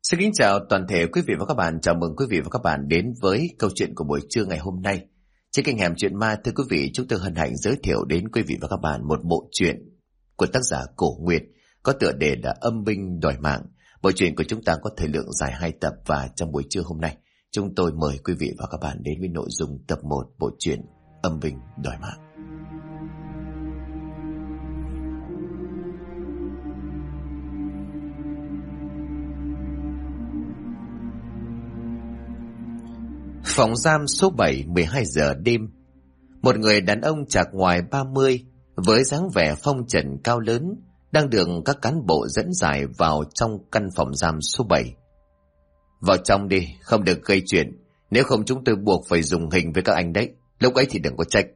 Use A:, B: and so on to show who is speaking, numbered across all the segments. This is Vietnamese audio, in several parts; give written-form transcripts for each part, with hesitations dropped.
A: Xin kính chào toàn thể quý vị và các bạn. Chào mừng quý vị và các bạn đến với câu chuyện của buổi trưa ngày hôm nay. Trên kênh Hẻm Chuyện Ma, thưa quý vị, chúng tôi hân hạnh giới thiệu đến quý vị và các bạn một bộ truyện của tác giả Cổ Nguyệt có tựa đề là Âm binh đòi mạng. Bộ truyện của chúng ta có thời lượng dài 2 tập và trong buổi trưa hôm nay, chúng tôi mời quý vị và các bạn đến với nội dung tập 1 bộ truyện Âm binh đòi mạng. Phòng giam số 7, 12 giờ đêm. Một người đàn ông chạc ngoài 30 với dáng vẻ phong trần cao lớn đang được các cán bộ dẫn giải vào trong căn phòng giam số 7. Vào trong đi, không được gây chuyện, nếu không chúng tôi buộc phải dùng hình với các anh đấy, lúc ấy thì đừng có trách.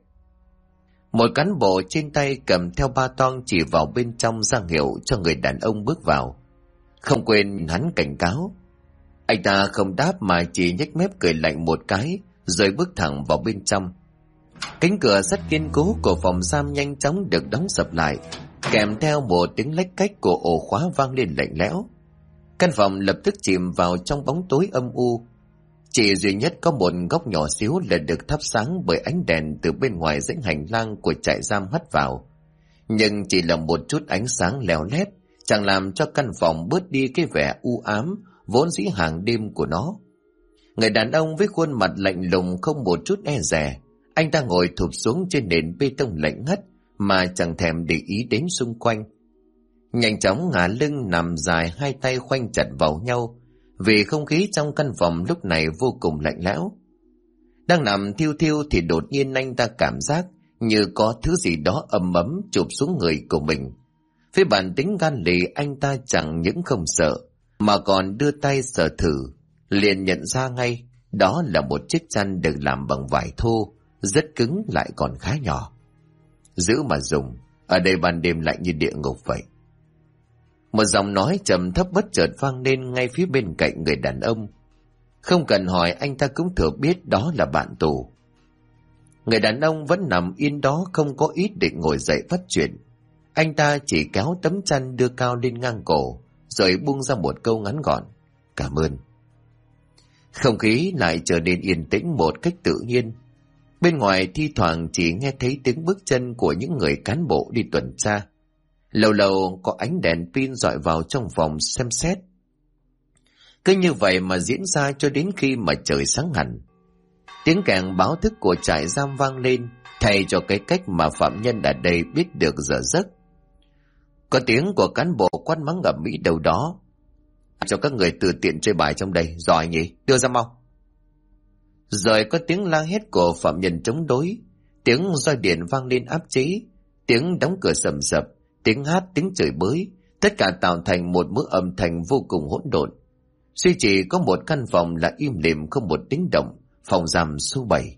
A: Một cán bộ trên tay cầm theo ba toang chỉ vào bên trong ra hiệu cho người đàn ông bước vào. Không quên hắn cảnh cáo. Anh ta không đáp mà chỉ nhếch mép cười lạnh một cái, rồi bước thẳng vào bên trong. Cánh cửa sắt kiên cố của phòng giam nhanh chóng được đóng sập lại, kèm theo một tiếng lách cách của ổ khóa vang lên lạnh lẽo. Căn phòng lập tức chìm vào trong bóng tối âm u. Chỉ duy nhất có một góc nhỏ xíu là được thắp sáng bởi ánh đèn từ bên ngoài dãy hành lang của trại giam hắt vào. Nhưng chỉ là một chút ánh sáng leo lét, chẳng làm cho căn phòng bớt đi cái vẻ u ám vốn dĩ hàng đêm của nó. Người đàn ông với khuôn mặt lạnh lùng không một chút e dè, anh ta ngồi thụp xuống trên nền bê tông lạnh ngắt mà chẳng thèm để ý đến xung quanh. Nhanh chóng ngả lưng nằm dài, hai tay khoanh chặt vào nhau, vì không khí trong căn phòng lúc này vô cùng lạnh lẽo. Đang nằm thiêu thiêu thì đột nhiên anh ta cảm giác như có thứ gì đó ầm ấm chụp xuống người của mình. Với bản tính gan lì, anh ta chẳng những không sợ mà còn đưa tay sờ thử, liền nhận ra ngay đó là một chiếc chăn được làm bằng vải thô, rất cứng lại còn khá nhỏ. Giữ mà dùng, ở đây ban đêm lạnh như địa ngục vậy. Một giọng nói trầm thấp bất chợt vang lên ngay phía bên cạnh người đàn ông. Không cần hỏi, anh ta cũng thừa biết đó là bạn tù. Người đàn ông vẫn nằm yên đó, không có ý định ngồi dậy bắt chuyện. Anh ta chỉ kéo tấm chăn đưa cao lên ngang cổ, rồi buông ra một câu ngắn gọn: cảm ơn. Không khí lại trở nên yên tĩnh một cách tự nhiên. Bên ngoài thi thoảng chỉ nghe thấy tiếng bước chân của những người cán bộ đi tuần tra. Lâu lâu có ánh đèn pin dọi vào trong phòng xem xét. Cứ như vậy mà diễn ra cho đến khi mà trời sáng hẳn. Tiếng kèn báo thức của trại giam vang lên, thay cho cái cách mà phạm nhân ở đây biết được giờ giấc. Có tiếng của cán bộ quát mắng ầm ĩ đâu đó: cho các người tự tiện chơi bài trong đây, giỏi nhỉ, đưa ra mau. Rồi có tiếng la hét của phạm nhân chống đối, tiếng roi điện vang lên áp chế, tiếng đóng cửa sầm sập, tiếng hát, tiếng chửi bới, tất cả tạo thành một mớ âm thanh vô cùng hỗn độn. Duy chỉ có một căn phòng là im lìm không một tiếng động, phòng giam số 7.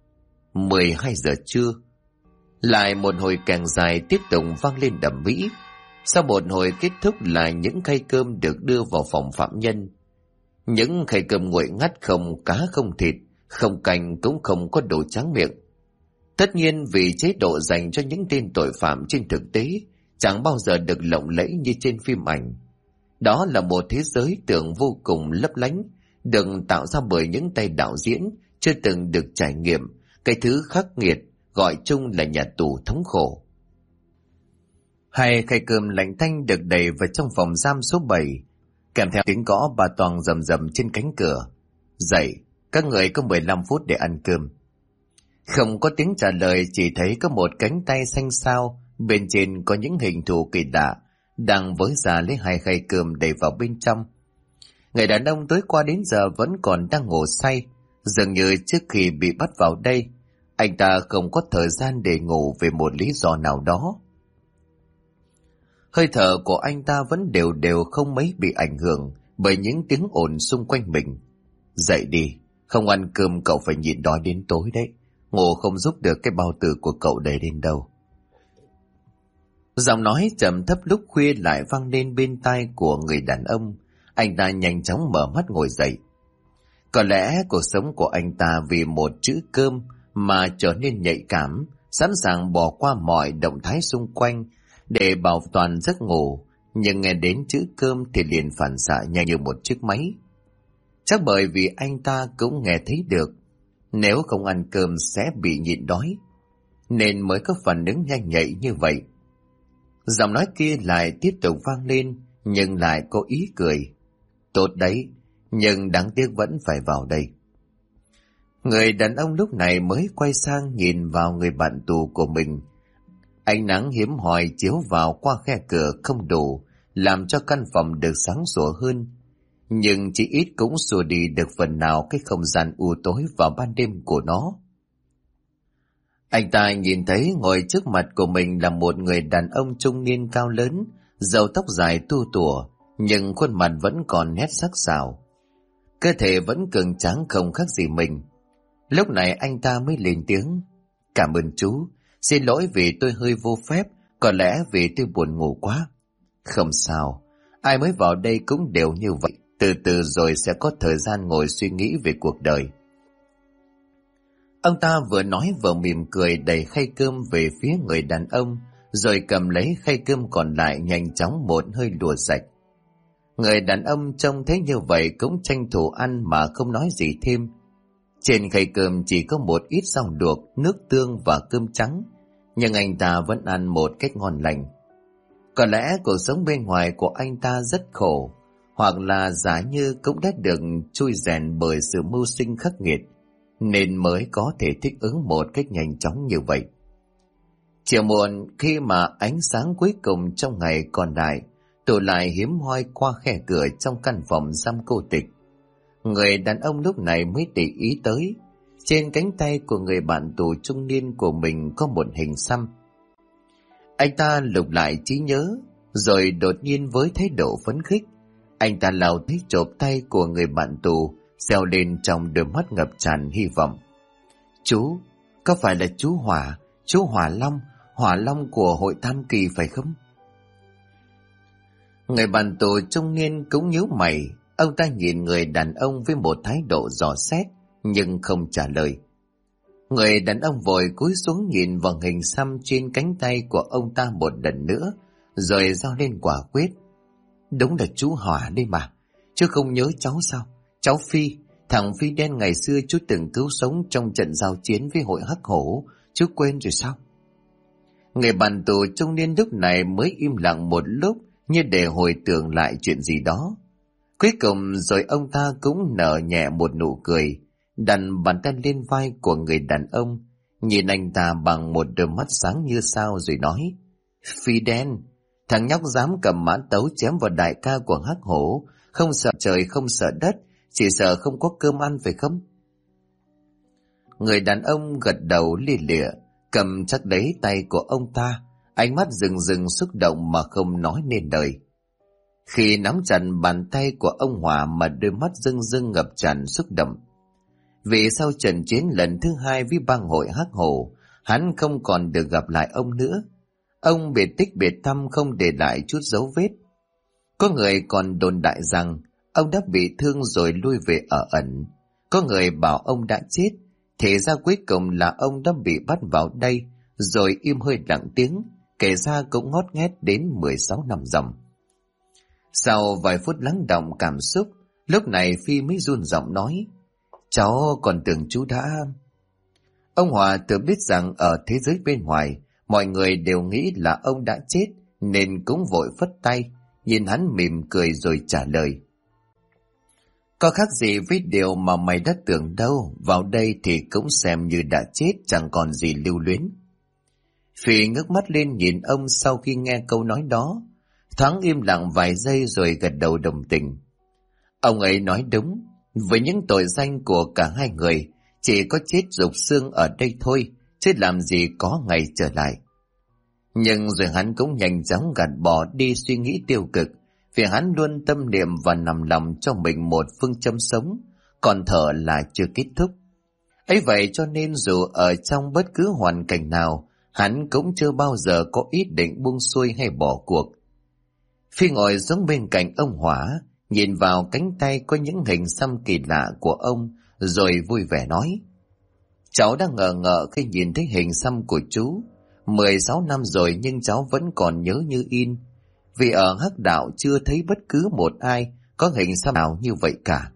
A: 12 giờ trưa, lại một hồi kèn dài tiếp tục vang lên đầm mỹ. Sau một hồi kết thúc là những khay cơm được đưa vào phòng phạm nhân. Những khay cơm nguội ngắt, không cá không thịt, không canh cũng không có đồ tráng miệng. Tất nhiên vì chế độ dành cho những tên tội phạm trên thực tế chẳng bao giờ được lộng lẫy như trên phim ảnh. Đó là một thế giới tưởng vô cùng lấp lánh, được tạo ra bởi những tay đạo diễn chưa từng được trải nghiệm cái thứ khắc nghiệt gọi chung là nhà tù thống khổ. Hai khay cơm lạnh tanh được đẩy vào trong phòng giam số 7, kèm theo tiếng gõ ba toang rầm rầm trên cánh cửa: dậy, các người có 15 phút để ăn cơm. Không có tiếng trả lời, chỉ thấy có một cánh tay xanh xao, bên trên có những hình thù kỳ lạ, đang với ra lấy hai khay cơm đẩy vào bên trong. Người đàn ông tối qua đến giờ vẫn còn đang ngủ say, dường như trước khi bị bắt vào đây, anh ta không có thời gian để ngủ vì một lý do nào đó. Hơi thở của anh ta vẫn đều đều, không mấy bị ảnh hưởng bởi những tiếng ồn xung quanh mình. Dậy đi, không ăn cơm cậu phải nhịn đói đến tối đấy, ngủ không giúp được cái bao tử của cậu đầy đến đâu. Giọng nói trầm thấp lúc khuya lại vang lên bên tai của người đàn ông. Anh ta nhanh chóng mở mắt ngồi dậy. Có lẽ cuộc sống của anh ta vì một chữ cơm mà trở nên nhạy cảm, sẵn sàng bỏ qua mọi động thái xung quanh để bảo toàn giấc ngủ, nhưng nghe đến chữ cơm thì liền phản xạ nhanh như một chiếc máy. Chắc bởi vì anh ta cũng nghe thấy được, nếu không ăn cơm sẽ bị nhịn đói, nên mới có phản ứng nhanh nhạy như vậy. Giọng nói kia lại tiếp tục vang lên, nhưng lại có ý cười. Tốt đấy, nhưng đáng tiếc vẫn phải vào đây. Người đàn ông lúc này mới quay sang nhìn vào người bạn tù của mình. Ánh nắng hiếm hoi chiếu vào qua khe cửa không đủ làm cho căn phòng được sáng sủa hơn, nhưng chỉ ít cũng xua đi được phần nào cái không gian u tối vào ban đêm của nó. Anh ta nhìn thấy ngồi trước mặt của mình là một người đàn ông trung niên cao lớn, râu tóc dài tua tủa, nhưng khuôn mặt vẫn còn nét sắc sảo. Cơ thể vẫn cường tráng không khác gì mình. Lúc này anh ta mới lên tiếng. Cảm ơn chú, xin lỗi vì tôi hơi vô phép, có lẽ vì tôi buồn ngủ quá. Không sao, ai mới vào đây cũng đều như vậy, từ từ rồi sẽ có thời gian ngồi suy nghĩ về cuộc đời. Ông ta vừa nói vừa mỉm cười đẩy khay cơm về phía người đàn ông, rồi cầm lấy khay cơm còn lại nhanh chóng một hơi đùa sạch. Người đàn ông trông thấy như vậy cũng tranh thủ ăn mà không nói gì thêm. Trên khay cơm chỉ có một ít rau luộc, nước tương và cơm trắng, nhưng anh ta vẫn ăn một cách ngon lành. Có lẽ cuộc sống bên ngoài của anh ta rất khổ, hoặc là giả như cũng đã được chui rèn bởi sự mưu sinh khắc nghiệt, nên mới có thể thích ứng một cách nhanh chóng như vậy. Chiều muộn, khi mà ánh sáng cuối cùng trong ngày còn lại tụ lại hiếm hoi qua khe cửa trong căn phòng giam cô tịch, người đàn ông lúc này mới để ý tới trên cánh tay của người bạn tù trung niên của mình có một hình xăm. Anh ta lục lại trí nhớ, rồi đột nhiên với thái độ phấn khích, anh ta lao tới chộp tay của người bạn tù, reo lên trong đôi mắt ngập tràn hy vọng. Chú, có phải là chú Hỏa Long của hội Tam Kỳ phải không? Người bạn tù trung niên cũng nhíu mày, ông ta nhìn người đàn ông với một thái độ dò xét, nhưng không trả lời. Người đàn ông vội cúi xuống nhìn vào hình xăm trên cánh tay của ông ta một lần nữa, rồi giao lên quả quyết. Đúng là chú Hỏa đây mà, chứ không nhớ cháu sao? Cháu Phi, thằng Phi đen ngày xưa chú từng cứu sống trong trận giao chiến với hội Hắc Hổ, chú quên rồi sao? Người bạn tù trung niên lúc này mới im lặng một lúc như để hồi tưởng lại chuyện gì đó. Cuối cùng rồi ông ta cũng nở nhẹ một nụ cười, đặt bàn tay lên vai của người đàn ông, nhìn anh ta bằng một đôi mắt sáng như sao rồi nói. Phi đen, thằng nhóc dám cầm mã tấu chém vào đại ca của Hắc Hổ, không sợ trời không sợ đất, chỉ sợ không có cơm ăn phải không? Người đàn ông gật đầu lia lịa, cầm chắc lấy tay của ông ta, ánh mắt rừng rừng xúc động mà không nói nên lời. Khi nắm chặt bàn tay của ông Hòa mà đôi mắt rưng rưng ngập tràn xúc động. Vì sau trận chiến lần thứ hai với bang hội Hắc Hổ, hắn không còn được gặp lại ông nữa. Ông biệt tích biệt tâm không để lại chút dấu vết. Có người còn đồn đại rằng ông đã bị thương rồi lui về ở ẩn. Có người bảo ông đã chết, thì ra cuối cùng là ông đã bị bắt vào đây, rồi im hơi lặng tiếng, kể ra cũng ngót nghét đến 16 năm dòng. Sau vài phút lắng động cảm xúc, lúc này Phi mới run giọng nói, cháu còn tưởng chú đã... Ông Hòa tự biết rằng ở thế giới bên ngoài, mọi người đều nghĩ là ông đã chết, nên cũng vội phất tay, nhìn hắn mỉm cười rồi trả lời. Có khác gì với điều mà mày đã tưởng đâu, vào đây thì cũng xem như đã chết, chẳng còn gì lưu luyến. Phi ngước mắt lên nhìn ông sau khi nghe câu nói đó, thoáng im lặng vài giây rồi gật đầu đồng tình. Ông ấy nói đúng, với những tội danh của cả hai người, chỉ có chết rục xương ở đây thôi, chứ làm gì có ngày trở lại. Nhưng rồi hắn cũng nhanh chóng gạt bỏ đi suy nghĩ tiêu cực, vì hắn luôn tâm niệm và nằm lòng cho mình một phương châm sống, còn thở là chưa kết thúc. Ấy vậy cho nên dù ở trong bất cứ hoàn cảnh nào, hắn cũng chưa bao giờ có ý định buông xuôi hay bỏ cuộc. Phi ngồi xuống bên cạnh ông Hỏa, nhìn vào cánh tay có những hình xăm kỳ lạ của ông, rồi vui vẻ nói. Cháu đang ngờ ngợ khi nhìn thấy hình xăm của chú. 16 năm rồi nhưng cháu vẫn còn nhớ như in. vì ở Hắc Đạo chưa thấy bất cứ một ai có hình xăm nào như vậy cả.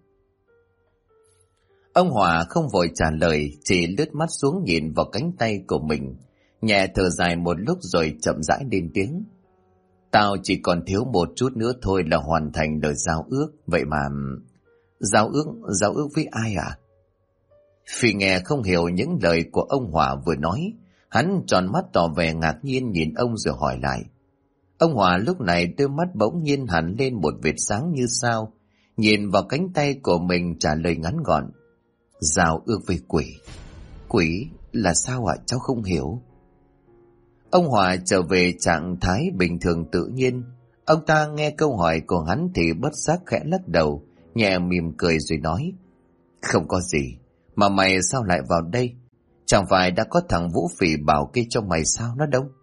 A: Ông Hòa không vội trả lời, chỉ lướt mắt xuống nhìn vào cánh tay của mình, nhẹ thở dài một lúc rồi chậm rãi lên tiếng. Tao chỉ còn thiếu một chút nữa thôi là hoàn thành lời giao ước, vậy mà... Giao ước với ai à? Phi nghe không hiểu những lời của ông Hòa vừa nói, hắn tròn mắt tỏ vẻ ngạc nhiên nhìn ông rồi hỏi lại. Ông Hòa lúc này đôi mắt bỗng nhiên hẳn lên một vệt sáng như sao, nhìn vào cánh tay của mình trả lời ngắn gọn. Giao ước với quỷ. Quỷ là sao ạ? Cháu không hiểu. Ông Hòa trở về trạng thái bình thường tự nhiên. Ông ta nghe câu hỏi của hắn thì bất giác khẽ lắc đầu, nhẹ mỉm cười rồi nói. Không có gì, mà mày sao lại vào đây? Chẳng phải đã có thằng Vũ Phỉ bảo kê cho mày sao nó đâu?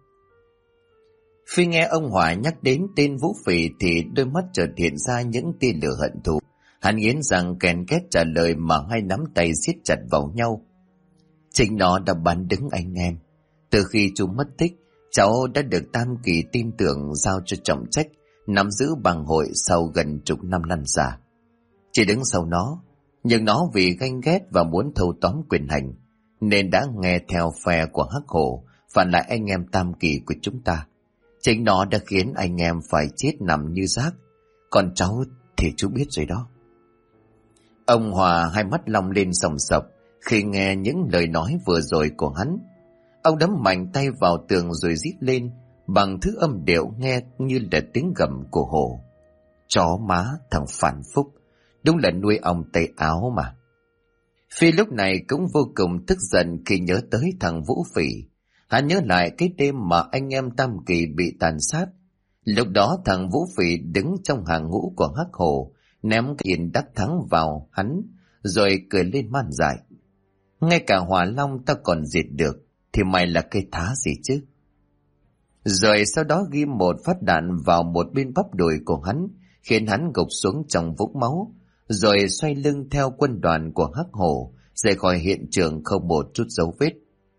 A: Phi nghe ông Hòa nhắc đến tên Vũ Phỉ thì đôi mắt chợt hiện ra những tia lửa hận thù. Hắn nghiến răng ken két trả lời mà hai nắm tay siết chặt vào nhau. Chính nó đã bán đứng anh em. Từ khi chúng mất tích, cháu đã được Tam Kỳ tin tưởng giao cho trọng trách nắm giữ bang hội sau gần chục năm lăn xả. Chỉ đứng sau nó, nhưng nó vì ganh ghét và muốn thâu tóm quyền hành, nên đã nghe theo phe của Hắc Hổ, phản lại anh em Tam Kỳ của chúng ta. Chính nó đã khiến anh em phải chết nằm như rác. Còn cháu thì chú biết rồi đó. Ông Hòa hai mắt long lên sòng sọc khi nghe những lời nói vừa rồi của hắn. Ông đấm mạnh tay vào tường rồi rít lên bằng thứ âm điệu nghe như là tiếng gầm của hổ. Chó má thằng phản phúc, đúng là nuôi ong tay áo mà. Phi lúc này cũng vô cùng tức giận khi nhớ tới thằng Vũ Phỉ. Hắn nhớ lại cái đêm mà anh em Tam Kỳ bị tàn sát. Lúc đó thằng Vũ Phỉ đứng trong hàng ngũ của Hắc Hổ, ném cái yên đắc thắng vào hắn, rồi cười lên man dại. Ngay cả Hỏa Long ta còn diệt được, thì mày là cây thá gì chứ? Rồi sau đó ghim một phát đạn vào một bên bắp đùi của hắn, khiến hắn gục xuống trong vũng máu, rồi xoay lưng theo quân đoàn của Hắc Hổ, rời khỏi hiện trường không một chút dấu vết.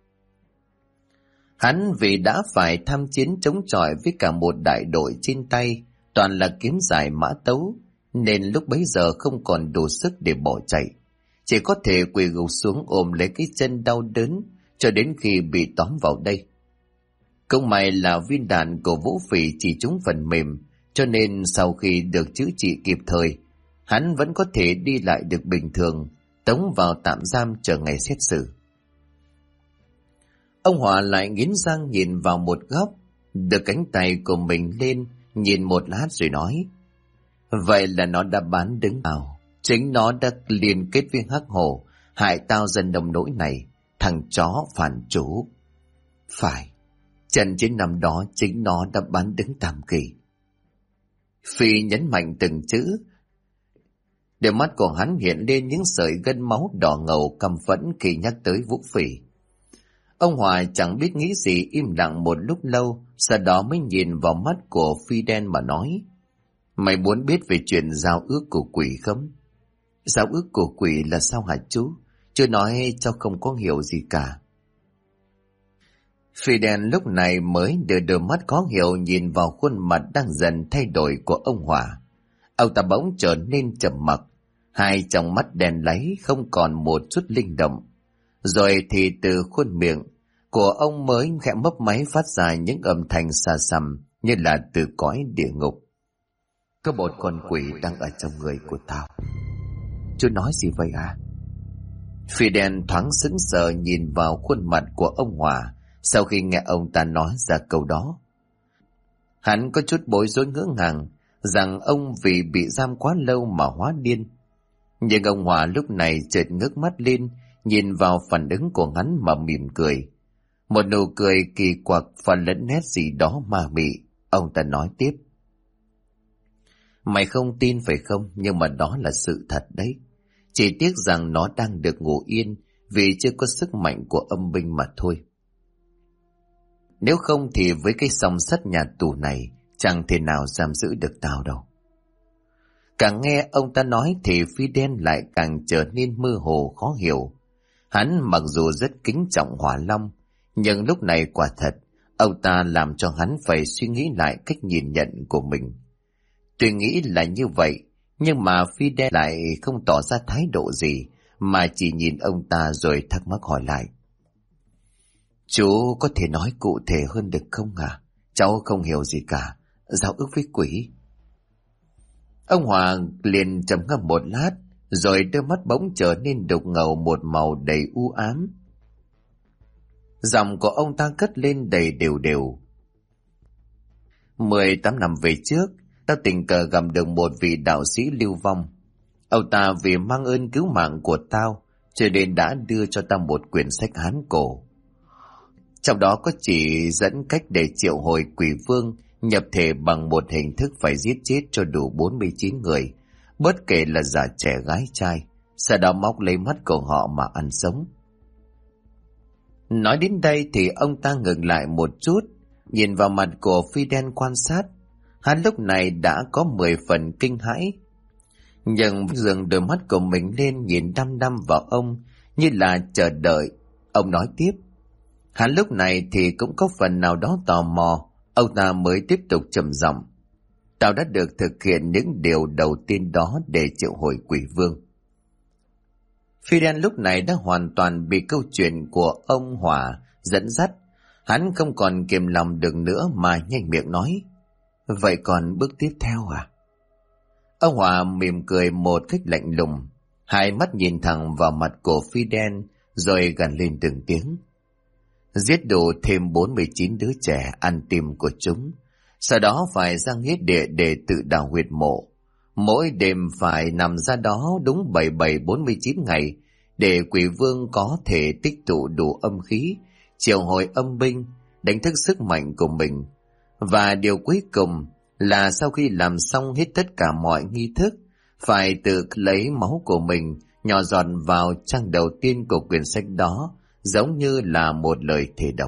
A: Hắn vì đã phải tham chiến chống chọi với cả một đại đội trên tay, toàn là kiếm dài mã tấu, nên lúc bấy giờ không còn đủ sức để bỏ chạy. Chỉ có thể quỳ gục xuống ôm lấy cái chân đau đớn cho đến khi bị tóm vào đây. Cũng may là viên đạn của Vũ Phỉ chỉ trúng phần mềm, cho nên sau khi được chữa trị kịp thời, hắn vẫn có thể đi lại được bình thường, tống vào tạm giam chờ ngày xét xử. Ông Hòa lại nghiến răng nhìn vào một góc, đưa cánh tay của mình lên, nhìn một lát rồi nói. Vậy là nó đã bán đứng vào. Chính nó đã liên kết với Hắc Hổ, hại tao dân nông nỗi này, thằng chó phản chủ. Phải, trận chiến năm đó chính nó đã bán đứng Tam Kỳ. Phi nhấn mạnh từng chữ. Đôi mắt của hắn hiện lên những sợi gân máu đỏ ngầu căm phẫn khi nhắc tới Vũ Phỉ. Ông Hòa chẳng biết nghĩ gì, im lặng một lúc lâu, sau đó mới nhìn vào mắt của Phi đen mà nói. Mày muốn biết về chuyện giao ước của quỷ không? Giao ước của quỷ là sao hả chú? Chú nói cho không có hiểu gì cả. Phi đen lúc này mới đưa đôi mắt có hiểu nhìn vào khuôn mặt đang dần thay đổi của ông Hòa. Ông ta bỗng trở nên trầm mặc, hai trong mắt đen láy không còn một chút linh động. Rồi thì từ khuôn miệng của ông mới khẽ mấp máy phát ra những âm thanh xa xăm như là từ cõi địa ngục. Có một con quỷ đang ở trong người của tao. Chú nói gì vậy à? Phi đen thoáng sững sờ nhìn vào khuôn mặt của ông Hòa sau khi nghe ông ta nói ra câu đó. Hắn có chút bối rối ngỡ ngàng rằng ông vì bị giam quá lâu mà hóa điên. Nhưng ông Hòa lúc này chợt ngước mắt lên, nhìn vào phản ứng của hắn mà mỉm cười. Một nụ cười kỳ quặc và lẫn nét gì đó ma mị. Ông ta nói tiếp. Mày không tin phải không? Nhưng mà đó là sự thật đấy. Chỉ tiếc rằng nó đang được ngủ yên vì chưa có sức mạnh của âm binh mà thôi. Nếu không thì với cái song sắt nhà tù này chẳng thể nào giam giữ được tao đâu. Càng nghe ông ta nói thì Phi đen lại càng trở nên mơ hồ khó hiểu. Hắn mặc dù rất kính trọng Hỏa Long, nhưng lúc này quả thật Ông ta làm cho hắn phải suy nghĩ lại cách nhìn nhận của mình. Tuy nghĩ là như vậy, nhưng mà Fidel lại không tỏ ra thái độ gì, mà chỉ nhìn ông ta rồi thắc mắc hỏi lại. Chú có thể nói cụ thể hơn được không à? Cháu không hiểu gì cả. Giao ước với quỷ. Ông Hòa liền trầm ngâm một lát, rồi đôi mắt bỗng trở nên đục ngầu một màu đầy u ám. Giọng của ông ta cất lên đầy đều đều. 18 năm về trước, tao tình cờ gặp được một vị đạo sĩ lưu vong. Ông ta vì mang ơn cứu mạng của tao, cho nên đã đưa cho tao một quyển sách Hán cổ. Trong đó có chỉ dẫn cách để triệu hồi quỷ vương nhập thể bằng một hình thức phải giết chết cho đủ 49 người, bất kể là già trẻ gái trai, sau đó móc lấy mắt của họ mà ăn sống. Nói đến đây thì ông ta ngừng lại một chút, nhìn vào mặt của Fidel quan sát. Hắn lúc này đã có 10 phần kinh hãi, nhưng dường đôi mắt của mình lên nhìn đăm đăm vào ông như là chờ đợi. Ông nói tiếp. Hắn lúc này thì cũng có phần nào đó tò mò. Ông ta mới tiếp tục trầm giọng. Tao đã được thực hiện những điều đầu tiên đó để triệu hồi quỷ vương. Fidel lúc này đã hoàn toàn bị câu chuyện của ông Hòa dẫn dắt. Hắn không còn kiềm lòng được nữa mà nhanh miệng nói. Vậy còn bước tiếp theo à? Ông Hòa mỉm cười một cách lạnh lùng, hai mắt nhìn thẳng vào mặt của Fidel rồi gằn lên từng tiếng. Giết đủ thêm 49 đứa trẻ ăn tim của chúng, sau đó phải ra nghĩa địa để tự đào huyệt mộ. Mỗi đêm phải nằm ra đó đúng 7749 ngày để quỷ vương có thể tích tụ đủ âm khí, triệu hồi âm binh, đánh thức sức mạnh của mình. Và điều cuối cùng là sau khi làm xong hết tất cả mọi nghi thức, phải tự lấy máu của mình nhỏ giọt vào trang đầu tiên của quyển sách đó, giống như là một lời thề độc.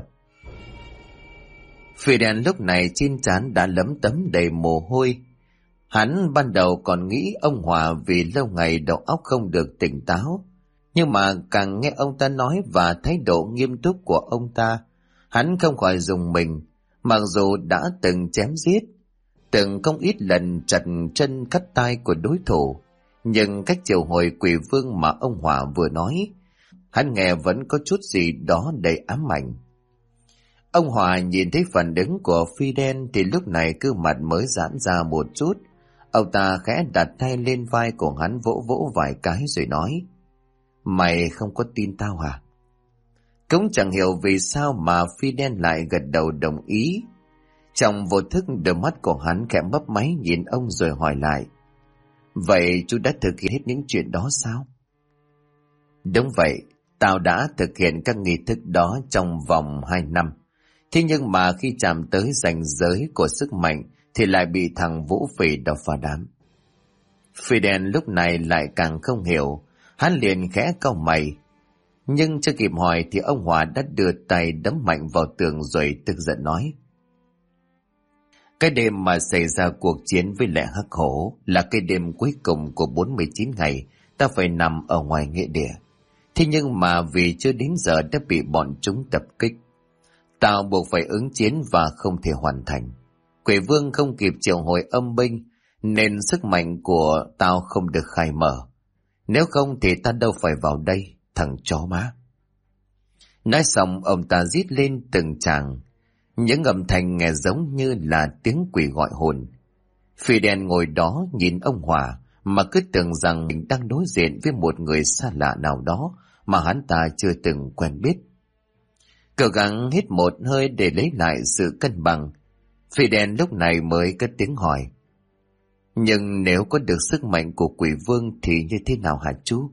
A: Fidel lúc này trên trán đã lấm tấm đầy mồ hôi. Hắn ban đầu còn nghĩ ông Hòa vì lâu ngày đầu óc không được tỉnh táo, nhưng mà càng nghe ông ta nói và thái độ nghiêm túc của ông ta, hắn không khỏi rùng mình. Mặc dù đã từng chém giết, từng không ít lần chặt chân cắt tay của đối thủ, nhưng cách triệu hồi quỷ vương mà ông Hòa vừa nói, hắn nghe vẫn có chút gì đó đầy ám ảnh. Ông Hòa nhìn thấy phản ứng của Fidel thì lúc này cứ mặt mới giãn ra một chút. Ông ta khẽ đặt tay lên vai của hắn, vỗ vỗ vài cái rồi nói. Mày không có tin tao hả? Cũng chẳng hiểu vì sao mà Fidel lại gật đầu đồng ý. Trong vô thức đôi mắt của hắn khẽ mấp máy nhìn ông rồi hỏi lại. Vậy chú đã thực hiện hết những chuyện đó sao? Đúng vậy, tao đã thực hiện các nghi thức đó trong vòng 2 năm. Thế nhưng mà khi chạm tới ranh giới của sức mạnh thì lại bị thằng Vũ Phỉ đó phá đám. Fidel lúc này lại càng không hiểu, hắn liền khẽ cau mày. Nhưng chưa kịp hỏi thì ông Hòa đã đưa tay đấm mạnh vào tường rồi tức giận nói. Cái đêm mà xảy ra cuộc chiến với Lệ Hắc Hổ là cái đêm cuối cùng của 49 ngày ta phải nằm ở ngoài nghĩa địa. Thế nhưng mà vì chưa đến giờ đã bị bọn chúng tập kích, tao buộc phải ứng chiến và không thể hoàn thành. Quỷ vương không kịp triệu hồi âm binh nên sức mạnh của tao không được khai mở. Nếu không thì ta đâu phải vào đây, thằng chó má. Nói xong ông ta rít lên từng tràng. Những âm thanh nghe giống như là tiếng quỷ gọi hồn. Fidel ngồi đó nhìn ông Hòa mà cứ tưởng rằng mình đang đối diện với một người xa lạ nào đó mà hắn ta chưa từng quen biết. Cố gắng hít một hơi để lấy lại sự cân bằng, Fidel lúc này mới cất tiếng hỏi. Nhưng nếu có được sức mạnh của quỷ vương thì như thế nào hả chú?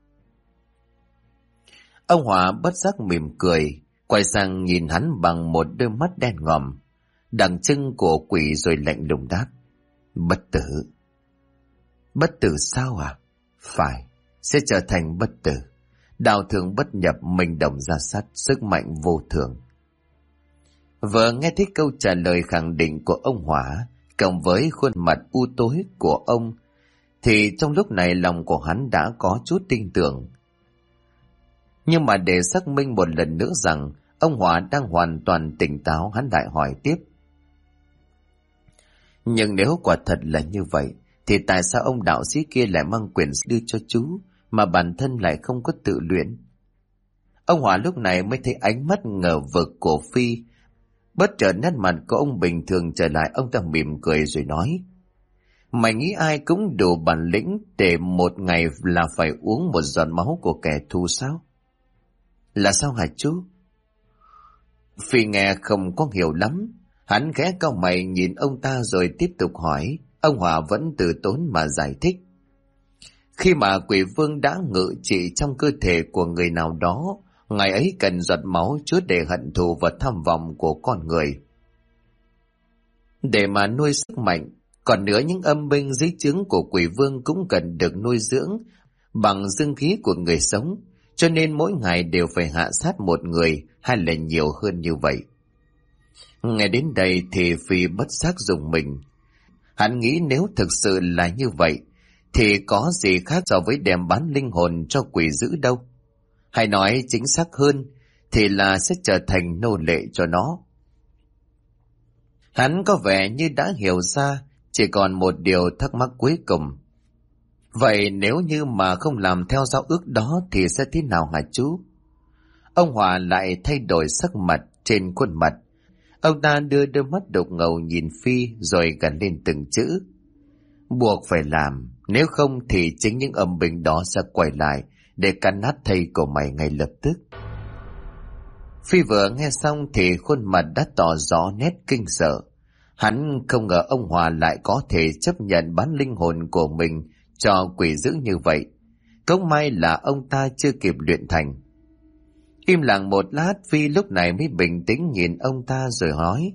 A: Ông Hòa bất giác mỉm cười, quay sang nhìn hắn bằng một đôi mắt đen ngòm, đằng chân của quỷ rồi lạnh lùng đáp. Bất tử. Bất tử sao à? Phải, sẽ trở thành bất tử. Đạo thường bất nhập, mình đồng ra sắt, sức mạnh vô thường. Vừa nghe thấy câu trả lời khẳng định của ông Hỏa, cộng với khuôn mặt u tối của ông, thì trong lúc này lòng của hắn đã có chút tin tưởng. Nhưng mà để xác minh một lần nữa rằng ông Hòa đang hoàn toàn tỉnh táo, hắn lại hỏi tiếp. Nhưng nếu quả thật là như vậy, thì tại sao ông đạo sĩ kia lại mang quyển đưa cho chú, mà bản thân lại không có tự luyện? Ông Hòa lúc này mới thấy ánh mắt ngờ vực của Phi. Bất chợt nét mặt của ông bình thường trở lại, ông ta mỉm cười rồi nói. Mày nghĩ ai cũng đủ bản lĩnh để một ngày là phải uống một giọt máu của kẻ thù sao? Là sao hả chú? Phi nghe không có hiểu lắm. Hắn ghé cau mày nhìn ông ta rồi tiếp tục hỏi. Ông Hòa vẫn từ tốn mà giải thích. Khi mà quỷ vương đã ngự trị trong cơ thể của người nào đó, ngày ấy cần giọt máu chứa để hận thù và tham vọng của con người, để mà nuôi sức mạnh. Còn nữa, những âm binh dưới trướng của quỷ vương cũng cần được nuôi dưỡng bằng dương khí của người sống, cho nên mỗi ngày đều phải hạ sát một người hay là nhiều hơn như vậy. Nghe đến đây thì Phi bất giác rùng mình. Hắn nghĩ nếu thực sự là như vậy thì có gì khác so với đem bán linh hồn cho quỷ dữ đâu. Hay nói chính xác hơn thì là sẽ trở thành nô lệ cho nó. Hắn có vẻ như đã hiểu ra, chỉ còn một điều thắc mắc cuối cùng. Vậy nếu như mà không làm theo giao ước đó thì sẽ thế nào hả chú? Ông Hòa lại thay đổi sắc mặt trên khuôn mặt. Ông ta đưa đôi mắt đục ngầu nhìn Phi rồi gằn lên từng chữ. Buộc phải làm, nếu không thì chính những âm binh đó sẽ quay lại để cắn nát thây của mày ngay lập tức. Phi vừa nghe xong thì khuôn mặt đã tỏ rõ nét kinh sợ. Hắn không ngờ ông Hòa lại có thể chấp nhận bán linh hồn của mình cho quỷ dữ như vậy. Cũng may là ông ta chưa kịp luyện thành. Im lặng một lát, Phi lúc này mới bình tĩnh nhìn ông ta rồi nói.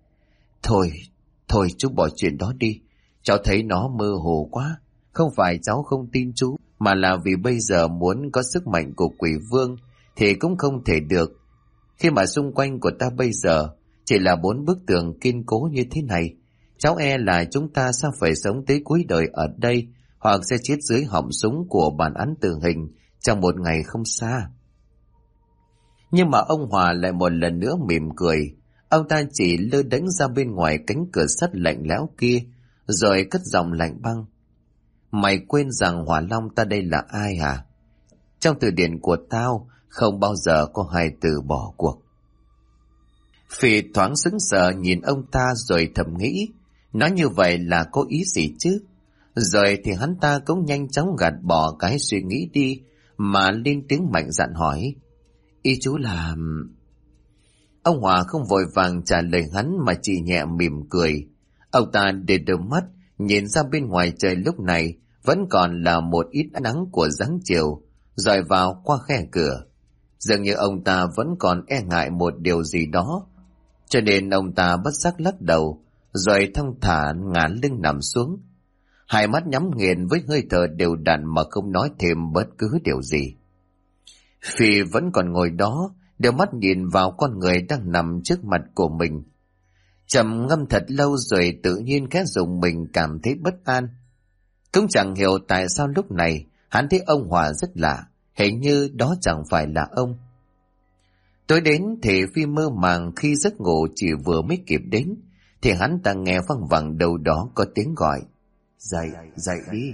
A: Thôi chú bỏ chuyện đó đi. Cháu thấy nó mơ hồ quá. Không phải cháu không tin chú, mà là vì bây giờ muốn có sức mạnh của quỷ vương thì cũng không thể được. Khi mà xung quanh của ta bây giờ chỉ là 4 bức tường kiên cố như thế này, cháu e là chúng ta sẽ phải sống tới cuối đời ở đây, hoặc sẽ chết dưới họng súng của bản án tử hình trong một ngày không xa. Nhưng mà ông Hòa lại một lần nữa mỉm cười. Ông ta chỉ lơ đánh ra bên ngoài cánh cửa sắt lạnh lẽo kia, rồi cất giọng lạnh băng. Mày quên rằng Hỏa Long ta đây là ai hả? Trong từ điển của tao không bao giờ có hai từ bỏ cuộc. Phi thoáng sững sờ nhìn ông ta rồi thầm nghĩ, nói như vậy là có ý gì chứ? Rồi thì hắn ta cũng nhanh chóng gạt bỏ cái suy nghĩ đi, mà lên tiếng mạnh dạn hỏi. Ý chú là... Ông Hòa không vội vàng trả lời hắn mà chỉ nhẹ mỉm cười. Ông ta để đôi mắt nhìn ra bên ngoài trời lúc này vẫn còn là một ít nắng của giáng chiều rọi vào qua khe cửa. Dường như ông ta vẫn còn e ngại một điều gì đó, cho nên ông ta bất giác lắc đầu rồi thong thả ngả lưng nằm xuống, hai mắt nhắm nghiền với hơi thở đều đặn mà không nói thêm bất cứ điều gì. Phi vẫn còn ngồi đó, đôi mắt nhìn vào con người đang nằm trước mặt của mình. Trầm ngâm thật lâu rồi tự nhiên khẽ dùng mình cảm thấy bất an. Cũng chẳng hiểu tại sao lúc này hắn thấy ông Hòa rất lạ, hình như đó chẳng phải là ông. Tối đến thì Phi mơ màng, khi giấc ngủ chỉ vừa mới kịp đến thì hắn ta nghe văng vẳng đâu đó có tiếng gọi. Dậy, dậy đi.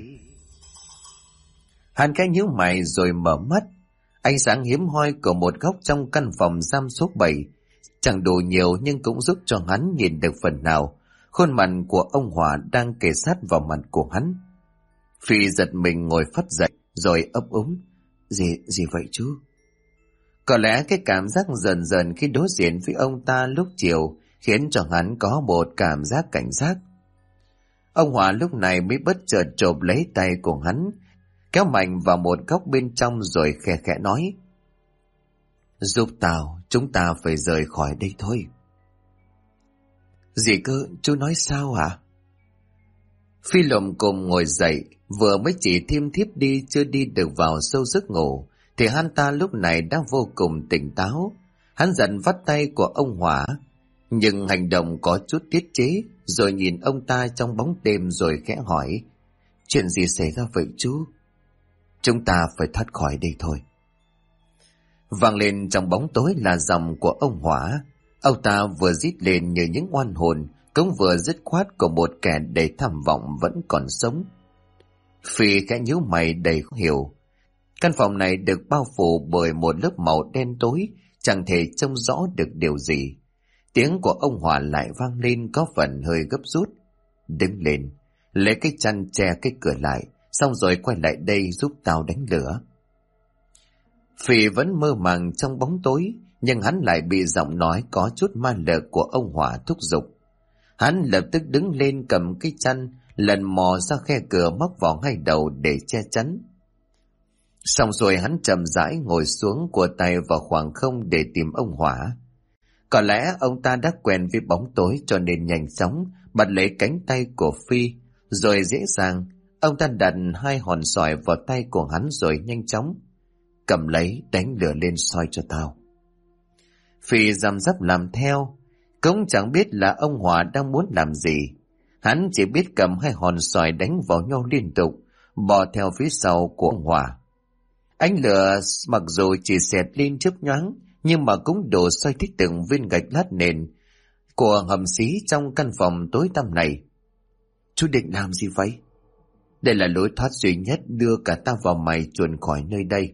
A: Hắn cái nhíu mày rồi mở mắt. Ánh sáng hiếm hoi của một góc trong căn phòng giam số 7 chẳng đủ nhiều nhưng cũng giúp cho hắn nhìn được phần nào khuôn mặt của ông Hòa đang kề sát vào mặt của hắn. Phi giật mình ngồi phắt dậy rồi ấp úng. Gì vậy chú? Có lẽ cái cảm giác dần dần khi đối diện với ông ta lúc chiều khiến cho hắn có một cảm giác cảnh giác. Ông Hòa lúc này mới bất chợt chộp lấy tay của hắn, kéo mạnh vào một góc bên trong rồi khẽ khẽ nói. Giúp tao, chúng ta phải rời khỏi đây thôi. Gì cơ, chú nói sao hả? Phi lồm cồm ngồi dậy, vừa mới chỉ thiêm thiếp đi chưa đi được vào sâu giấc ngủ, thì hắn ta lúc này đã vô cùng tỉnh táo. Hắn giận vắt tay của ông Hòa, nhưng hành động có chút tiết chế, rồi nhìn ông ta trong bóng đêm rồi khẽ hỏi. Chuyện gì xảy ra vậy chú? Chúng ta phải thoát khỏi đây thôi. Vang lên trong bóng tối là giọng của ông Hỏa. Ông ta vừa rít lên như những oan hồn, cũng vừa dứt khoát của một kẻ đầy tham vọng vẫn còn sống. Phi khẽ nhíu mày đầy khó hiểu. Căn phòng này được bao phủ bởi một lớp màu đen tối, chẳng thể trông rõ được điều gì. Tiếng của ông Hỏa lại vang lên có phần hơi gấp rút. Đứng lên, lấy cái chăn che cái cửa lại, xong rồi quay lại đây giúp tao đánh lửa. Phi vẫn mơ màng trong bóng tối, nhưng hắn lại bị giọng nói có chút ma lực của ông Hỏa thúc giục. Hắn lập tức đứng lên cầm cái chăn, lần mò ra khe cửa móc vào hai đầu để che chắn. Xong rồi hắn chậm rãi ngồi xuống, cua tay vào khoảng không để tìm ông Hỏa. Có lẽ ông ta đã quen với bóng tối cho nên nhanh chóng bắt lấy cánh tay của Phi, rồi dễ dàng ông ta đặt hai hòn sỏi vào tay của hắn rồi nhanh chóng cầm lấy đánh lửa lên soi cho tao. Phi răm rắp làm theo, cũng chẳng biết là ông Hỏa đang muốn làm gì. Hắn chỉ biết cầm hai hòn sỏi đánh vào nhau liên tục, bò theo phía sau của ông Hỏa. Ánh lửa mặc dù chỉ xẹt lên chớp nhoáng, nhưng mà cũng đổ soi thích từng viên gạch lát nền của hầm xí trong căn phòng tối tăm này. Chú định làm gì vậy? Đây là lối thoát duy nhất đưa cả ta vào mày chuồn khỏi nơi đây.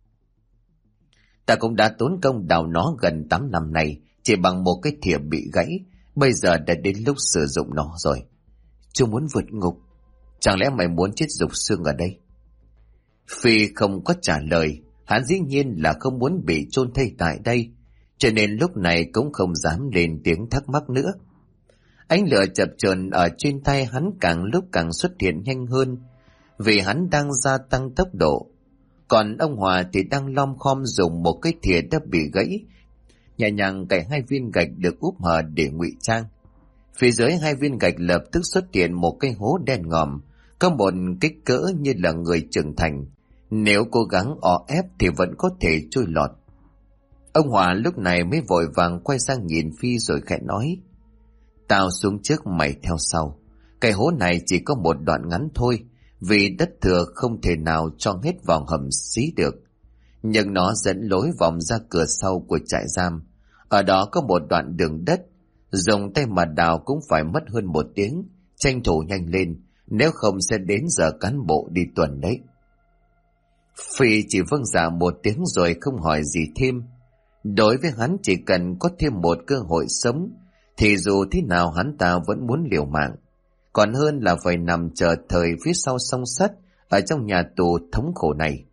A: Ta cũng đã tốn công đào nó gần 8 năm này, chỉ bằng một cái thìa bị gãy, bây giờ đã đến lúc sử dụng nó rồi. Chú muốn vượt ngục, chẳng lẽ mày muốn chết rục xương ở đây? Phi không có trả lời, hắn dĩ nhiên là không muốn bị chôn thây tại đây, cho nên lúc này cũng không dám lên tiếng thắc mắc nữa. Ánh lửa chập chờn ở trên tay hắn càng lúc càng xuất hiện nhanh hơn, vì hắn đang gia tăng tốc độ. Còn ông Hòa thì đang lom khom dùng một cái thìa đã bị gãy, nhẹ nhàng cạy hai viên gạch được úp hở để ngụy trang. Phía dưới hai viên gạch lập tức xuất hiện một cái hố đen ngòm, có một kích cỡ như là người trưởng thành. Nếu cố gắng o ép thì vẫn có thể trôi lọt. Ông Hòa lúc này mới vội vàng quay sang nhìn Phi rồi khẽ nói: Tao xuống trước, mày theo sau. Cái hố này chỉ có một đoạn ngắn thôi, vì đất thừa không thể nào cho hết vào hầm xí được. Nhưng nó dẫn lối vòng ra cửa sau của trại giam. Ở đó có một đoạn đường đất, dùng tay mà đào cũng phải mất hơn 1 tiếng. Tranh thủ nhanh lên, nếu không sẽ đến giờ cán bộ đi tuần đấy. Phi chỉ vâng dạ một tiếng rồi không hỏi gì thêm. Đối với hắn chỉ cần có thêm một cơ hội sống, thì dù thế nào hắn ta vẫn muốn liều mạng. Còn hơn là phải nằm chờ thời phía sau song sắt ở trong nhà tù thống khổ này.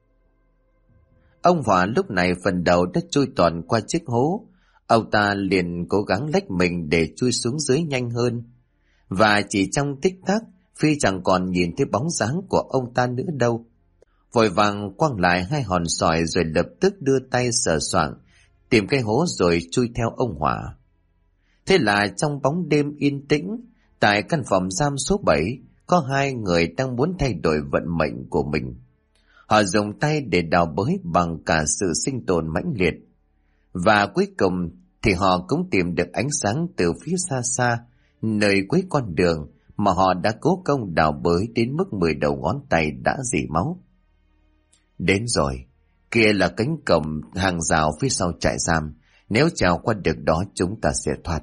A: Ông Hòa lúc này phần đầu đã trôi toàn qua chiếc hố. Ông ta liền cố gắng lách mình để chui xuống dưới nhanh hơn. Và chỉ trong tích tắc, Phi chẳng còn nhìn thấy bóng dáng của ông ta nữa đâu. Vội vàng quăng lại hai hòn sỏi rồi lập tức đưa tay sờ soạng tìm cái hố rồi chui theo ông Hòa. Thế là trong bóng đêm yên tĩnh, tại căn phòng giam số 7, có hai người đang muốn thay đổi vận mệnh của mình. Họ dùng tay để đào bới bằng cả sự sinh tồn mãnh liệt. Và cuối cùng thì họ cũng tìm được ánh sáng từ phía xa xa, nơi cuối con đường mà họ đã cố công đào bới đến mức 10 đầu ngón tay đã rỉ máu. Đến rồi, kia là cánh cổng hàng rào phía sau trại giam, nếu trèo qua được đó chúng ta sẽ thoát.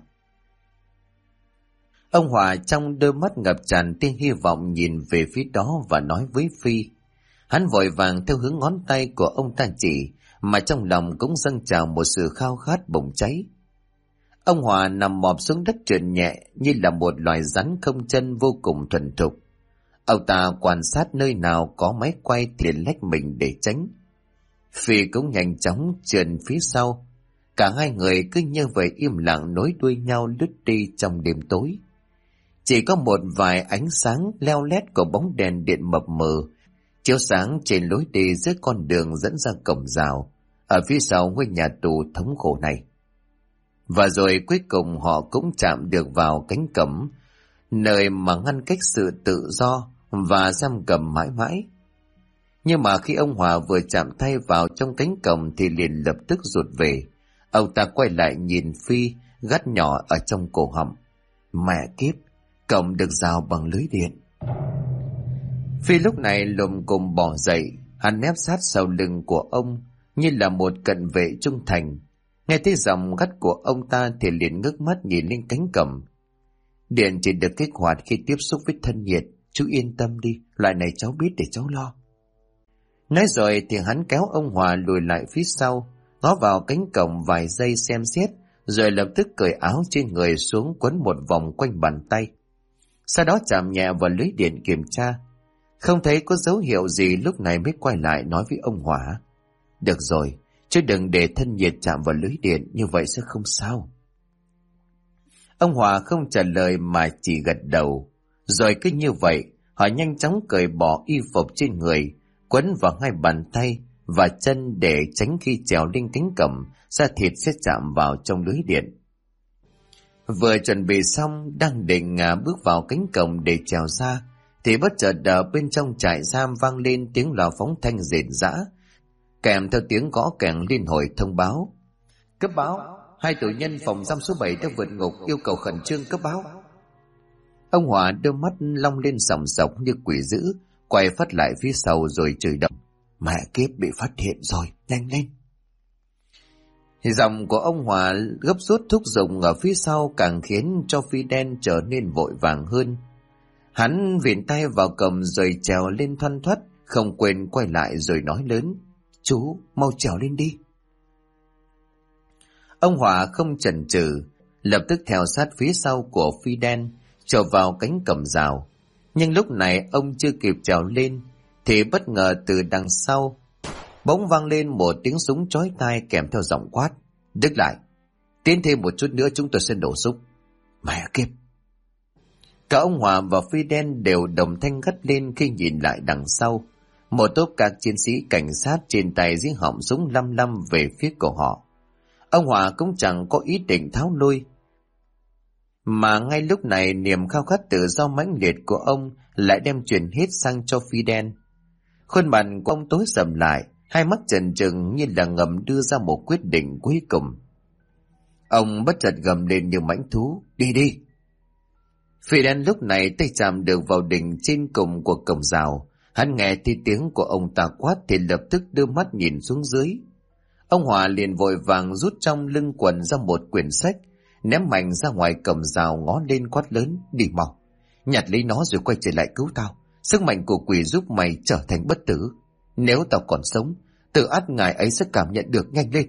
A: Ông Hòa trong đôi mắt ngập tràn tia hy vọng nhìn về phía đó và nói với Phi. Hắn vội vàng theo hướng ngón tay của ông ta chỉ, mà trong lòng cũng dâng trào một sự khao khát bùng cháy. Ông Hòa nằm mọp xuống đất trượt nhẹ như là một loài rắn không chân vô cùng thuần thục. Ông ta quan sát nơi nào có máy quay thì lách mình để tránh. Phi cũng nhanh chóng trườn phía sau. Cả hai người cứ như vậy im lặng nối đuôi nhau lướt đi trong đêm tối. Chỉ có một vài ánh sáng leo lét của bóng đèn điện mập mờ chiếu sáng trên lối đi giữa con đường dẫn ra cổng rào ở phía sau ngôi nhà tù thống khổ này. Và rồi cuối cùng họ cũng chạm được vào cánh cổng, nơi mà ngăn cách sự tự do và giam cầm mãi mãi. Nhưng mà khi ông Hòa vừa chạm tay vào trong cánh cổng thì liền lập tức rụt về. Ông ta quay lại nhìn Phi, gắt nhỏ ở trong cổ họng: Mẹ kiếp, cổng được rào bằng lưới điện. Phi lúc này lùm cùm bò dậy, hắn nép sát sau lưng của ông, như là một cận vệ trung thành. Nghe thấy giọng gắt của ông ta thì liền ngước mắt nhìn lên cánh cổng. Điện chỉ được kích hoạt khi tiếp xúc với thân nhiệt. Chú yên tâm đi, loại này cháu biết để cháu lo. Nói rồi thì hắn kéo ông Hòa lùi lại phía sau, ngó vào cánh cổng vài giây xem xét, rồi lập tức cởi áo trên người xuống quấn một vòng quanh bàn tay. Sau đó chạm nhẹ vào lưới điện kiểm tra. Không thấy có dấu hiệu gì, lúc này mới quay lại nói với ông Hòa. Được rồi, chứ đừng để thân nhiệt chạm vào lưới điện, như vậy sẽ không sao. Ông Hòa không trả lời mà chỉ gật đầu. Rồi cứ như vậy, họ nhanh chóng cởi bỏ y phục trên người, quấn vào hai bàn tay và chân để tránh khi trèo lên cánh cổng, da thịt sẽ chạm vào trong lưới điện. Vừa chuẩn bị xong, đang định bước vào cánh cổng để trèo ra, thì bất chợt ở bên trong trại giam vang lên tiếng loa phóng thanh rền rã, kèm theo tiếng gõ kèn liên hồi thông báo. Cấp báo, 2 tù nhân phòng giam số 7 đã vượt ngục, yêu cầu khẩn trương cấp báo. Ông Hòa đôi mắt long lên sòng sọc như quỷ dữ, quay phát lại phía sau rồi chửi đậm. Mẹ kiếp, bị phát hiện rồi, nhanh lên. Giọng của ông Hòa gấp rút thúc giục ở phía sau càng khiến cho Fidel trở nên vội vàng hơn. Hắn vịn tay vào cầm rồi trèo lên thoăn thoắt, không quên quay lại rồi nói lớn. Chú, mau trèo lên đi. Ông Hòa không chần chừ, lập tức theo sát phía sau của Fidel, trèo vào cánh cổng rào. Nhưng lúc này ông chưa kịp trèo lên, thì bất ngờ từ đằng sau bỗng vang lên một tiếng súng chói tai kèm theo giọng quát. Đứng lại, tiến thêm một chút nữa chúng tôi sẽ nổ súng. Mẹ kiếp! Cả ông Hòa và Fidel đều đồng thanh gắt lên khi nhìn lại đằng sau. Một tốp các chiến sĩ cảnh sát trên tay giếng họng súng lăm lăm về phía của họ. Ông Hòa cũng chẳng có ý định tháo lui, mà ngay lúc này niềm khao khát tự do mãnh liệt của ông lại đem truyền hết sang cho Fidel. Khuôn mặt của ông tối sầm lại, hai mắt trần trừng như là ngầm đưa ra một quyết định cuối cùng. Ông bất chợt gầm lên như mãnh thú. Đi đi! Fidel lúc này tay chạm được vào đỉnh trên cùng của cổng rào. Hắn nghe thấy tiếng của ông ta quát thì lập tức đưa mắt nhìn xuống dưới. Ông Hòa liền vội vàng rút trong lưng quần ra một quyển sách, ném mạnh ra ngoài cổng rào, ngó lên quát lớn. Đi mau! Nhặt lấy nó rồi quay trở lại cứu tao. Sức mạnh của quỷ giúp mày trở thành bất tử. Nếu tao còn sống, tự ắt ngài ấy sẽ cảm nhận được, nhanh lên.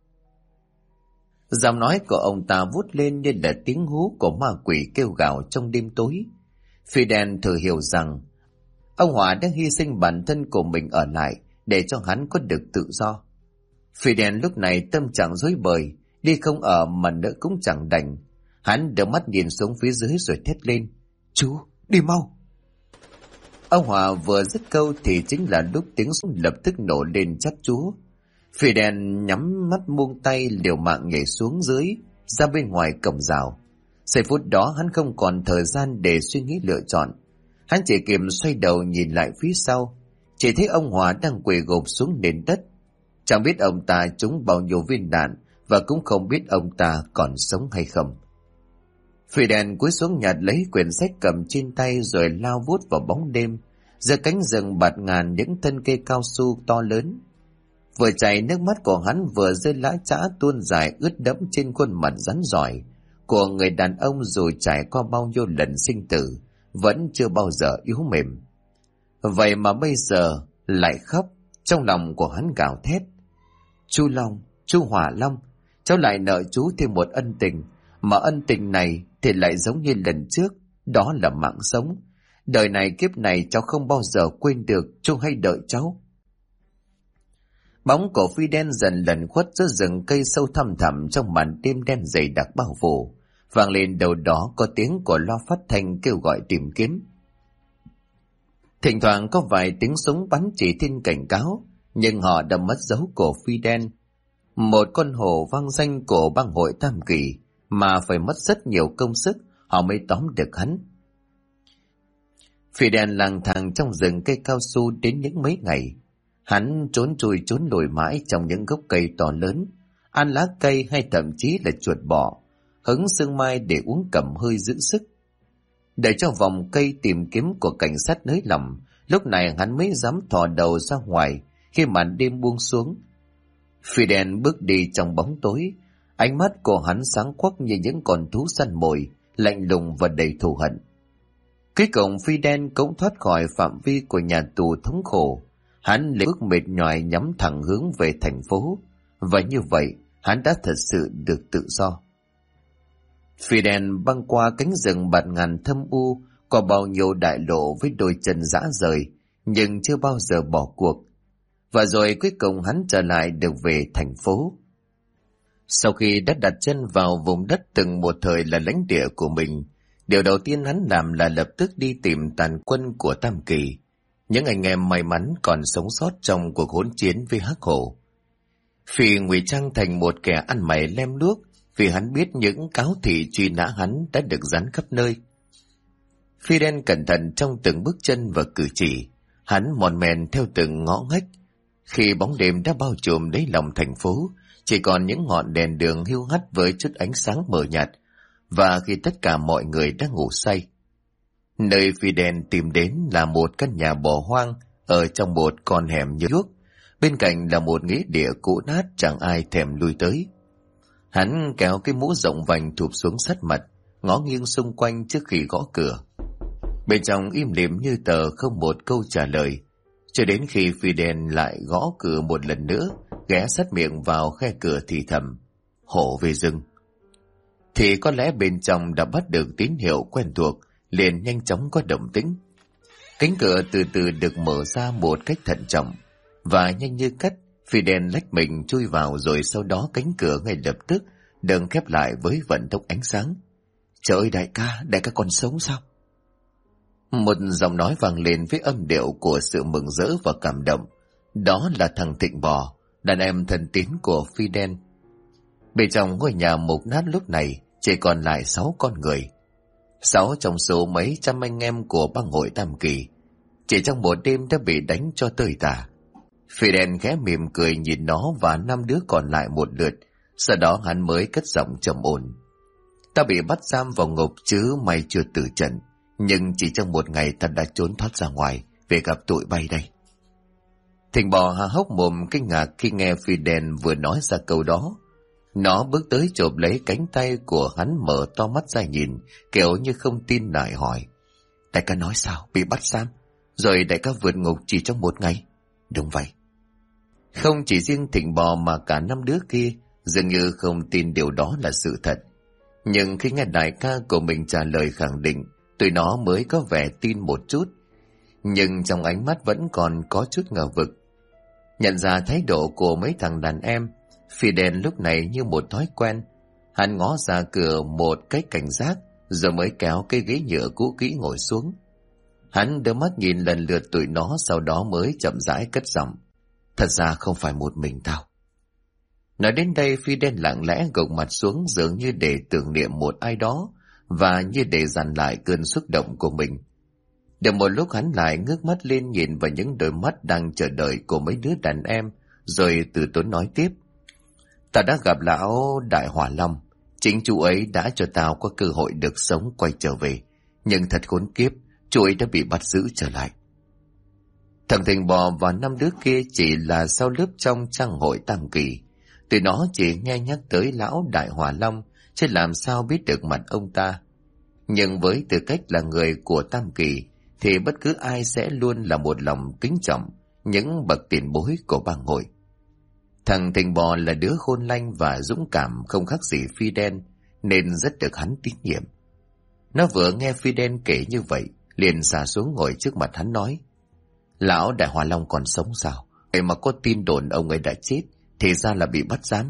A: Giọng nói của ông ta vút lên như là tiếng hú của ma quỷ kêu gào trong đêm tối. Fidel thử hiểu rằng ông Hòa đã hy sinh bản thân của mình ở lại để cho hắn có được tự do. Fidel lúc này tâm trạng rối bời, đi không ở mà nữa cũng chẳng đành. Hắn đưa mắt nhìn xuống phía dưới rồi thét lên. Chú, đi mau! Ông Hòa vừa dứt câu thì chính là lúc tiếng súng lập tức nổ lên chát chúa. Fidel nhắm mắt buông tay liều mạng nhảy xuống dưới, ra bên ngoài cổng rào. Giây phút đó hắn không còn thời gian để suy nghĩ lựa chọn. Hắn chỉ kịp xoay đầu nhìn lại phía sau, chỉ thấy ông Hòa đang quỳ gục xuống nền đất. Chẳng biết ông ta trúng bao nhiêu viên đạn, và cũng không biết ông ta còn sống hay không. Fidel cúi xuống nhặt lấy quyển sách cầm trên tay rồi lao vút vào bóng đêm, giữa cánh rừng bạt ngàn những thân cây cao su to lớn. Vừa chảy nước mắt của hắn vừa rơi lã chã tuôn dài ướt đẫm trên khuôn mặt rắn rỏi của người đàn ông dù trải qua bao nhiêu lần sinh tử vẫn chưa bao giờ yếu mềm. Vậy mà bây giờ lại khóc. Trong lòng của hắn gào thét. Chú Long, chú Hỏa Long, cháu lại nợ chú thêm một ân tình, mà ân tình này thì lại giống như lần trước, đó là mạng sống. Đời này kiếp này cháu không bao giờ quên được, chú hãy đợi cháu. Bóng của Fidel dần lần khuất giữa rừng cây sâu thăm thẳm trong màn đêm đen dày đặc bao phủ. Vang lên đầu đó có tiếng của loa phát thanh kêu gọi tìm kiếm. Thỉnh thoảng có vài tiếng súng bắn chỉ thiên cảnh cáo, nhưng họ đã mất dấu của Fidel, một con hổ vang danh của bang hội Tam Kỳ, mà phải mất rất nhiều công sức họ mới tóm được hắn. Fidel lang thang trong rừng cây cao su đến những mấy ngày. Hắn trốn chui trốn lùi mãi trong những gốc cây to lớn, ăn lá cây hay thậm chí là chuột bọ, hứng sương mai để uống cầm hơi giữ sức. Để cho vòng cây tìm kiếm của cảnh sát nới lỏng, lúc này hắn mới dám thò đầu ra ngoài khi màn đêm buông xuống. Fidel bước đi trong bóng tối, ánh mắt của hắn sáng quắc như những con thú săn mồi, lạnh lùng và đầy thù hận. Cuối cùng Fidel cũng thoát khỏi phạm vi của nhà tù thống khổ. Hắn lấy bước mệt nhoài nhắm thẳng hướng về thành phố, và như vậy hắn đã thật sự được tự do. Fidel băng qua cánh rừng bạt ngàn thâm u, qua bao nhiêu đại lộ với đôi chân rã rời, nhưng chưa bao giờ bỏ cuộc. Và rồi cuối cùng hắn trở lại được về thành phố. Sau khi đã đặt chân vào vùng đất từng một thời là lãnh địa của mình, điều đầu tiên hắn làm là lập tức đi tìm tàn quân của Tam Kỳ, những anh em may mắn còn sống sót trong cuộc hỗn chiến với Hắc Hổ. Phi ngụy trang thành một kẻ ăn mày lem luốc, vì hắn biết những cáo thị truy nã hắn đã được dán khắp nơi. Fidel cẩn thận trong từng bước chân và cử chỉ, hắn mòn mèn theo từng ngõ ngách. Khi bóng đêm đã bao trùm lấy lòng thành phố, chỉ còn những ngọn đèn đường hiu hắt với chút ánh sáng mờ nhạt, và khi tất cả mọi người đã ngủ say. Nơi Fidel tìm đến là một căn nhà bỏ hoang ở trong một con hẻm nhớt nhúc, bên cạnh là một nghĩa địa cũ nát chẳng ai thèm lui tới. Hắn kéo cái mũ rộng vành thụp xuống sát mặt, ngó nghiêng xung quanh trước khi gõ cửa. Bên trong im lìm như tờ, không một câu trả lời, cho đến khi Fidel lại gõ cửa một lần nữa, ghé sát miệng vào khe cửa thì thầm: "Hổ về rừng." Thì có lẽ bên trong đã bắt được tín hiệu quen thuộc, liền nhanh chóng có động tĩnh. Cánh cửa từ từ được mở ra một cách thận trọng, và nhanh như cắt, Fidel lách mình chui vào, rồi sau đó cánh cửa ngay lập tức đừng khép lại với vận tốc ánh sáng. "Trời ơi đại ca còn sống sao?" Một giọng nói vang lên với âm điệu của sự mừng rỡ và cảm động. Đó là thằng Thịnh Bò, đàn em thân tín của Fidel. Bên trong ngôi nhà mục nát lúc này chỉ còn lại 6 con người. 6 trong số mấy trăm anh em của bang hội Tam Kỳ, chỉ trong một đêm đã bị đánh cho tơi tả. Fidel khẽ mỉm cười nhìn nó và 5 đứa còn lại một lượt, sau đó hắn mới cất giọng trầm ổn: "Ta bị bắt giam vào ngục chứ mày chưa tử trận, nhưng chỉ trong một ngày ta đã trốn thoát ra ngoài về gặp tụi bay đây." Thịnh Bò há hốc mồm kinh ngạc khi nghe Fidel vừa nói ra câu đó. Nó bước tới chộp lấy cánh tay của hắn, mở to mắt ra nhìn, kiểu như không tin lại hỏi: "Đại ca nói sao? Bị bắt giam? Rồi đại ca vượt ngục chỉ trong một ngày?" "Đúng vậy." Không chỉ riêng Thịnh Bò mà cả 5 đứa kia dường như không tin điều đó là sự thật. Nhưng khi nghe đại ca của mình trả lời khẳng định, tụi nó mới có vẻ tin một chút. Nhưng trong ánh mắt vẫn còn có chút ngờ vực. Nhận ra thái độ của mấy thằng đàn em, Fidel lúc này như một thói quen, hắn ngó ra cửa một cách cảnh giác, rồi mới kéo cái ghế nhựa cũ kỹ ngồi xuống. Hắn đưa mắt nhìn lần lượt tụi nó, sau đó mới chậm rãi cất giọng: "Thật ra không phải một mình tao." Nói đến đây, Fidel lặng lẽ gục mặt xuống, dường như để tưởng niệm một ai đó, và như để dằn lại cơn xúc động của mình. Được một lúc hắn lại ngước mắt lên nhìn vào những đôi mắt đang chờ đợi của mấy đứa đàn em, rồi từ tốn nói tiếp: "Ta đã gặp lão Đại Hỏa Long, chính chú ấy đã cho tao có cơ hội được sống quay trở về, nhưng thật khốn kiếp, chú ấy đã bị bắt giữ trở lại." Thằng Thịnh Bò và 5 đứa kia chỉ là sau lớp trong trang hội Tam Kỳ. Tụi nó chỉ nghe nhắc tới lão Đại Hỏa Long, chứ làm sao biết được mặt ông ta. Nhưng với tư cách là người của Tam Kỳ, thì bất cứ ai sẽ luôn là một lòng kính trọng những bậc tiền bối của bang hội. Thằng Thịnh Bò là đứa khôn lanh và dũng cảm không khác gì Fidel, nên rất được hắn tín nhiệm. Nó vừa nghe Fidel kể như vậy, liền xà xuống ngồi trước mặt hắn nói: "Lão Đại Hỏa Long còn sống sao? Vậy mà có tin đồn ông ấy đã chết, thì ra là bị bắt giam."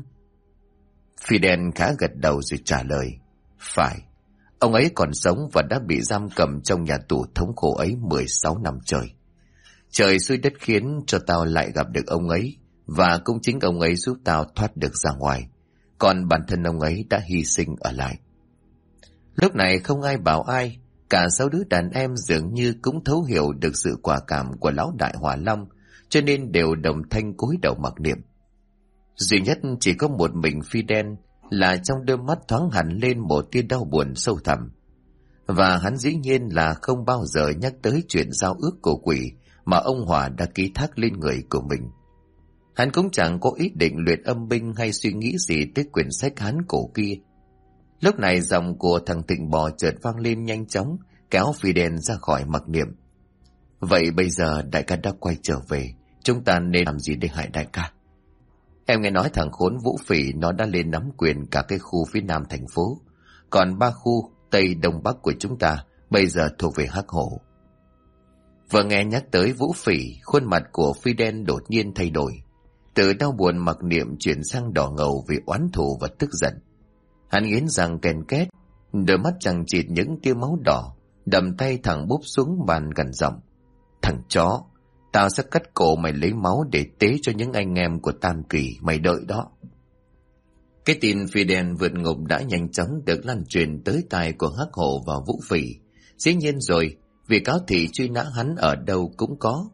A: Fidel khá gật đầu rồi trả lời: "Phải, ông ấy còn sống và đã bị giam cầm trong nhà tù thống khổ ấy 16 năm trời. Trời xui đất khiến cho tao lại gặp được ông ấy, và cũng chính ông ấy giúp tao thoát được ra ngoài, còn bản thân ông ấy đã hy sinh ở lại." Lúc này không ai bảo ai, cả 6 đứa đàn em dường như cũng thấu hiểu được sự quả cảm của lão Đại Hỏa Long, cho nên đều đồng thanh cúi đầu mặc niệm. Duy nhất chỉ có một mình Fidel là trong đôi mắt thoáng hẳn lên một tia đau buồn sâu thẳm, và hắn dĩ nhiên là không bao giờ nhắc tới chuyện giao ước của quỷ mà ông Hòa đã ký thác lên người của mình. Hắn cũng chẳng có ý định luyện âm binh hay suy nghĩ gì tới quyển sách Hán cổ kia. Lúc này giọng của thằng Thịnh Bò chợt vang lên nhanh chóng, kéo Fidel ra khỏi mặc niệm. Vậy bây giờ đại ca đã quay trở về, chúng ta nên làm gì để hại đại ca? Em nghe nói thằng khốn Vũ Phỉ nó đã lên nắm quyền cả cái khu phía nam thành phố, còn 3 khu Tây Đông Bắc của chúng ta bây giờ thuộc về Hắc Hổ. Vừa nghe nhắc tới Vũ Phỉ, khuôn mặt của Fidel đột nhiên thay đổi, từ đau buồn mặc niệm chuyển sang đỏ ngầu vì oán thù và tức giận. Hắn nghiến răng ken két, đôi mắt chằng chịt những tia máu đỏ, đầm tay thẳng búp xuống bàn gần giọng. Thằng chó, tao sẽ cắt cổ mày lấy máu để tế cho những anh em của Tam Kỳ, mày đợi đó. Cái tin Fidel vượt ngục đã nhanh chóng được lan truyền tới tai của Hắc Hổ và Vũ Phỉ. Dĩ nhiên rồi, vì cáo thị truy nã hắn ở đâu cũng có.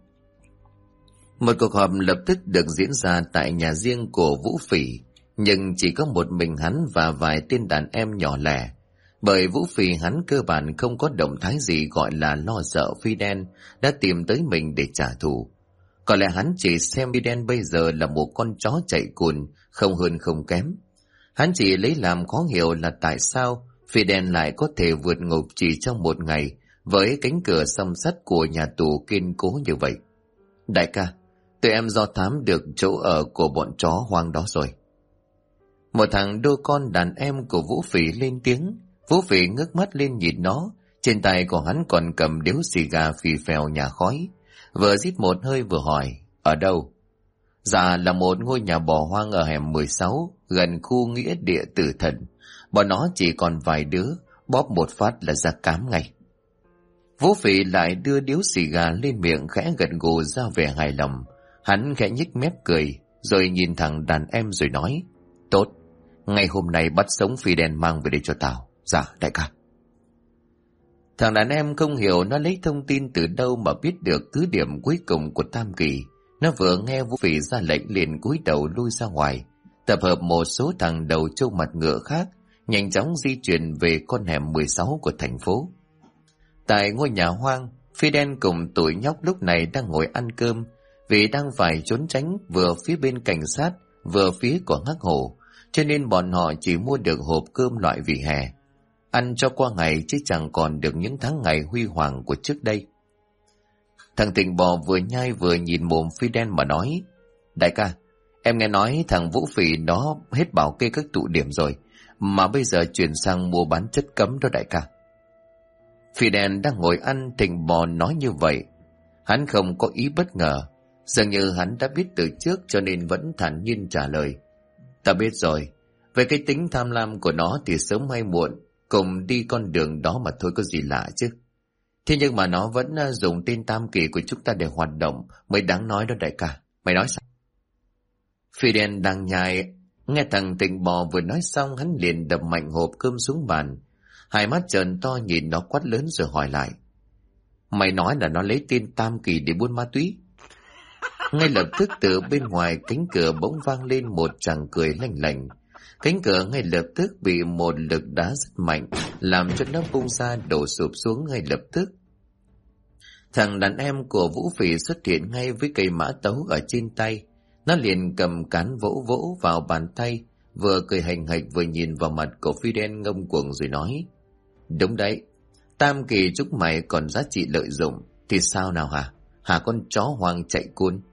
A: Một cuộc họp lập tức được diễn ra tại nhà riêng của Vũ Phỉ, nhưng chỉ có một mình hắn và vài tên đàn em nhỏ lẻ. Bởi Vũ Phỉ hắn cơ bản không có động thái gì gọi là lo sợ Fidel đã tìm tới mình để trả thù. Có lẽ hắn chỉ xem Fidel bây giờ là một con chó chạy cùn, không hơn không kém. Hắn chỉ lấy làm khó hiểu là tại sao Fidel lại có thể vượt ngục chỉ trong một ngày với cánh cửa song sắt của nhà tù kiên cố như vậy. Đại ca, tụi em do thám được chỗ ở của bọn chó hoang đó rồi. Một thằng đô con đàn em của Vũ Phỉ lên tiếng. Vũ Phỉ ngước mắt lên nhìn nó, trên tay của hắn còn cầm điếu xì gà phì phèo nhả khói, vừa rít một hơi vừa hỏi, ở đâu? Dạ là một ngôi nhà bỏ hoang ở hẻm 16, gần khu nghĩa địa Tử Thần. Bọn nó chỉ còn vài đứa, bóp một phát là ra cám ngay. Vũ Phỉ lại đưa điếu xì gà lên miệng khẽ gật gù ra vẻ hài lòng. Hắn khẽ nhếch mép cười, rồi nhìn thằng đàn em rồi nói, tốt, ngày hôm nay bắt sống Fidel mang về đây cho tao. Dạ đại ca. Thằng đàn em không hiểu nó lấy thông tin từ đâu mà biết được cứ điểm cuối cùng của Tam Kỳ. Nó vừa nghe Vũ Phỉ ra lệnh liền cúi đầu lui ra ngoài, tập hợp một số thằng đầu trâu mặt ngựa khác, nhanh chóng di chuyển về con hẻm 16 của thành phố. Tại ngôi nhà hoang, Fidel cùng tụi nhóc lúc này đang ngồi ăn cơm, vì đang phải trốn tránh vừa phía bên cảnh sát, vừa phía của Hắc Hổ, cho nên bọn họ chỉ mua được hộp cơm loại vỉa hè. Ăn cho qua ngày chứ chẳng còn được những tháng ngày huy hoàng của trước đây. Thằng Thịnh Bò vừa nhai vừa nhìn mồm Fidel mà nói, đại ca, em nghe nói thằng Vũ Phỉ nó hết bảo kê các tụ điểm rồi, mà bây giờ chuyển sang mua bán chất cấm đó đại ca. Fidel đang ngồi ăn, Thịnh Bò nói như vậy. Hắn không có ý bất ngờ, dường như hắn đã biết từ trước cho nên vẫn thản nhiên trả lời. Ta biết rồi, về cái tính tham lam của nó thì sớm hay muộn cùng đi con đường đó mà thôi, có gì lạ chứ. Thế nhưng mà nó vẫn dùng tên Tam Kỳ của chúng ta để hoạt động mới đáng nói đó đại ca. Mày nói sao? Fidel đang nhai, nghe thằng Thịnh Bò vừa nói xong hắn liền đập mạnh hộp cơm xuống bàn. Hai mắt trợn to nhìn nó quát lớn rồi hỏi lại. Mày nói là nó lấy tên Tam Kỳ để buôn ma túy? Ngay lập tức từ bên ngoài cánh cửa bỗng vang lên một tràng cười lanh lảnh. Cánh cửa ngay lập tức bị một lực đá rất mạnh làm cho nó bung ra đổ sụp xuống ngay lập tức. Thằng đàn em của Vũ Phỉ xuất hiện ngay với cây mã tấu ở trên tay. Nó liền cầm cán vỗ vỗ vào bàn tay, vừa cười hành hạch vừa nhìn vào mặt của Fidel ngông cuồng rồi nói. Đúng đấy, Tam Kỳ chúng mày còn giá trị lợi dụng thì sao nào hả? Hả con chó hoang chạy cun?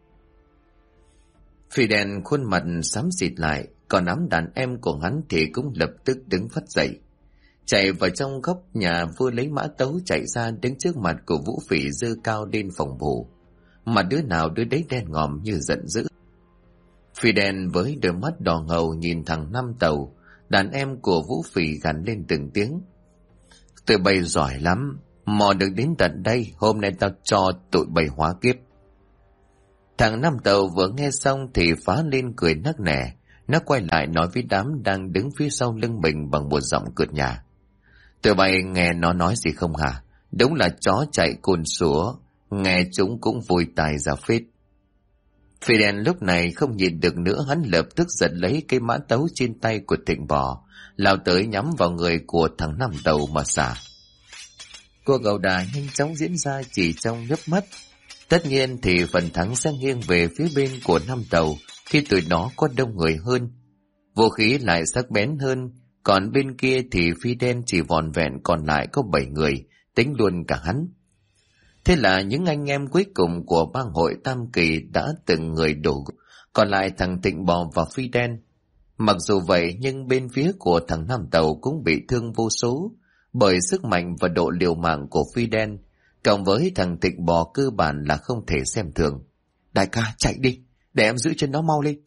A: Fidel khuôn mặt xám xịt lại, còn đám đàn em của hắn thì cũng lập tức đứng phắt dậy, chạy vào trong góc nhà vừa lấy mã tấu chạy ra đứng trước mặt của Vũ Phỉ giơ cao lên phòng thủ. Mà đứa nào đứa đấy đen ngòm như giận dữ. Fidel với đôi mắt đỏ ngầu nhìn thằng Năm Tàu, đàn em của Vũ Phỉ gằn lên từng tiếng. Tụi bay giỏi lắm, mò được đến tận đây, hôm nay tao cho tụi bay hóa kiếp. Thằng Năm Tàu vừa nghe xong thì phá lên cười nắc nẻ. Nó quay lại nói với đám đang đứng phía sau lưng mình bằng một giọng cợt nhả. Tụi bay nghe nó nói gì không hả? Đúng là chó chạy cồn sủa, nghe chúng cũng vui tai ra phết. Fidel lúc này không nhìn được nữa, hắn lập tức giật lấy cây mã tấu trên tay của Thịnh Bò, lao tới nhắm vào người của thằng Năm Tàu mà xả. Cuộc ẩu đả nhanh chóng diễn ra chỉ trong chớp mắt. Tất nhiên thì phần thắng sẽ nghiêng về phía bên của Năm Tàu, khi tụi nó có đông người hơn. Vũ khí lại sắc bén hơn, còn bên kia thì Fidel chỉ vòn vẹn còn lại có 7 người, tính luôn cả hắn. Thế là những anh em cuối cùng của bang hội Tam Kỳ đã từng người đổ, còn lại thằng Thịnh Bò và Fidel. Mặc dù vậy nhưng bên phía của thằng Nam Tàu cũng bị thương vô số, bởi sức mạnh và độ liều mạng của Fidel, cộng với thằng Thịnh Bò cơ bản là không thể xem thường. Đại ca chạy đi, để em giữ chân nó mau lên.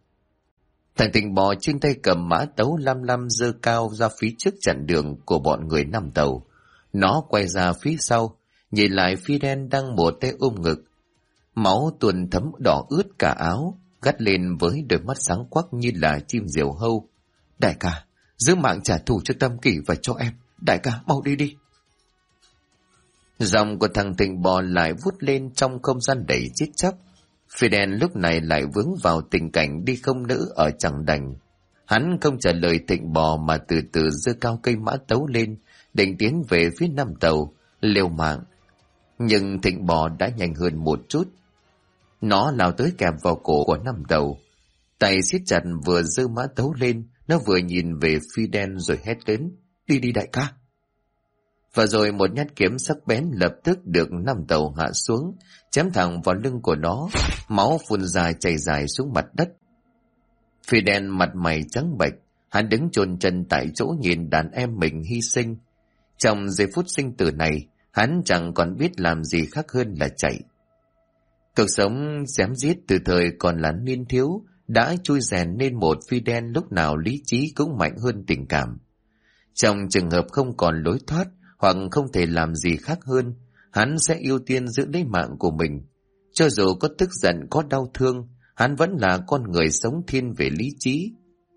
A: Thằng Thịnh Bò trên tay cầm mã tấu lăm lăm giơ cao ra phía trước chặn đường của bọn người Nam Tàu. Nó quay ra phía sau, nhìn lại Fidel đang một tay ôm ngực. Máu tuôn thấm đỏ ướt cả áo, gắt lên với đôi mắt sáng quắc như là chim diều hâu. Đại ca, giữ mạng trả thù cho Tam Kỳ và cho em. Đại ca, mau đi đi. Giọng của thằng Thịnh Bò lại vút lên trong không gian đầy chết chóc. Fidel lúc này lại vướng vào tình cảnh đi không nỡ ở chẳng đành. Hắn không trả lời Thịnh Bò mà từ từ giơ cao cây mã tấu lên, định tiến về phía Nam Tàu, liều mạng. Nhưng Thịnh Bò đã nhanh hơn một chút. Nó lao tới kẹp vào cổ của Nam Tàu. Tay siết chặt vừa giơ mã tấu lên, nó vừa nhìn về Fidel rồi hét lớn. Đi đi đại ca. Và rồi một nhát kiếm sắc bén lập tức được Nam Tàu hạ xuống, chém thẳng vào lưng của nó, máu phun ra chảy dài xuống mặt đất. Fidel mặt mày trắng bệch, hắn đứng chôn chân tại chỗ nhìn đàn em mình hy sinh. Trong giây phút sinh tử này, hắn chẳng còn biết làm gì khác hơn là chạy. Cuộc sống chém giết từ thời còn là niên thiếu đã chui rèn nên một Fidel lúc nào lý trí cũng mạnh hơn tình cảm. Trong trường hợp không còn lối thoát hoặc không thể làm gì khác hơn, hắn sẽ ưu tiên giữ lấy mạng của mình. Cho dù có tức giận, có đau thương, hắn vẫn là con người sống thiên về lý trí.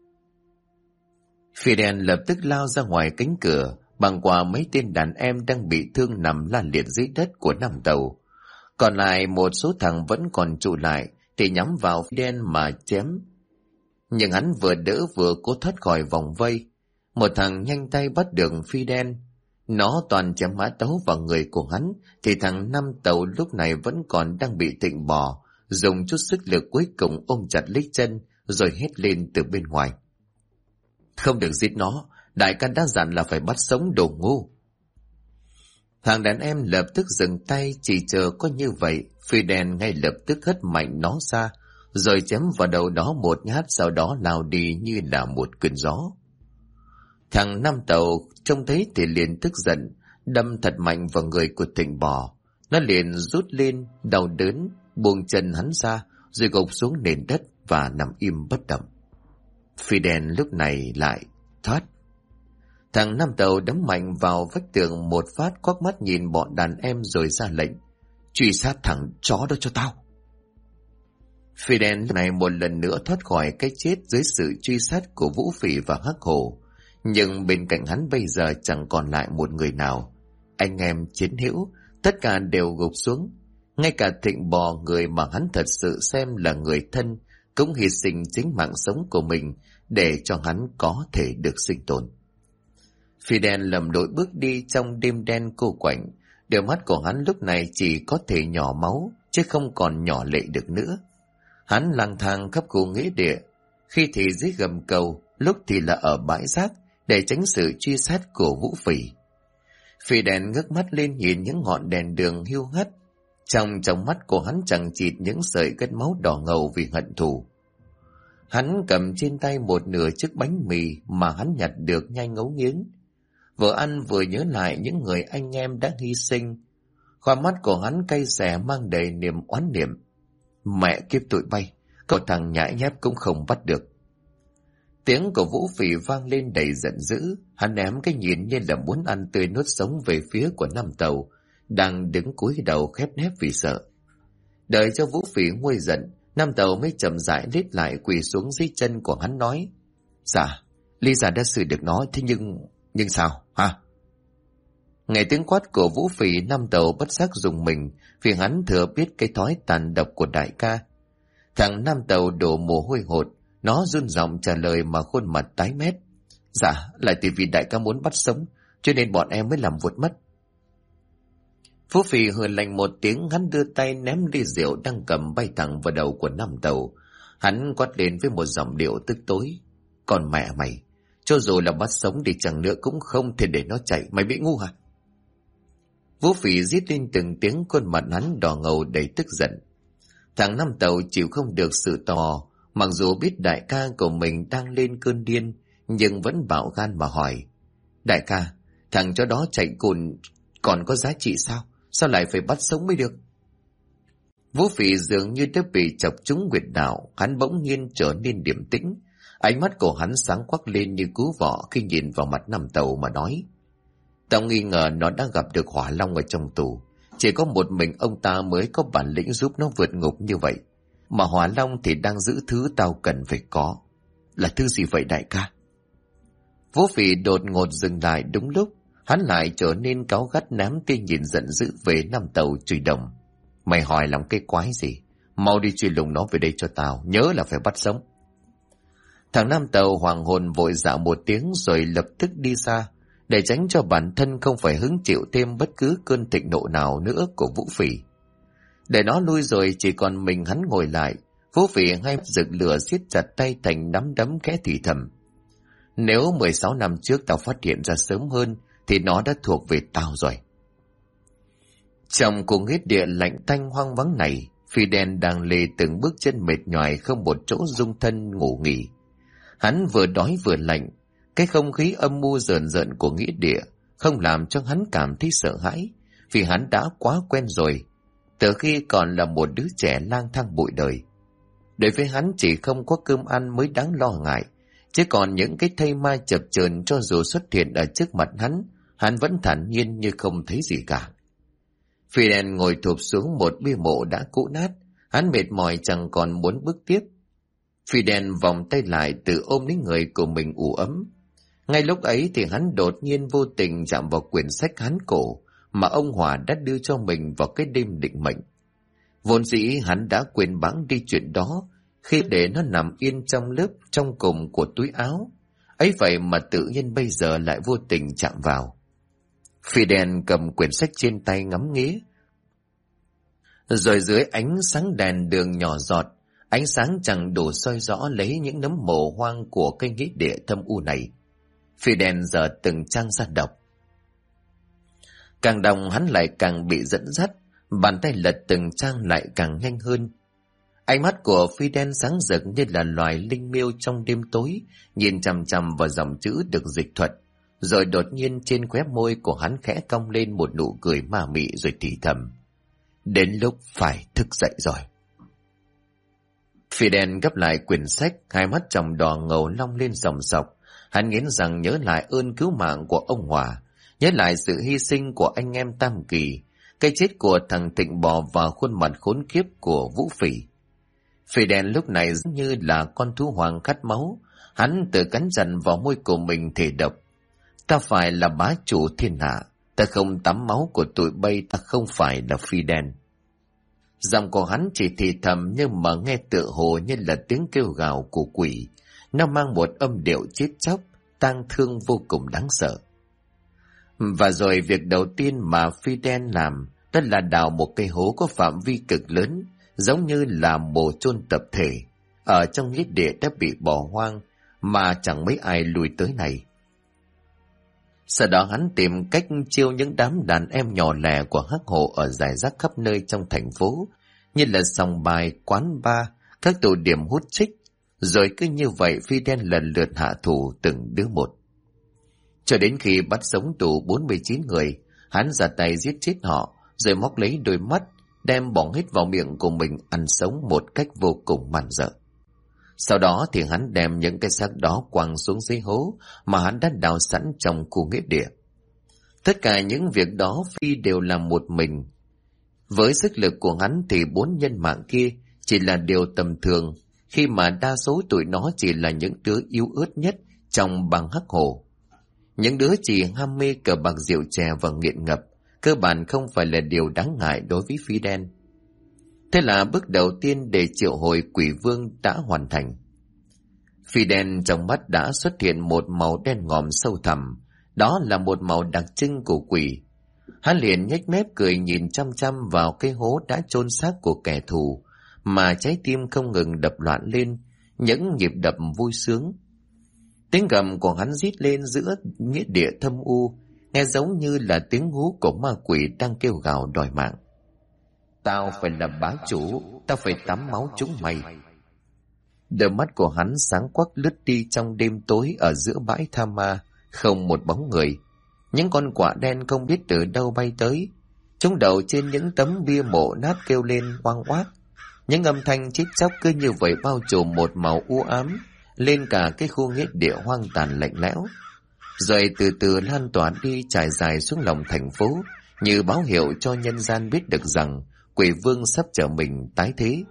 A: Fidel lập tức lao ra ngoài cánh cửa, băng qua mấy tên đàn em đang bị thương nằm la liệt dưới đất của Nam Tàu. Còn lại một số thằng vẫn còn trụ lại thì nhắm vào Fidel mà chém. Nhưng hắn vừa đỡ vừa cố thoát khỏi vòng vây. Một thằng nhanh tay bắt được Fidel. Nó toàn chém mã tấu vào người của hắn, thì thằng Nam Tàu lúc này vẫn còn đang bị Thịnh Bò dùng chút sức lực cuối cùng ôm chặt lấy chân rồi hét lên từ bên ngoài. Không được giết nó, đại ca đã dặn là phải bắt sống đồ ngu. Thằng đàn em lập tức dừng tay, chỉ chờ có như vậy, Fidel ngay lập tức hất mạnh nó ra, rồi chém vào đầu đó một nhát, sau đó lao đi như là một cơn gió. Thằng Nam Tàu trông thấy thì liền tức giận, đâm thật mạnh vào người của Thịnh Bò. Nó liền rút lên, đau đớn, buông chân hắn ra, rồi gục xuống nền đất và nằm im bất động. Fidel lúc này lại thoát. Thằng Nam Tàu đấm mạnh vào vách tường một phát, quắc mắt nhìn bọn đàn em rồi ra lệnh. Truy sát thằng chó đó cho tao. Fidel lúc này một lần nữa thoát khỏi cái chết dưới sự truy sát của Vũ Phỉ và Hắc Hổ. Nhưng bên cạnh hắn bây giờ chẳng còn lại một người nào. Anh em chiến hữu, tất cả đều gục xuống. Ngay cả Thịnh Bò, người mà hắn thật sự xem là người thân, cũng hy sinh chính mạng sống của mình để cho hắn có thể được sinh tồn. Fidel lầm lội bước đi trong đêm đen cô quạnh. Đôi mắt của hắn lúc này chỉ có thể nhỏ máu, chứ không còn nhỏ lệ được nữa. Hắn lang thang khắp khu nghĩa địa, khi thì dưới gầm cầu, lúc thì là ở bãi rác, để tránh sự truy sát của Vũ Phỉ. Fidel ngước mắt lên nhìn những ngọn đèn đường hiu hắt. Trong mắt của hắn chẳng chịt những sợi gân máu đỏ ngầu vì hận thù. Hắn cầm trên tay một nửa chiếc bánh mì mà hắn nhặt được nhanh ngấu nghiến. Vừa ăn vừa nhớ lại những người anh em đã hy sinh. Khoa mắt của hắn cay xè mang đầy niềm oán niệm. Mẹ kiếp tụi bay, cậu thằng nhãi nhép cũng không bắt được. Tiếng của Vũ Phỉ vang lên đầy giận dữ. Hắn ném cái nhìn như là muốn ăn tươi nuốt sống về phía của Nam Tàu, đang đứng cúi đầu khép nép vì sợ. Đợi cho Vũ Phỉ nguôi giận, Nam Tàu mới chậm rãi lết lại quỳ xuống dưới chân của hắn nói. Dạ, Lý già đã xử được nó, thế nhưng sao hả? Nghe tiếng quát của Vũ Phỉ, Nam Tàu bất giác dùng mình, vì hắn thừa biết cái thói tàn độc của đại ca. Thằng Nam Tàu đổ mồ hôi hột, nó run giọng trả lời mà khuôn mặt tái mét. Dạ, lại vì đại ca muốn bắt sống, cho nên bọn em mới làm vụt mất. Vũ Phỉ hừ lạnh một tiếng, hắn đưa tay ném ly rượu đang cầm bay thẳng vào đầu của Nam Tàu. Hắn quát lên với một giọng điệu tức tối. Còn mẹ mày, cho dù là bắt sống đi chẳng nữa cũng không thể để nó chạy, mày bị ngu hả? Vũ Phỉ rít lên từng tiếng, khuôn mặt hắn đỏ ngầu đầy tức giận. Thằng Năm Tàu chịu không được sự tò, mặc dù biết đại ca của mình đang lên cơn điên, nhưng vẫn bạo gan mà hỏi. Đại ca, thằng chó đó chạy cùn còn có giá trị sao? Sao lại phải bắt sống mới được? Vũ Phỉ dường như đã bị chọc trúng huyệt đạo, hắn bỗng nhiên trở nên điềm tĩnh. Ánh mắt của hắn sáng quắc lên như cú vọ khi nhìn vào mặt Năm Tàu mà nói. Tao nghi ngờ nó đã gặp được Hỏa Long ở trong tù. Chỉ có một mình ông ta mới có bản lĩnh giúp nó vượt ngục như vậy. Mà Hỏa Long thì đang giữ thứ tao cần phải có. Là thứ gì vậy đại ca? Vũ Phỉ đột ngột dừng lại đúng lúc. Hắn lại trở nên cáu gắt, ném tia nhìn giận dữ về Năm Tàu chửi đồng. Mày hỏi làm cái quái gì? Mau đi truy lùng nó về đây cho tao, nhớ là phải bắt sống. Thằng Năm Tàu hoàng hồn vội dạo một tiếng rồi lập tức đi xa, để tránh cho bản thân không phải hứng chịu thêm bất cứ cơn thịnh nộ nào nữa của Vũ Phỉ. Để nó lui rồi chỉ còn mình hắn ngồi lại, Vũ Phỉ ngay rực lửa siết chặt tay thành nắm đấm khẽ thì thầm. Nếu 16 năm trước tao phát hiện ra sớm hơn thì nó đã thuộc về tao rồi. Trong cuộc nghết địa lạnh tanh hoang vắng này, Fidel đang lê từng bước chân mệt nhoài không một chỗ dung thân ngủ nghỉ. Hắn vừa đói vừa lạnh, cái không khí âm mưu rờn rợn của nghĩa địa không làm cho hắn cảm thấy sợ hãi, vì hắn đã quá quen rồi, từ khi còn là một đứa trẻ lang thang bụi đời. Đối với hắn chỉ không có cơm ăn mới đáng lo ngại, chứ còn những cái thây ma chập chờn cho dù xuất hiện ở trước mặt hắn vẫn thản nhiên như không thấy gì cả. Fidel ngồi thụp xuống một bia mộ đã cũ nát, hắn mệt mỏi chẳng còn muốn bước tiếp. Fidel vòng tay lại tự ôm lấy người của mình ủ ấm. Ngay lúc ấy thì hắn đột nhiên vô tình chạm vào quyển sách hán cổ mà ông Hòa đã đưa cho mình vào cái đêm định mệnh. Vốn dĩ hắn đã quên bẵng đi chuyện đó khi để nó nằm yên trong lớp trong cùng của túi áo. Ấy vậy mà tự nhiên bây giờ lại vô tình chạm vào. Fidel cầm quyển sách trên tay ngắm nghía. Rồi dưới ánh sáng đèn đường nhỏ giọt, ánh sáng chẳng đủ soi rõ lấy những nấm mồ hoang của cây nghĩa địa thâm u này. Fidel giờ từng trang ra đọc. Càng đọc hắn lại càng bị dẫn dắt, bàn tay lật từng trang lại càng nhanh hơn. Ánh mắt của Fidel sáng rực như là loài linh miêu trong đêm tối, nhìn chằm chằm vào dòng chữ được dịch thuật. Rồi đột nhiên trên khóe môi của hắn khẽ cong lên một nụ cười ma mị rồi thì thầm. Đến lúc phải thức dậy rồi. Fidel gấp lại quyển sách, hai mắt tròng đỏ ngầu long lên dòng dọc. Hắn nghiến rằng nhớ lại ơn cứu mạng của ông Hòa, nhớ lại sự hy sinh của anh em Tam Kỳ, cái chết của thằng Thịnh bò vào khuôn mặt khốn kiếp của Vũ Phỉ. Fidel lúc này giống như là con thú hoang khát máu, hắn tự cắn răng vào môi của mình thề độc. Ta phải là bá chủ thiên hạ, ta không tắm máu của tụi bay, ta không phải là Fidel. Giọng của hắn chỉ thì thầm nhưng mà nghe tựa hồ như là tiếng kêu gào của quỷ. Nó mang một âm điệu chết chóc, tang thương vô cùng đáng sợ. Và rồi việc đầu tiên mà Fidel làm đó là đào một cây hố có phạm vi cực lớn, giống như là mồ chôn tập thể, ở trong nghĩa địa đã bị bỏ hoang mà chẳng mấy ai lùi tới này. Sau đó hắn tìm cách chiêu những đám đàn em nhỏ lẻ của Hắc Hồ ở rải rác khắp nơi trong thành phố, như là sòng bài, quán bar, các tụ điểm hút chích. Rồi cứ như vậy Fidel lần lượt hạ thủ từng đứa một. Cho đến khi bắt sống tù 49 người, hắn ra tay giết chết họ, rồi móc lấy đôi mắt, đem bỏ hết vào miệng của mình ăn sống một cách vô cùng man dợ. Sau đó thì hắn đem những cái xác đó quăng xuống dưới hố mà hắn đã đào sẵn trong khu nghĩa địa. Tất cả những việc đó Phi đều làm một mình. Với sức lực của hắn thì 4 nhân mạng kia chỉ là điều tầm thường, khi mà đa số tụi nó chỉ là những đứa yếu ớt nhất trong bang Hắc Hồ. Những đứa chỉ ham mê cờ bạc rượu chè và nghiện ngập, cơ bản không phải là điều đáng ngại đối với Fidel. Thế là bước đầu tiên để triệu hồi quỷ vương đã hoàn thành. Fidel trong mắt đã xuất hiện một màu đen ngòm sâu thẳm, đó là một màu đặc trưng của quỷ. Hắn liền nhếch mép cười nhìn chăm chăm vào cái hố đã chôn xác của kẻ thù, mà trái tim không ngừng đập loạn lên, những nhịp đập vui sướng. Tiếng gầm của hắn rít lên giữa nghĩa địa thâm u, nghe giống như là tiếng hú của ma quỷ đang kêu gào đòi mạng. Tao phải là bá chủ, tao phải tắm máu chúng mày. Đôi mắt của hắn sáng quắc lướt đi trong đêm tối ở giữa bãi tha ma, không một bóng người. Những con quạ đen không biết từ đâu bay tới, chúng đậu trên những tấm bia mộ nát kêu lên oang oác. Những âm thanh chít chóc cứ như vậy bao trùm một màu u ám lên cả cái khu nghĩa địa hoang tàn lạnh lẽo, rồi từ từ lan tỏa đi trải dài xuống lòng thành phố, như báo hiệu cho nhân gian biết được rằng quỷ vương sắp trở mình tái thế.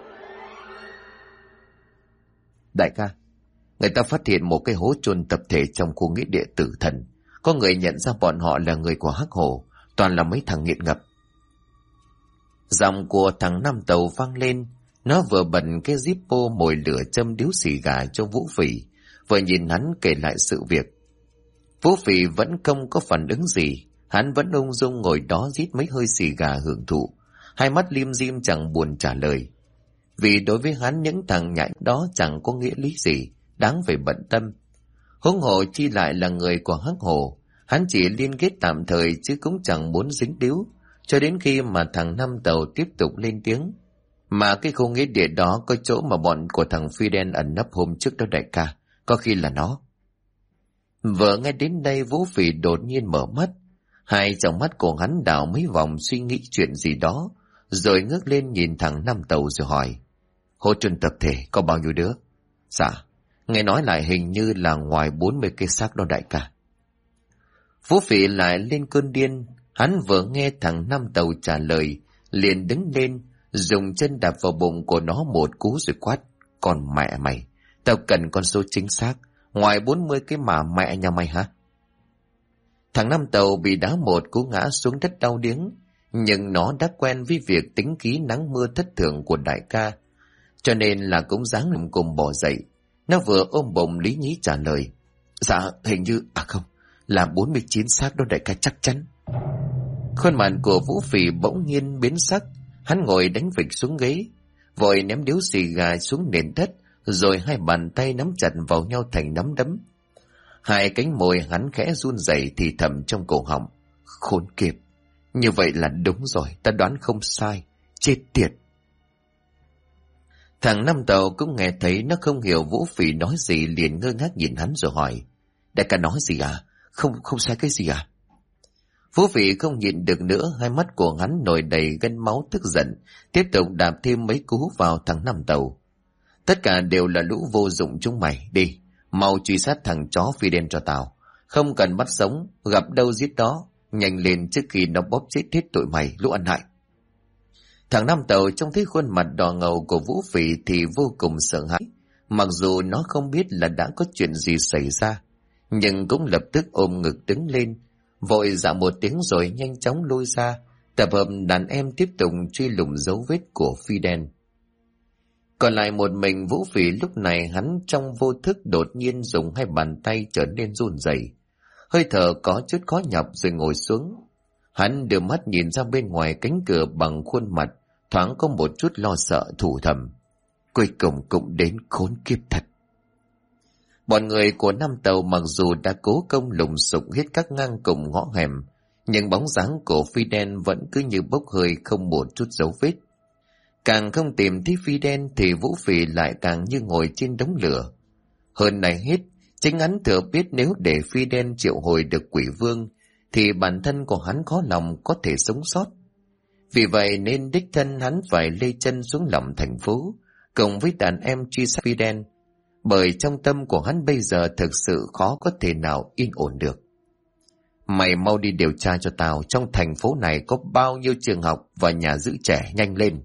A: Đại ca, người ta phát hiện một cái hố chôn tập thể trong khu nghĩa địa tử thần. Có người nhận ra bọn họ là người của Hắc Hổ, toàn là mấy thằng nghiện ngập. Giọng của thằng Nam Tàu vang lên, nó vừa bật cái Zippo mồi lửa châm điếu xì gà cho Vũ Phỉ, vừa nhìn hắn kể lại sự việc. Vũ Phỉ vẫn không có phản ứng gì, hắn vẫn ung dung ngồi đó rít mấy hơi xì gà hưởng thụ, hai mắt lim dim chẳng buồn trả lời. Vì đối với hắn những thằng nhãi đó chẳng có nghĩa lý gì đáng phải bận tâm. Huống hồ chi lại là người của Hắc Hổ, hắn chỉ liên kết tạm thời chứ cũng chẳng muốn dính điếu, cho đến khi mà thằng Năm Tàu tiếp tục lên tiếng. Mà cái khu nghĩa địa đó có chỗ mà bọn của thằng Fidel ẩn nấp hôm trước đó đại ca, có khi là nó. Vừa nghe đến đây Vũ Phỉ đột nhiên mở mắt, hai tròng mắt của hắn đảo mấy vòng suy nghĩ chuyện gì đó, rồi ngước lên nhìn thằng Năm Tàu rồi hỏi: Hố chôn tập thể có bao nhiêu đứa? Dạ, nghe nói lại hình như là ngoài 40 cái xác đó đại ca. Vũ Phỉ lại lên cơn điên, hắn vừa nghe thằng Năm Tàu trả lời, liền đứng lên, dùng chân đạp vào bụng của nó một cú rồi quát: Còn mẹ mày, tao cần con số chính xác, ngoài 40 cái mà mẹ nhà mày hả? Thằng Năm Tàu bị đá một cú ngã xuống đất đau điếng, nhưng nó đã quen với việc tính khí nắng mưa thất thường của đại ca, cho nên là cũng ráng lùm cùng bò dậy. Nó vừa ôm bụng lý nhí trả lời: Dạ hình như, không, là 49 xác đó đại ca chắc chắn. Khuôn mặt của Vũ Phỉ bỗng nhiên biến sắc, hắn ngồi đánh phịch xuống ghế, vội ném điếu xì gà xuống nền đất, rồi hai bàn tay nắm chặt vào nhau thành nắm đấm. Hai cánh môi hắn khẽ run rẩy thì thầm trong cổ họng: Khốn kiếp, như vậy là đúng rồi, ta đoán không sai, chết tiệt. Thằng Năm Tàu cũng nghe thấy nó không hiểu Vũ Phỉ nói gì, liền ngơ ngác nhìn hắn rồi hỏi: Đại ca nói gì à? Không sai cái gì à? Vũ Phỉ không nhịn được nữa, hai mắt của hắn nổi đầy gân máu tức giận, tiếp tục đạp thêm mấy cú vào thằng Năm Tàu. Tất cả đều là lũ vô dụng chúng mày, đi, mau truy sát thằng chó Fidel cho tao, không cần bắt sống, gặp đâu giết đó, nhanh lên trước khi nó bóp chết hết tụi mày, lũ ăn hại. Thằng Năm Tàu trông thấy khuôn mặt đỏ ngầu của Vũ Phỉ thì vô cùng sợ hãi, mặc dù nó không biết là đã có chuyện gì xảy ra, nhưng cũng lập tức ôm ngực đứng lên, vội dạ một tiếng rồi nhanh chóng lui ra, tập hợp đàn em tiếp tục truy lùng dấu vết của Fidel. Còn lại một mình Vũ Phỉ lúc này, hắn trong vô thức đột nhiên dùng hai bàn tay trở nên run rẩy, hơi thở có chút khó nhọc rồi ngồi xuống. Hắn đưa mắt nhìn ra bên ngoài cánh cửa bằng khuôn mặt thoáng có một chút lo sợ thủ thầm: Cuối cùng cũng đến, khốn kiếp thật. Bọn người của Năm Tàu mặc dù đã cố công lùng sục hết các ngang cùng ngõ hẻm, nhưng bóng dáng của Fidel vẫn cứ như bốc hơi không một chút dấu vết. Càng không tìm thấy Fidel thì Vũ Phỉ lại càng như ngồi trên đống lửa. Hơn này hết, chính hắn thừa biết nếu để Fidel triệu hồi được quỷ vương thì bản thân của hắn khó lòng có thể sống sót. Vì vậy nên đích thân hắn phải lê chân xuống lòng thành phố, cùng với đàn em truy sát Fidel, bởi trong tâm của hắn bây giờ thực sự khó có thể nào yên ổn được. Mày mau đi điều tra cho tao trong thành phố này có bao nhiêu trường học và nhà giữ trẻ, nhanh lên.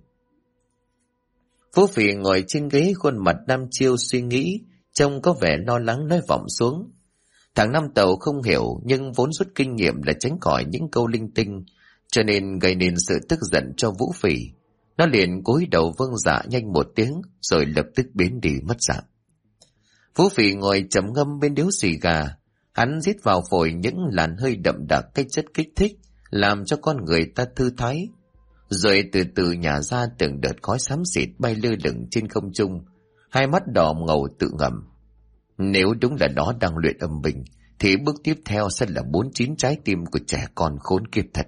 A: Vũ Phỉ ngồi trên ghế, khuôn mặt đăm chiêu suy nghĩ, trông có vẻ lo lắng nói vọng xuống. Thằng Năm Tàu không hiểu, nhưng vốn rút kinh nghiệm là tránh khỏi những câu linh tinh, cho nên gây nên sự tức giận cho Vũ Phỉ. Nó liền cúi đầu vâng dạ nhanh một tiếng, rồi lập tức biến đi mất dạng. Vũ Phỉ ngồi trầm ngâm bên điếu xì gà, hắn rít vào phổi những làn hơi đậm đặc cái chất kích thích, làm cho con người ta thư thái. rồi từ từ nhả ra từng đợt khói xám xịt bay lơ lửng trên không trung, hai mắt đỏ ngầu tự ngầm. Nếu đúng là nó đang luyện âm binh, thì bước tiếp theo sẽ là 49 trái tim của trẻ con khốn kiếp thật.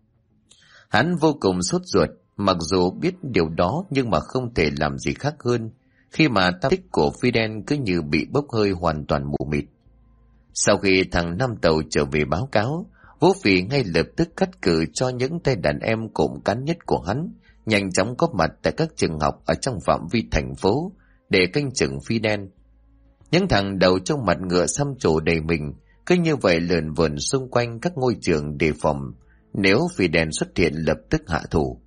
A: Hắn vô cùng sốt ruột, mặc dù biết điều đó nhưng mà không thể làm gì khác hơn khi mà tâm tích của Fidel cứ như bị bốc hơi hoàn toàn mù mịt. Sau khi thằng Năm Tàu trở về báo cáo, Vũ Phỉ ngay lập tức cắt cử cho những tay đàn em cộm cán nhất của hắn nhanh chóng có mặt tại các trường học ở trong phạm vi thành phố để canh chừng Fidel. Những thằng đầu trong mặt ngựa xăm trổ đầy mình cứ như vậy lượn vườn xung quanh các ngôi trường đề phòng nếu Fidel xuất hiện lập tức hạ thủ.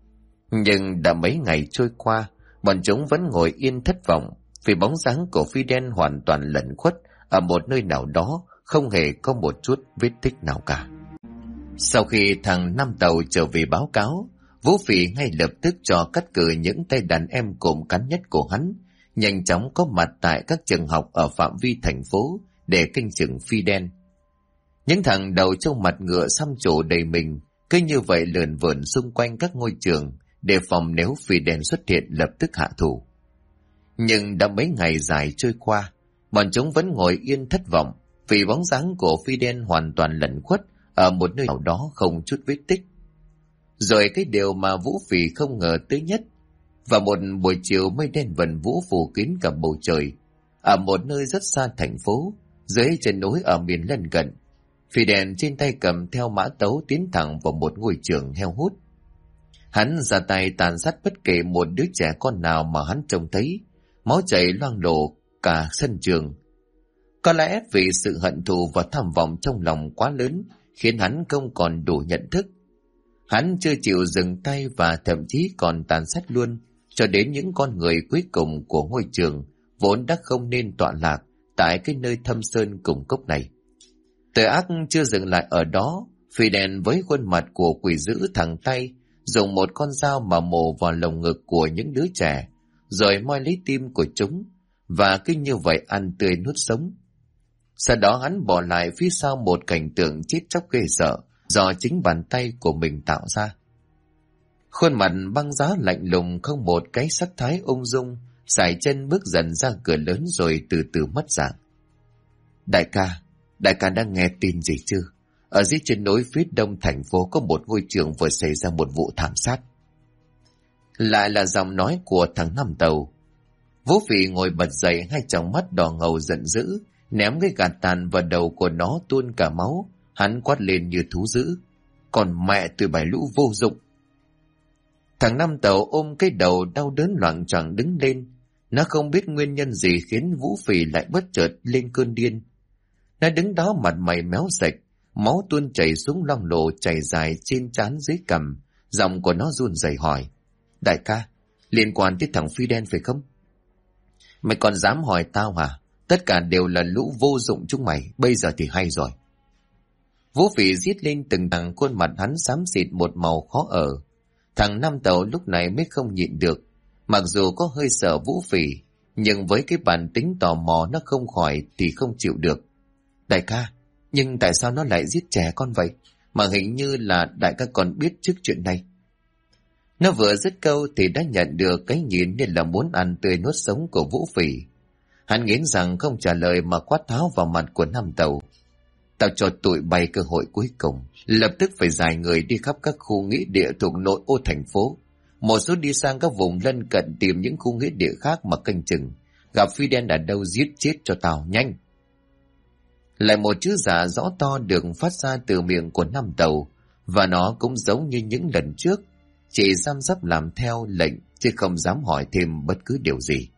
A: Nhưng đã mấy ngày trôi qua, bọn chúng vẫn ngồi yên thất vọng vì bóng dáng của Fidel hoàn toàn lẩn khuất ở một nơi nào đó, không hề có một chút vết tích nào cả. Sau khi thằng Năm Tàu trở về báo cáo, Vũ Phỉ ngay lập tức cho cắt cử những tay đàn em cộm cán nhất của hắn nhanh chóng có mặt tại các trường học ở phạm vi thành phố để canh chừng Fidel. Những thằng đầu trong mặt ngựa xăm trổ đầy mình cứ như vậy lượn vườn xung quanh các ngôi trường đề phòng nếu Fidel xuất hiện lập tức hạ thủ. Nhưng đã mấy ngày dài trôi qua, bọn chúng vẫn ngồi yên thất vọng vì bóng dáng của Fidel hoàn toàn lẩn khuất ở một nơi nào đó không chút vết tích. Rồi cái điều mà Vũ Phỉ không ngờ tới nhất, vào một buổi chiều mây đen vần vũ phủ kín cả bầu trời, ở một nơi rất xa thành phố, dưới chân núi ở miền lân cận, Fidel trên tay cầm theo mã tấu tiến thẳng vào một ngôi trường heo hút. Hắn ra tay tàn sát bất kể một đứa trẻ con nào mà hắn trông thấy, máu chảy loang lổ cả sân trường. Có lẽ vì sự hận thù và tham vọng trong lòng quá lớn khiến hắn không còn đủ nhận thức. Hắn chưa chịu dừng tay và thậm chí còn tàn sát luôn cho đến những con người cuối cùng của ngôi trường vốn đã không nên tọa lạc tại cái nơi thâm sơn cùng cốc này. Tội ác chưa dừng lại ở đó, Fidel với khuôn mặt của quỷ dữ thẳng tay dùng một con dao mà mổ vào lồng ngực của những đứa trẻ, rồi moi lấy tim của chúng và cứ như vậy ăn tươi nuốt sống. Sau đó hắn bỏ lại phía sau một cảnh tượng chết chóc ghê sợ do chính bàn tay của mình tạo ra. Khuôn mặt băng giá lạnh lùng không một cái sắc thái ung dung, sải chân bước dần ra cửa lớn rồi từ từ mất dạng. Đại ca đang nghe tin gì chưa? Ở dưới chân núi phía đông thành phố có một ngôi trường vừa xảy ra một vụ thảm sát. Lại là giọng nói của thằng Năm Tàu. Vũ Phỉ ngồi bật dậy, hai tròng mắt đỏ ngầu giận dữ, ném cái gạt tàn vào đầu của nó tuôn cả máu. Hắn quát lên như thú dữ: còn mẹ tụi bài lũ vô dụng! Thằng Năm Tàu ôm cái đầu đau đớn loạng choạng đứng lên. Nó không biết nguyên nhân gì khiến Vũ Phỉ lại bất chợt lên cơn điên. Nó đứng đó mặt mày méo sạch, máu tuôn chảy xuống loang lổ chảy dài trên trán dưới cằm. Giọng của nó run rẩy hỏi: đại ca, liên quan tới thằng Fidel phải không? Mày còn dám hỏi tao hả? Tất cả đều là lũ vô dụng chúng mày, bây giờ thì hay rồi. Vũ Phỉ giết lên từng thằng, khuôn mặt hắn xám xịt một màu khó ở. Thằng Năm Tàu lúc này mới không nhịn được. Mặc dù có hơi sợ Vũ Phỉ, nhưng với cái bản tính tò mò nó không khỏi thì không chịu được. Đại ca, nhưng tại sao nó lại giết trẻ con vậy? Mà hình như là đại ca còn biết trước chuyện này. Nó vừa dứt câu thì đã nhận được cái nhìn nên là muốn ăn tươi nuốt sống của Vũ Phỉ. Hắn nghiến rằng không trả lời mà quát tháo vào mặt của Năm Tàu: tao cho tụi bay cơ hội cuối cùng, lập tức phải giải người đi khắp các khu nghĩa địa thuộc nội ô thành phố. Một số đi sang các vùng lân cận tìm những khu nghĩa địa khác mà canh chừng. Gặp Fidel ở đâu giết chết cho tao, nhanh! Lại một chữ giả rõ to được phát ra từ miệng của Năm Tàu, và nó cũng giống như những lần trước, chỉ răm rắp làm theo lệnh chứ không dám hỏi thêm bất cứ điều gì.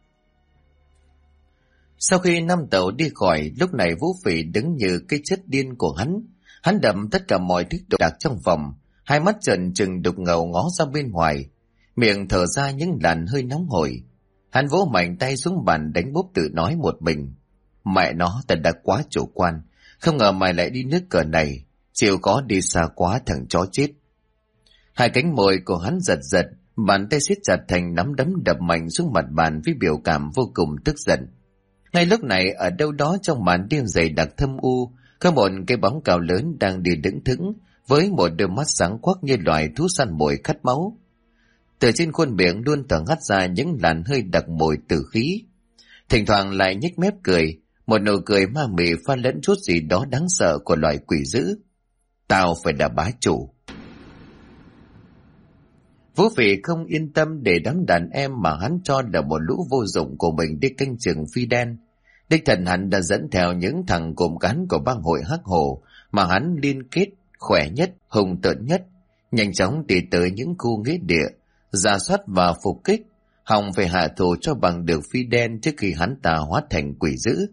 A: Sau khi Năm Tàu đi khỏi, lúc này Vũ Phỉ đứng như cái chất điên của hắn. Hắn đập tất cả mọi thứ đồ đạc trong phòng, hai mắt trợn trừng đục ngầu ngó ra bên ngoài, miệng thở ra những làn hơi nóng hổi. Hắn vỗ mạnh tay xuống bàn đánh bốp tự nói một mình: mẹ nó, ta đã quá chủ quan, không ngờ mày lại đi nước cờ này, chịu có đi xa quá thằng chó chết. Hai cánh môi của hắn giật giật, bàn tay siết chặt thành nắm đấm đập mạnh xuống mặt bàn với biểu cảm vô cùng tức giận. Ngay lúc này, ở đâu đó trong màn đêm dày đặc thâm u, có một cái bóng cao lớn đang đi đứng thững với một đôi mắt sáng quắc như loài thú săn mồi khát máu. Từ trên khuôn miệng luôn thoảng hắt ra những làn hơi đặc mùi tử khí, thỉnh thoảng lại nhếch mép cười, một nụ cười ma mị pha lẫn chút gì đó đáng sợ của loài quỷ dữ. Tao phải là bá chủ. Vũ Phỉ không yên tâm để đám đàn em mà hắn cho là một lũ vô dụng của mình đi canh chừng Fidel. Đích thần hắn đã dẫn theo những thằng cộm cán của bang hội Hắc Hồ mà hắn liên kết khỏe nhất, hùng tợn nhất, nhanh chóng đi tới những khu nghĩa địa, rà soát và phục kích, hòng phải hạ thủ cho bằng được Fidel trước khi hắn ta hóa thành quỷ dữ.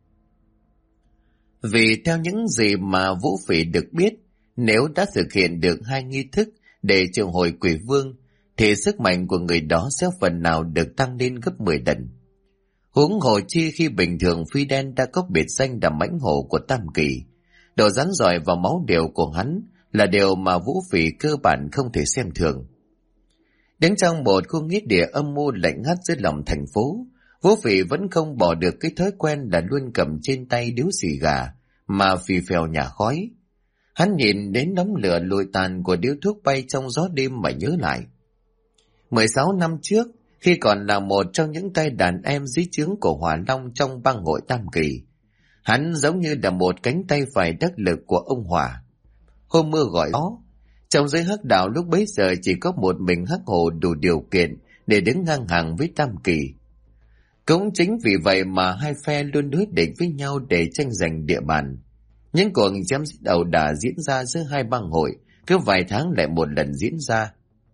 A: Vì theo những gì mà Vũ Phỉ được biết, nếu đã thực hiện được 2 nghi thức để triệu hồi quỷ vương, thì sức mạnh của người đó sẽ phần nào được tăng lên gấp 10 lần. Huống hồ chi khi bình thường Fidel đã có biệt danh là mãnh hổ của Tam Kỳ, độ rắn rỏi và máu đều của hắn là điều mà Vũ Phỉ cơ bản không thể xem thường. Đứng trong một khu nghĩa địa âm mưu lạnh ngắt dưới lòng thành phố, Vũ Phỉ vẫn không bỏ được cái thói quen là luôn cầm trên tay điếu xì gà mà phì phèo nhả khói. Hắn nhìn đến đống lửa lùi tàn của điếu thuốc bay trong gió đêm mà nhớ lại. 16 năm trước, khi còn là một trong những tay đàn em dưới trướng của Hỏa Long trong bang hội Tam Kỳ, hắn giống như là một cánh tay phải đắc lực của ông Hỏa. Hôm mưa gọi gió, trong giới Hắc Đạo lúc bấy giờ chỉ có một mình Hắc Hồ đủ điều kiện để đứng ngang hàng với Tam Kỳ. Cũng chính vì vậy mà hai phe luôn đối địch với nhau để tranh giành địa bàn. Những cuộc chém giết ẩu đả diễn ra giữa hai bang hội, cứ vài tháng lại một lần diễn ra.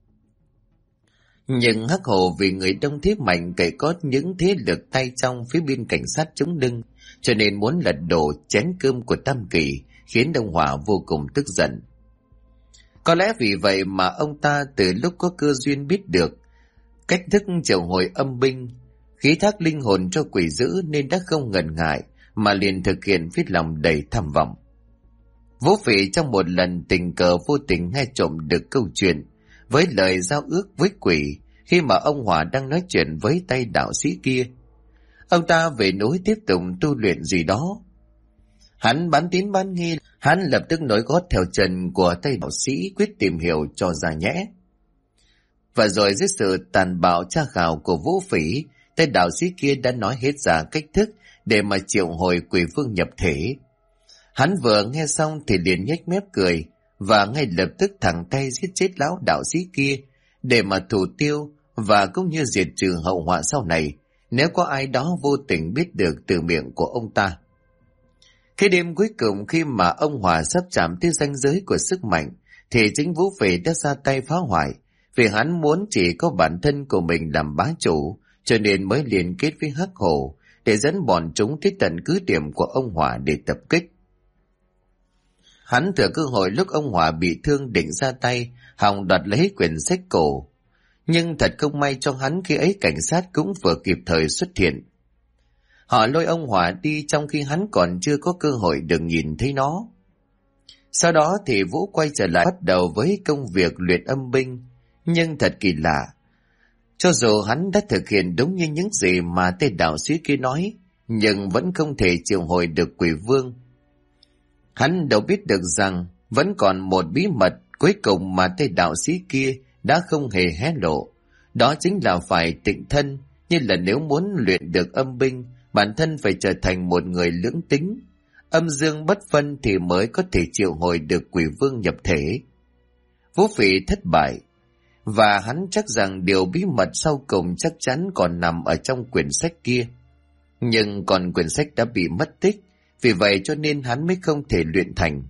A: Nhưng Hắc Hồ vì người đông thế mạnh cậy có những thế lực tay trong phía bên cảnh sát chống lưng, cho nên muốn lật đổ chén cơm của Tam Kỳ, khiến ông Hỏa vô cùng tức giận. Có lẽ vì vậy mà ông ta từ lúc có cơ duyên biết được cách thức triệu hồi âm binh, khí thác linh hồn cho quỷ dữ, nên đã không ngần ngại mà liền thực hiện với lòng đầy tham vọng. Vũ Phỉ trong một lần tình cờ vô tình nghe trộm được câu chuyện với lời giao ước với quỷ khi mà ông Hỏa đang nói chuyện với tay đạo sĩ kia. Ông ta về núi tiếp tục tu luyện gì đó. Hắn bán tín bán nghi, hắn lập tức nối gót theo chân của tay đạo sĩ quyết tìm hiểu cho ra nhẽ. Và rồi dưới sự tàn bạo tra khảo của Vũ Phỉ, tay đạo sĩ kia đã nói hết ra cách thức để mà triệu hồi quỷ vương nhập thể. Hắn vừa nghe xong thì liền nhếch mép cười và ngay lập tức thẳng tay giết chết lão đạo sĩ kia để mà thủ tiêu và cũng như diệt trừ hậu họa sau này nếu có ai đó vô tình biết được từ miệng của ông ta. Cái đêm cuối cùng khi mà ông Hòa sắp chạm tới ranh giới của sức mạnh thì chính Vũ Phỉ đã ra tay phá hoại, vì hắn muốn chỉ có bản thân của mình làm bá chủ, cho nên mới liên kết với Hắc Hồ để dẫn bọn chúng tới tận cứ điểm của ông Hòa để tập kích. Hắn thừa cơ hội lúc ông Hòa bị thương định ra tay hòng đoạt lấy quyển sách cổ, nhưng thật không may cho hắn khi ấy cảnh sát cũng vừa kịp thời xuất hiện. Họ lôi ông Hòa đi trong khi hắn còn chưa có cơ hội được nhìn thấy nó. Sau đó thì Vũ quay trở lại bắt đầu với công việc luyện âm binh, nhưng thật kỳ lạ. Cho dù hắn đã thực hiện đúng như những gì mà tên đạo sĩ kia nói, nhưng vẫn không thể triệu hồi được quỷ vương. Hắn đâu biết được rằng vẫn còn một bí mật cuối cùng mà tên đạo sĩ kia đã không hề hé lộ. Đó chính là phải tịnh thân, như là nếu muốn luyện được âm binh, bản thân phải trở thành một người lưỡng tính, âm dương bất phân thì mới có thể triệu hồi được quỷ vương nhập thể. Vũ Phỉ thất bại, và hắn chắc rằng điều bí mật sau cùng chắc chắn còn nằm ở trong quyển sách kia. Nhưng còn quyển sách đã bị mất tích, vì vậy cho nên hắn mới không thể luyện thành.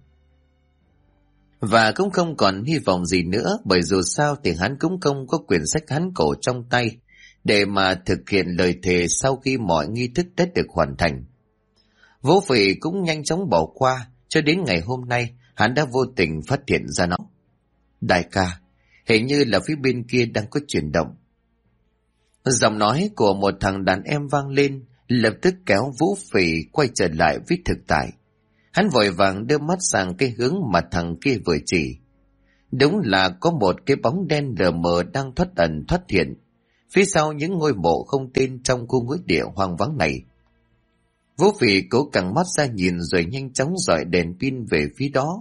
A: Và cũng không còn hy vọng gì nữa, bởi dù sao thì hắn cũng không có quyển sách hán cổ trong tay để mà thực hiện lời thề sau khi mọi nghi thức đã được hoàn thành. Vũ Phỉ cũng nhanh chóng bỏ qua, cho đến ngày hôm nay hắn đã vô tình phát hiện ra nó. Đại ca, hình như là phía bên kia đang có chuyển động. Giọng nói của một thằng đàn em vang lên, lập tức kéo Vũ Phỉ quay trở lại với thực tại. Hắn vội vàng đưa mắt sang cái hướng mà thằng kia vừa chỉ. Đúng là có một cái bóng đen lờ mờ đang thoát ẩn thoát hiện phía sau những ngôi mộ không tên trong khu nghĩa địa hoang vắng này. Vũ Phỉ cố căng mắt ra nhìn rồi nhanh chóng dọi đèn pin về phía đó,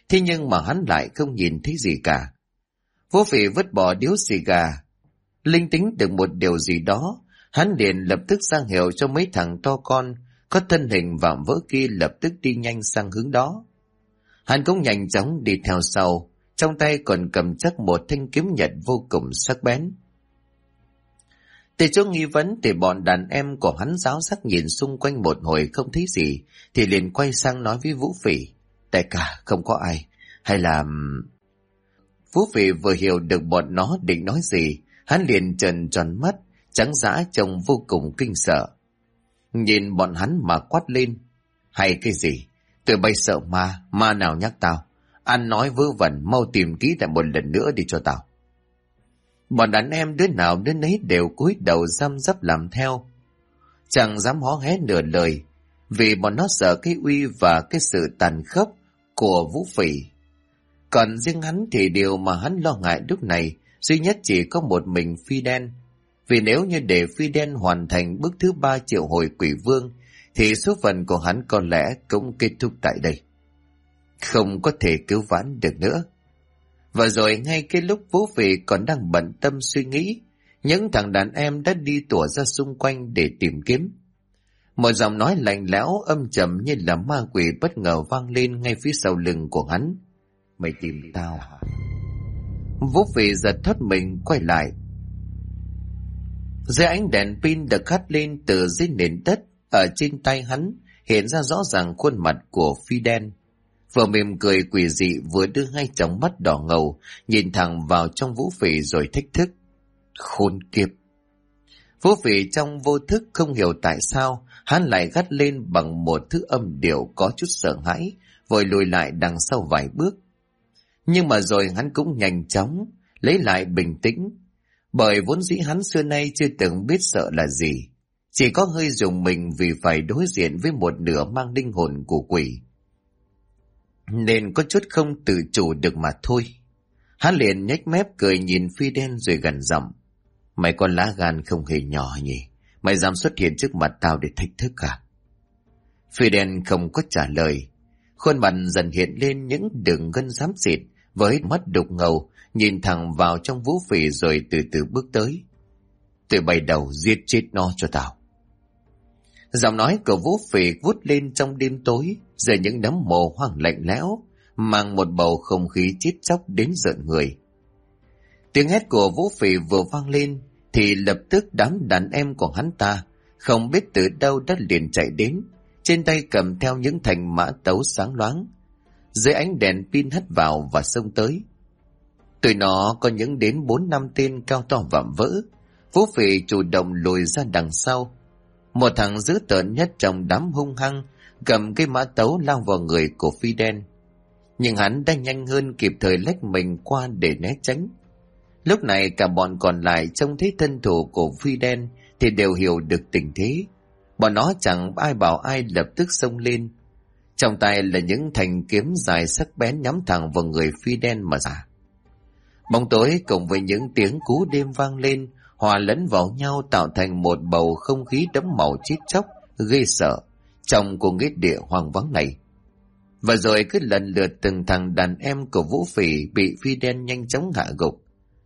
A: thế nhưng mà hắn lại không nhìn thấy gì cả. Vũ Phỉ vứt bỏ điếu xì gà, linh tính được một điều gì đó, hắn liền lập tức ra hiệu cho mấy thằng to con có thân hình vạm vỡ kia lập tức đi nhanh sang hướng đó. Hắn cũng nhanh chóng đi theo sau, trong tay còn cầm chắc một thanh kiếm nhật vô cùng sắc bén. Từ chỗ nghi vấn thì bọn đàn em của hắn giáo giác nhìn xung quanh một hồi không thấy gì, thì liền quay sang nói với Vũ Phỉ: đại ca, không có ai, hay là... Vũ Phỉ vừa hiểu được bọn nó định nói gì, hắn liền trợn tròn mắt, trắng dã trông vô cùng kinh sợ. Nhìn bọn hắn mà quát lên: hay cái gì? Tụi bay sợ ma, ma nào nhắc tao? Ăn nói vớ vẩn, mau tìm kỹ lại một lần nữa đi cho tao. Bọn đàn em đứa nào đứa nấy đều cúi đầu răm rắp làm theo, chẳng dám hó hé nửa lời, vì bọn nó sợ cái uy và cái sự tàn khốc của Vũ Phỉ. Còn riêng hắn thì điều mà hắn lo ngại lúc này duy nhất chỉ có một mình Phi Đen. Vì nếu như để Phi Đen hoàn thành bước thứ 3 triệu hồi quỷ vương, thì số phận của hắn có lẽ cũng kết thúc tại đây. Không có thể cứu vãn được nữa. Và rồi ngay cái lúc Vũ Phỉ còn đang bận tâm suy nghĩ, những thằng đàn em đã đi tủa ra xung quanh để tìm kiếm. Một giọng nói lạnh lẽo âm trầm như là ma quỷ bất ngờ vang lên ngay phía sau lưng của hắn. Mày tìm tao hả? Vũ Phỉ giật thoát mình quay lại. Dưới ánh đèn pin được hắt lên từ dưới nền đất, ở trên tay hắn hiện ra rõ ràng khuôn mặt của Phi Đen. Vừa mỉm cười quỷ dị vừa đưa hai tròng mắt đỏ ngầu nhìn thẳng vào trong Vũ Phỉ rồi thách thức. Khốn kiếp! Vũ Phỉ trong vô thức không hiểu tại sao hắn lại gắt lên bằng một thứ âm điệu có chút sợ hãi, vội lùi lại đằng sau vài bước. Nhưng mà rồi hắn cũng nhanh chóng lấy lại bình tĩnh, bởi vốn dĩ hắn xưa nay chưa từng biết sợ là gì, chỉ có hơi rùng mình vì phải đối diện với một nửa mang linh hồn của quỷ, nên có chút không tự chủ được mà thôi. Hắn liền nhếch mép cười nhìn Phi Đen rồi gằn giọng: mày con lá gan không hề nhỏ nhỉ? Mày dám xuất hiện trước mặt tao để thách thức à? Phi Đen không có trả lời, khuôn mặt dần hiện lên những đường gân xám xịt, với mắt đục ngầu nhìn thẳng vào trong Vũ Phỉ rồi từ từ bước tới. Tụi bay đầu giết chết nó cho tao. Giọng nói của Vũ Phỉ vút lên trong đêm tối, giờ những đám mồ hoang lạnh lẽo, mang một bầu không khí chết chóc đến rợn người. Tiếng hét của Vũ Phỉ vừa vang lên, thì lập tức đám đàn em của hắn ta, không biết từ đâu đã liền chạy đến, trên tay cầm theo những thanh mã tấu sáng loáng. Dưới ánh đèn pin hắt vào và xông tới. Tụi nó có những đến 4-5 tên cao to vạm vỡ. Vũ Phỉ chủ động lùi ra đằng sau. Một thằng dữ tợn nhất trong đám hung hăng cầm cây mã tấu lao vào người của Phi Đen. Nhưng hắn đã nhanh hơn, kịp thời lách mình qua để né tránh. Lúc này cả bọn còn lại trông thấy thân thủ của Phi Đen thì đều hiểu được tình thế. Bọn nó chẳng ai bảo ai lập tức xông lên. Trong tay là những thanh kiếm dài sắc bén nhắm thẳng vào người Phi Đen mà ra. Bóng tối cùng với những tiếng cú đêm vang lên, hòa lẫn vào nhau tạo thành một bầu không khí đẫm màu chết chóc, ghê sợ trong cuộc nghếch địa hoang vắng này. Và rồi cứ lần lượt từng thằng đàn em của Vũ Phỉ bị Phi Đen nhanh chóng hạ gục.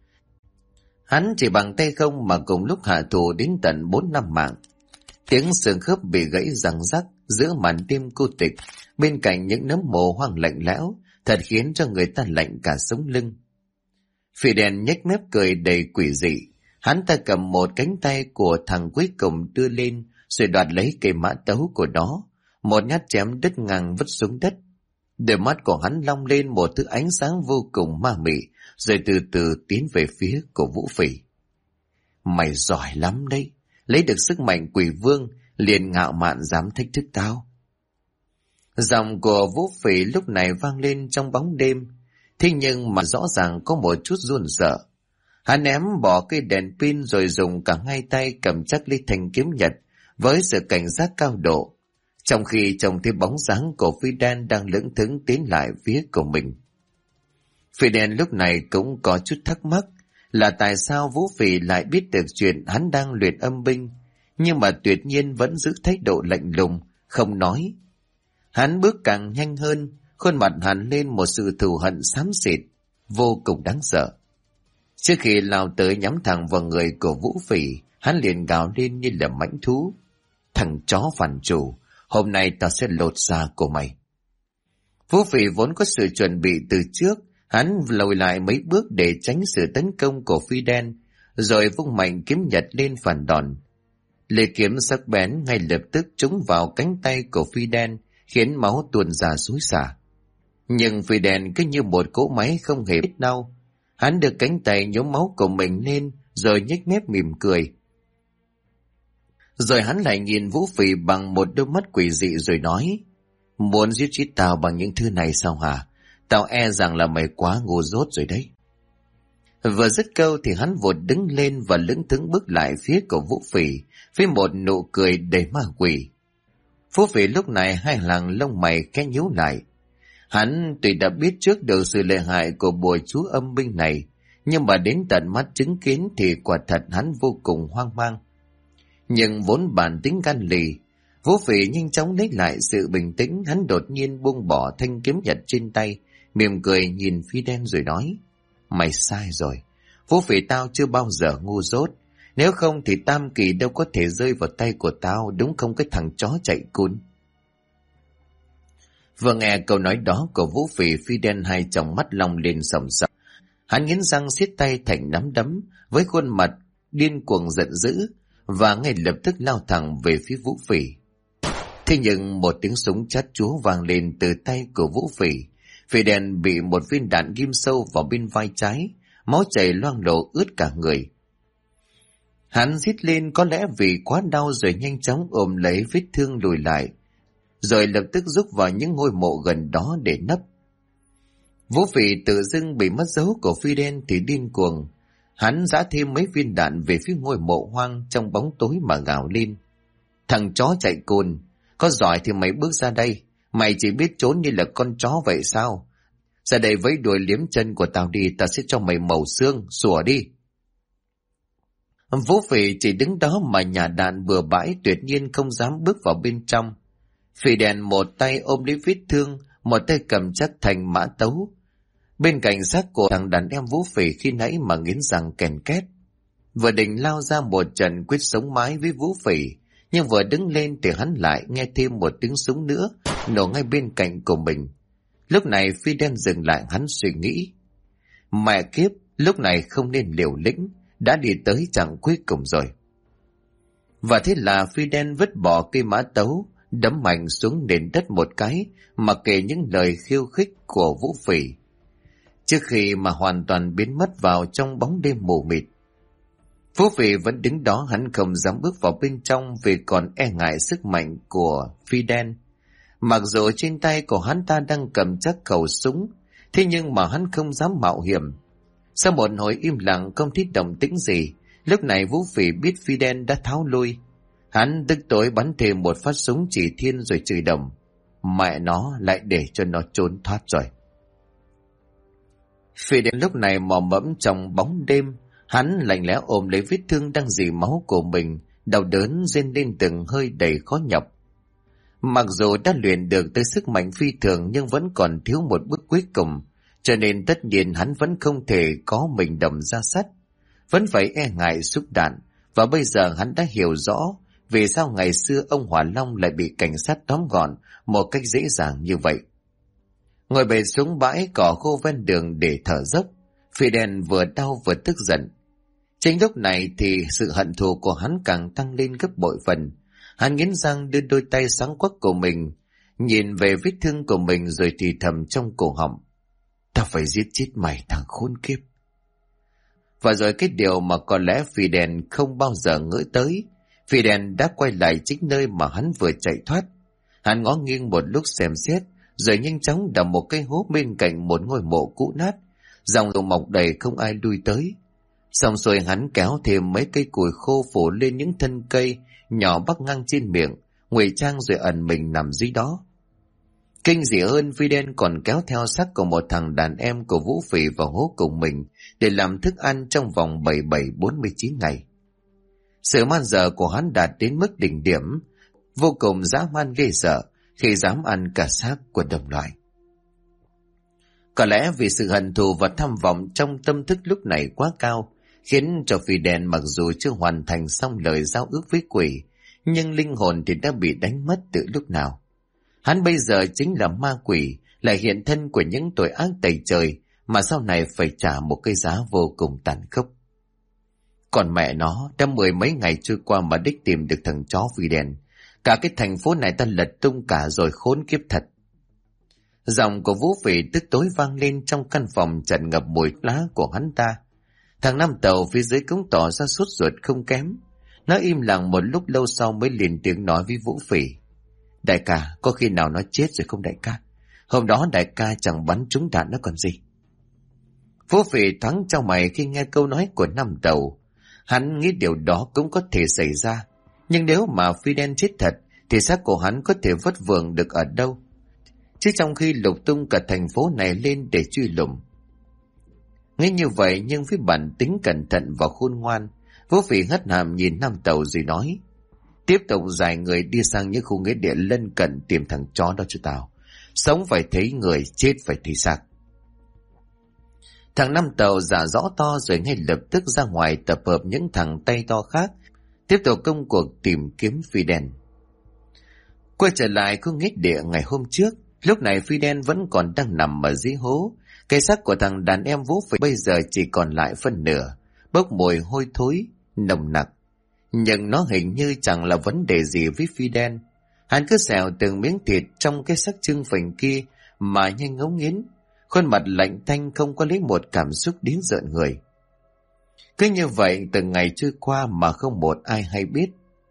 A: Hắn chỉ bằng tay không mà cùng lúc hạ thủ đến tận 4-5 mạng. Tiếng xương khớp bị gãy răng rắc giữa màn đêm cô tịch, bên cạnh những nấm mồ hoang lạnh lẽo, thật khiến cho người ta lạnh cả sống lưng. Phi Đen nhếch mép cười đầy quỷ dị. Hắn ta cầm một cánh tay của thằng cuối cùng đưa lên, rồi đoạt lấy cây mã tấu của nó, một nhát chém đứt ngang vứt xuống đất. Đôi mắt của hắn long lên một thứ ánh sáng vô cùng ma mị, rồi từ từ tiến về phía của Vũ Phỉ. Mày giỏi lắm đấy, lấy được sức mạnh quỷ vương, liền ngạo mạn dám thách thức tao. Giọng của Vũ Phỉ lúc này vang lên trong bóng đêm, thế nhưng mà rõ ràng có một chút run sợ. Hắn ném bỏ cây đèn pin rồi dùng cả hai tay cầm chắc lấy thanh kiếm nhật với sự cảnh giác cao độ, trong khi trông thấy bóng dáng của Phi Đen đang lững thững tiến lại phía của mình. Phi Đen lúc này cũng có chút thắc mắc là tại sao Vũ Phỉ lại biết được chuyện hắn đang luyện âm binh, nhưng mà tuyệt nhiên vẫn giữ thái độ lạnh lùng, không nói. Hắn bước càng nhanh hơn, khuôn mặt hằn lên một sự thù hận xám xịt, vô cùng đáng sợ. Trước khi lao tới nhắm thẳng vào người của Vũ Phỉ, hắn liền gào lên như là mãnh thú. Thằng chó phản chủ, hôm nay tao sẽ lột da của mày. Vũ Phỉ vốn có sự chuẩn bị từ trước, hắn lùi lại mấy bước để tránh sự tấn công của Fidel, rồi vung mạnh kiếm nhật lên phản đòn. Lưỡi kiếm sắc bén ngay lập tức trúng vào cánh tay của Fidel, khiến máu tuôn ra xối xả. Nhưng Fidel cứ như một cỗ máy không hề biết đau. Hắn đưa cánh tay nhúng máu của mình lên, rồi nhếch mép mỉm cười. Rồi hắn lại nhìn Vũ Phỉ bằng một đôi mắt quỷ dị rồi nói: Muốn giết chết tao bằng những thứ này sao hả? Tao e rằng là mày quá ngu dốt rồi đấy. Vừa dứt câu thì hắn vụt đứng lên và lững thững bước lại phía của Vũ Phỉ với một nụ cười đầy ma quỷ. Vũ Phỉ lúc này hai hàng lông mày khẽ nhíu lại. Hắn tuy đã biết trước được sự lợi hại của bùa chú âm binh này, nhưng mà đến tận mắt chứng kiến thì quả thật hắn vô cùng hoang mang. Nhưng vốn bản tính gan lì, Vũ Phỉ nhanh chóng lấy lại sự bình tĩnh. Hắn đột nhiên buông bỏ thanh kiếm nhật trên tay, mỉm cười nhìn Fidel rồi nói: Mày sai rồi, Vũ Phỉ, tao chưa bao giờ ngu dốt. Nếu không thì Tam Kỳ đâu có thể rơi vào tay của tao, đúng không cái thằng chó chạy cún. Vừa nghe câu nói đó của Vũ Phỉ, Fidel hai tròng mắt long lên sòng sọc. Hắn nghiến răng siết tay thành nắm đấm với khuôn mặt điên cuồng giận dữ, và ngay lập tức lao thẳng về phía Vũ Phỉ. Thế nhưng một tiếng súng chát chúa vang lên từ tay của Vũ Phỉ. Fidel bị một viên đạn ghim sâu vào bên vai trái, máu chảy loang lổ ướt cả người. Hắn rít lên có lẽ vì quá đau, rồi nhanh chóng ôm lấy vết thương lùi lại, rồi lập tức rúc vào những ngôi mộ gần đó để nấp. Vũ Phỉ tự dưng bị mất dấu của Fidel thì điên cuồng. Hắn giã thêm mấy viên đạn về phía ngôi mộ hoang trong bóng tối mà gào lên: Thằng chó chạy côn, có giỏi thì mày bước ra đây. Mày chỉ biết trốn như là con chó vậy sao? Ra đây với đuổi liếm chân của tao đi, tao sẽ cho mày màu xương, sủa đi. Vũ Phỉ chỉ đứng đó mà nhả đạn bừa bãi, tuyệt nhiên không dám bước vào bên trong. Fidel một tay ôm lấy vết thương, một tay cầm chắc thành mã tấu. Bên cạnh xác của thằng đàn em Vũ Phỉ khi nãy mà nghiến răng kèn két. Vừa định lao ra một trận quyết sống mái với Vũ Phỉ, nhưng vừa đứng lên thì hắn lại nghe thêm một tiếng súng nữa nổ ngay bên cạnh của mình. Lúc này Fidel dừng lại, hắn suy nghĩ: Mẹ kiếp, lúc này không nên liều lĩnh, đã đi tới chặng cuối cùng rồi. Và thế là Fidel vứt bỏ cây mã tấu, đấm mạnh xuống nền đất một cái, mặc kệ những lời khiêu khích của Vũ Phỉ, trước khi mà hoàn toàn biến mất vào trong bóng đêm mù mịt. Vũ Phỉ vẫn đứng đó, hắn không dám bước vào bên trong vì còn e ngại sức mạnh của Fidel. Mặc dù trên tay của hắn ta đang cầm chắc khẩu súng, thế nhưng mà hắn không dám mạo hiểm. Sau một hồi im lặng không thấy động tĩnh gì, lúc này Vũ Phỉ biết Fidel đã tháo lui. Hắn tức tối bắn thêm một phát súng chỉ thiên rồi chửi đầm: Mẹ nó, lại để cho nó trốn thoát rồi. Fidel lúc này mò mẫm trong bóng đêm, hắn lạnh lẽo ôm lấy vết thương đang rỉ máu của mình, đau đớn rên lên từng hơi đầy khó nhọc. Mặc dù đã luyện được tới sức mạnh phi thường nhưng vẫn còn thiếu một bước cuối cùng, cho nên tất nhiên hắn vẫn không thể có mình đầm ra sắt, vẫn phải e ngại súng đạn. Và bây giờ hắn đã hiểu rõ vì sao ngày xưa ông Hỏa Long lại bị cảnh sát tóm gọn một cách dễ dàng như vậy. Ngồi bệt xuống bãi cỏ khô ven đường để thở dốc, Fidel vừa đau vừa tức giận. Chính lúc này thì sự hận thù của hắn càng tăng lên gấp bội phần. Hắn nghiến răng đưa đôi tay sáng quắc của mình nhìn về vết thương của mình rồi thì thầm trong cổ họng: Tao phải giết chết mày, thằng khốn kiếp. Và rồi cái điều mà có lẽ Fidel không bao giờ ngỡ tới, Fidel đã quay lại chính nơi mà hắn vừa chạy thoát. Hắn ngó nghiêng một lúc xem xét, rồi nhanh chóng đào một cái hố bên cạnh một ngôi mộ cũ nát, dòng ruộng mọc đầy không ai lui tới. Xong rồi hắn kéo thêm mấy cây củi khô phủ lên những thân cây nhỏ bắc ngang trên miệng, ngụy trang rồi ẩn mình nằm dưới đó. Kinh dị hơn, Fidel còn kéo theo xác của một thằng đàn em của Vũ Phỉ vào hố cùng mình để làm thức ăn trong vòng 47-49 ngày. Sự man dợ của hắn đạt đến mức đỉnh điểm, vô cùng dã man ghê sợ khi dám ăn cả xác của đồng loại. Có lẽ vì sự hận thù và tham vọng trong tâm thức lúc này quá cao, khiến cho Fidel mặc dù chưa hoàn thành xong lời giao ước với quỷ, nhưng linh hồn thì đã bị đánh mất từ lúc nào. Hắn bây giờ chính là ma quỷ, là hiện thân của những tội ác tày trời mà sau này phải trả một cái giá vô cùng tàn khốc. Còn mẹ nó, đã 10 mấy ngày trôi qua mà đích tìm được thằng chó Fidel. Cả cái thành phố này ta lật tung cả rồi, khốn kiếp thật. Giọng của Vũ Phỉ tức tối vang lên trong căn phòng tràn ngập mùi lá của hắn ta. Thằng Năm Tàu phía dưới cũng tỏ ra sốt ruột không kém. Nó im lặng một lúc lâu sau mới liền tiếng nói với Vũ Phỉ. Đại ca, có khi nào nó chết rồi không đại ca? Hôm đó đại ca chẳng bắn trúng đạn nó còn gì. Vũ Phỉ thoáng trong mày khi nghe câu nói của Năm Tàu. Hắn nghĩ điều đó cũng có thể xảy ra. Nhưng nếu mà Fidel chết thật thì xác của hắn có thể vất vưởng được ở đâu? Chứ trong khi lục tung cả thành phố này lên để truy lùng. Nghe như vậy nhưng với bản tính cẩn thận và khôn ngoan, Vũ Phỉ hất hàm nhìn Năm Tàu rồi nói. Tiếp tục giải người đi sang những khu nghĩa địa lân cận tìm thằng chó đó cho tao. Sống phải thấy người, chết phải thấy xác. Thằng Năm Tàu giả rõ to rồi ngay lập tức ra ngoài tập hợp những thằng tay to khác, tiếp tục công cuộc tìm kiếm Fidel. Quay trở lại khu nghĩa địa ngày hôm trước, lúc này Fidel vẫn còn đang nằm ở dưới hố. Cái xác của thằng đàn em Vũ Phỉ bây giờ chỉ còn lại phân nửa, bốc mùi hôi thối, nồng nặc. Nhưng nó hình như chẳng là vấn đề gì với Fidel. Hắn cứ xèo từng miếng thịt trong cái xác trưng phình kia mà nhanh ngấu nghiến. Khuôn mặt lạnh tanh không có lấy một cảm xúc đến rợn người. Cứ như vậy từng ngày trôi qua mà không một ai hay biết.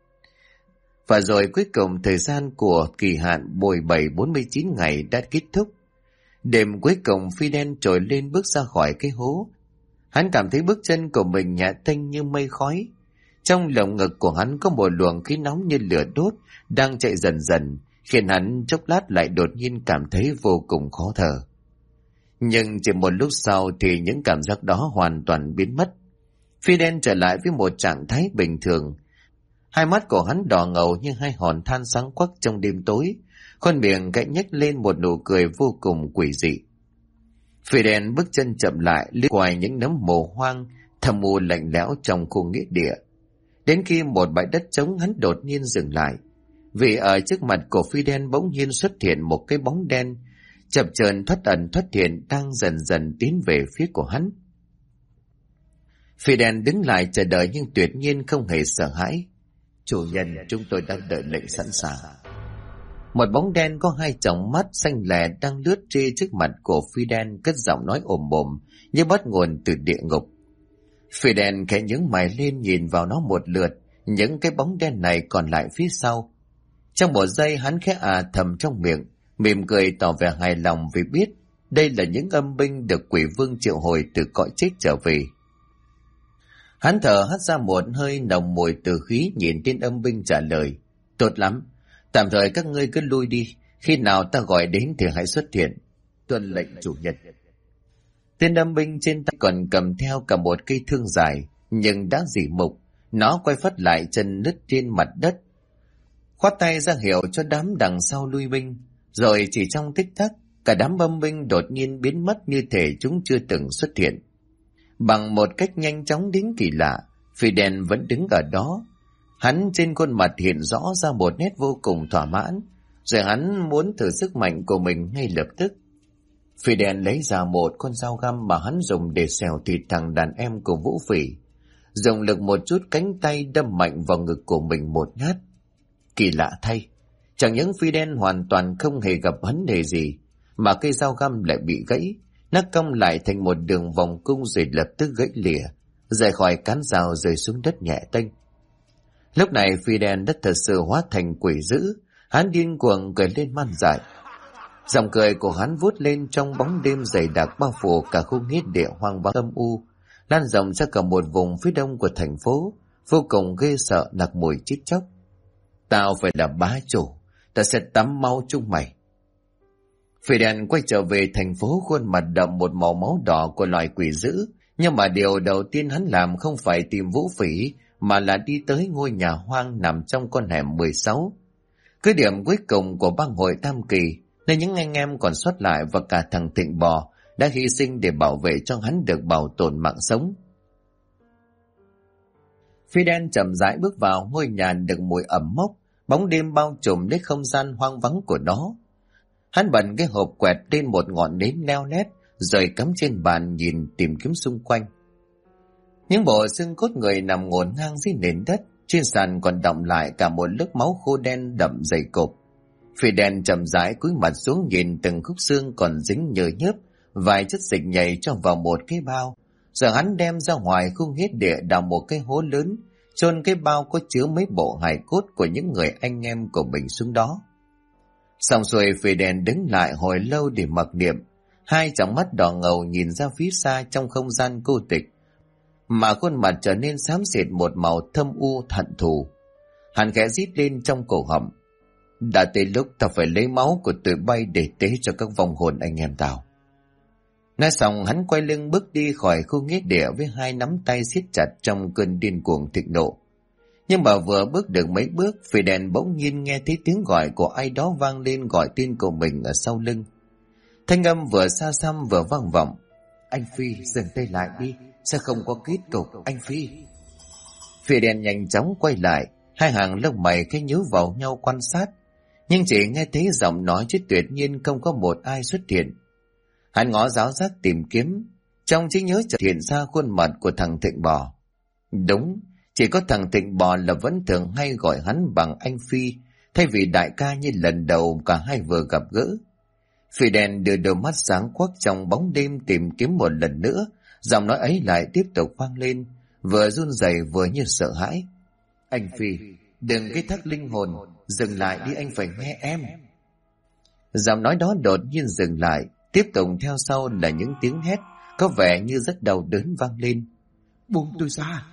A: Và rồi cuối cùng thời gian của kỳ hạn bồi bẩy 49 ngày đã kết thúc. Đêm cuối cùng Fidel trồi lên bước ra khỏi cái hố. Hắn cảm thấy bước chân của mình nhẹ tênh như mây khói. Trong lồng ngực của hắn có một luồng khí nóng như lửa đốt đang chạy dần dần, khiến hắn chốc lát lại đột nhiên cảm thấy vô cùng khó thở. Nhưng chỉ một lúc sau thì những cảm giác đó hoàn toàn biến mất. Fidel trở lại với một trạng thái bình thường. Hai mắt của hắn đỏ ngầu như hai hòn than sáng quắc trong đêm tối, khuôn miệng cạnh nhếch lên một nụ cười vô cùng quỷ dị. Fidel bước chân chậm lại, lướt qua những nấm mồ hoang thâm u lạnh lẽo trong khu nghĩa địa. Đến khi một bãi đất trống, hắn đột nhiên dừng lại, vì ở trước mặt của Fidel bỗng nhiên xuất hiện một cái bóng đen, chập chờn thoát ẩn thoát hiện đang dần dần tiến về phía của hắn. Fidel đứng lại chờ đợi nhưng tuyệt nhiên không hề sợ hãi. Chủ nhân, chúng tôi đang đợi lệnh sẵn sàng. Một bóng đen có hai tròng mắt xanh lè đang lướt trên trước mặt của Fidel, cất giọng nói ồm ồm như bắt nguồn từ địa ngục. Fidel khẽ nhướng mày lên nhìn vào nó một lượt, những cái bóng đen này còn lại phía sau. Trong một giây hắn khẽ thầm trong miệng, mỉm cười tỏ vẻ hài lòng vì biết đây là những âm binh được quỷ vương triệu hồi từ cõi chết trở về. Hắn thở hắt ra một hơi nồng mùi từ khí, nhìn tên âm binh trả lời. Tốt lắm, tạm thời các ngươi cứ lui đi, khi nào ta gọi đến thì hãy xuất hiện. Tuân lệnh chủ nhân. Tên âm binh trên tay còn cầm theo cả một cây thương dài, nhưng đã rỉ mục. Nó quay phắt lại chân nứt trên mặt đất, khoát tay ra hiệu cho đám đằng sau lui binh. Rồi chỉ trong tích tắc, cả đám âm binh đột nhiên biến mất như thể chúng chưa từng xuất hiện. Bằng một cách nhanh chóng đến kỳ lạ, Fidel vẫn đứng ở đó. Hắn trên khuôn mặt hiện rõ ra một nét vô cùng thỏa mãn, rồi hắn muốn thử sức mạnh của mình ngay lập tức. Fidel lấy ra một con dao găm mà hắn dùng để xẻo thịt thằng đàn em của Vũ Phỉ, dùng lực một chút cánh tay đâm mạnh vào ngực của mình một nhát. Kỳ lạ thay, chẳng những Fidel hoàn toàn không hề gặp vấn đề gì, mà cây dao găm lại bị gãy, nó cong lại thành một đường vòng cung rồi lập tức gãy lìa, rời khỏi cán dao rơi xuống đất nhẹ tênh. Lúc này Fidel đã thật sự hóa thành quỷ dữ, hắn điên cuồng cười lên man dại. Giọng cười của hắn vút lên trong bóng đêm dày đặc bao phủ cả khu nghĩa địa hoang vắng âm u, lan rộng ra cả một vùng phía đông của thành phố, vô cùng ghê sợ nặc mùi chết chóc. Tao phải là bá chủ, ta sẽ tắm máu chung mày. Fidel quay trở về thành phố, khuôn mặt đậm một màu máu đỏ của loài quỷ dữ, nhưng mà điều đầu tiên hắn làm không phải tìm Vũ Phỉ, mà là đi tới ngôi nhà hoang nằm trong con hẻm 16. Cứ điểm cuối cùng của bang hội Tam Kỳ, nên những anh em còn sót lại và cả thằng Thịnh Bò đã hy sinh để bảo vệ cho hắn được bảo tồn mạng sống. Fidel chậm rãi bước vào ngôi nhà được mùi ẩm mốc, bóng đêm bao trùm lấy không gian hoang vắng của nó. Hắn bật cái hộp quẹt lên một ngọn nến leo lét, rồi cắm trên bàn nhìn tìm kiếm xung quanh. Những bộ xương cốt người nằm ngổn ngang dưới nền đất, trên sàn còn đọng lại cả một lớp máu khô đen đậm dày cộp. Fidel chậm rãi cúi mặt xuống nhìn từng khúc xương còn dính nhờ nhớp, vài chất dịch nhảy cho vào một cái bao, rồi hắn đem ra ngoài khu nghĩa địa đào một cái hố lớn, chôn cái bao có chứa mấy bộ hài cốt của những người anh em của mình xuống đó. Xong xuôi, Fidel đứng lại hồi lâu để mặc niệm, hai tròng mắt đỏ ngầu nhìn ra phía xa trong không gian cô tịch, mà khuôn mặt trở nên xám xịt một màu thâm u hận thù. Hắn khẽ rít lên trong cổ họng: đã tới lúc tao phải lấy máu của tụi bay để tế cho các vong hồn anh em tao. Nói xong, hắn quay lưng bước đi khỏi khu nghĩa địa với hai nắm tay siết chặt trong cơn điên cuồng thịnh nộ. Nhưng mà vừa bước được mấy bước, Fidel bỗng nhiên nghe thấy tiếng gọi của ai đó vang lên, gọi tên của mình ở sau lưng. Thanh âm vừa xa xăm vừa vang vọng: anh Phi, dừng tay lại đi, sẽ không có kết cục, anh Phi. Fidel nhanh chóng quay lại, hai hàng lông mày khẽ nhíu vào nhau quan sát, nhưng chỉ nghe thấy giọng nói chứ tuyệt nhiên không có một ai xuất hiện. Hắn ngó giáo giác tìm kiếm, trong trí nhớ chợt hiện ra khuôn mặt của thằng Thịnh Bò. Đúng, chỉ có thằng Thịnh Bò là vẫn thường hay gọi hắn bằng anh Phi, thay vì đại ca như lần đầu cả hai vừa gặp gỡ. Fidel đưa đôi mắt sáng quắc trong bóng đêm tìm kiếm một lần nữa, giọng nói ấy lại tiếp tục vang lên, vừa run rẩy vừa như sợ hãi: anh Phi, đừng cái thắc linh hồn, dừng lại đi, anh phải nghe em. Giọng nói đó đột nhiên dừng lại, tiếp tục theo sau là những tiếng hét có vẻ như rất đau đớn vang lên: buông tôi ra.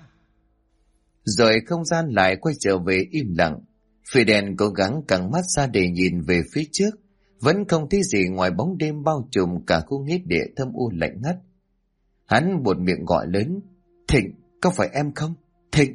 A: Rồi không gian lại quay trở về im lặng. Fidel cố gắng căng mắt ra để nhìn về phía trước, vẫn không thấy gì ngoài bóng đêm bao trùm cả khu nghĩa địa thâm u lạnh ngắt. Hắn buột miệng gọi lớn: Thịnh, có phải em không? Thịnh!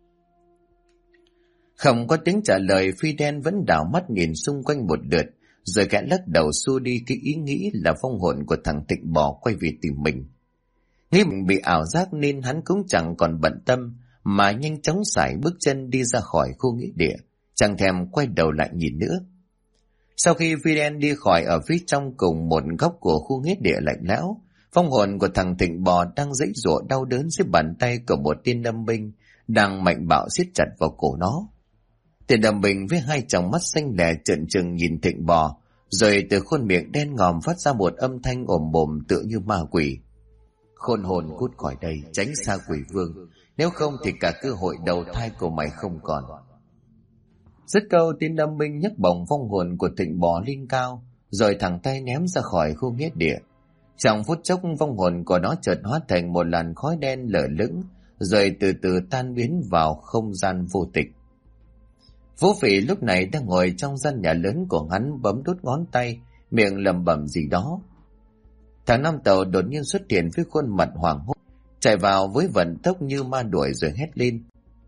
A: Không có tiếng trả lời, Fidel vẫn đảo mắt nhìn xung quanh một lượt, rồi gã lắc đầu xua đi cái ý nghĩ là vong hồn của thằng Thịnh Bò quay về tìm mình. Nghĩ mình bị ảo giác nên hắn cũng chẳng còn bận tâm, mà nhanh chóng sải bước chân đi ra khỏi khu nghĩa địa, chẳng thèm quay đầu lại nhìn nữa. Sau khi Fidel đi khỏi, ở phía trong cùng một góc của khu nghĩa địa lạnh lẽo, vong hồn của thằng Thịnh Bò đang giãy giụa đau đớn dưới bàn tay của một tên lâm binh đang mạnh bạo siết chặt vào cổ nó. Tên lâm binh với hai tròng mắt xanh lè trợn trừng nhìn Thịnh Bò, rồi từ khuôn miệng đen ngòm phát ra một âm thanh ồm bồm tựa như ma quỷ: khôn hồn cút khỏi đây, tránh xa quỷ vương, nếu không thì cả cơ hội đầu thai của mày không còn. Dứt câu, tên lâm binh nhấc bổng vong hồn của Thịnh Bò lên cao, rồi thẳng tay ném ra khỏi khu nghĩa địa. Trong phút chốc, vong hồn của nó chợt hóa thành một làn khói đen lở lững, rồi từ từ tan biến vào không gian vô tịch. Vũ Phỉ lúc này đang ngồi trong gian nhà lớn của hắn, bấm đốt ngón tay, miệng lẩm bẩm gì đó. Thằng Năm Tàu đột nhiên xuất hiện với khuôn mặt hoảng hốt, chạy vào với vận tốc như ma đuổi rồi hét lên: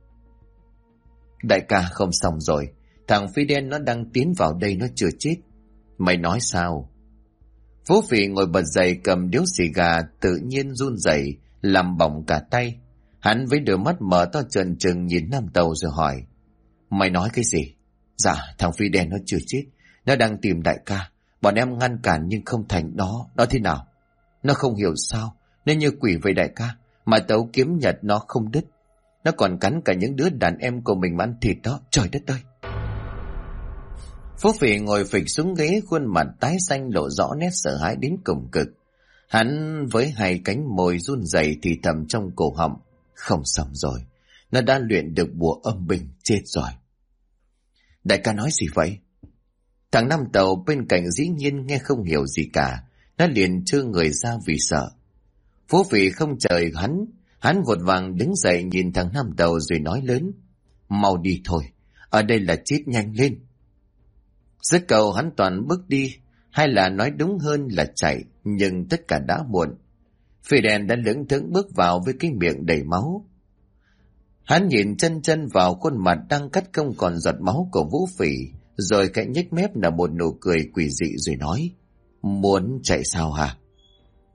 A: đại ca, không xong rồi, thằng Fidel nó đang tiến vào đây, nó chưa chết. Mày nói sao? Vũ Phỉ ngồi bật dậy, cầm điếu xì gà tự nhiên run rẩy làm bỏng cả tay. Hắn với đôi mắt mở to trợn trừng nhìn Năm Tàu rồi hỏi: mày nói cái gì? Dạ, thằng Fidel nó chưa chết, nó đang tìm đại ca. Bọn em ngăn cản nhưng không thành. Nó thế nào? Nó không hiểu sao nó như quỷ với đại ca, mà tấu kiếm nhật nó không đứt. Nó còn cắn cả những đứa đàn em của mình mà ăn thịt đó. Trời đất ơi! Phú Phỉ ngồi phịch xuống ghế, khuôn mặt tái xanh lộ rõ nét sợ hãi đến cùng cực. Hắn với hai cánh môi run rẩy thì thầm trong cổ họng: không xong rồi, nó đã luyện được bùa âm binh, chết rồi. Đại ca nói gì vậy? Thằng Năm Tàu bên cạnh dĩ nhiên nghe không hiểu gì cả, nó liền trơ người ra vì sợ. Phú Phỉ không chờ hắn vội vàng đứng dậy nhìn thằng Năm Tàu rồi nói lớn: mau đi thôi, ở đây là chết, nhanh lên. Dứt câu hắn toàn bước đi, hay là nói đúng hơn là chạy, nhưng tất cả đã muộn. Fidel đã lững thững bước vào với cái miệng đầy máu. Hắn nhìn chân vào khuôn mặt đang cắt không còn giọt máu của Vũ Phỉ, rồi cạnh nhếch mép là một nụ cười quỷ dị rồi nói: muốn chạy sao hả?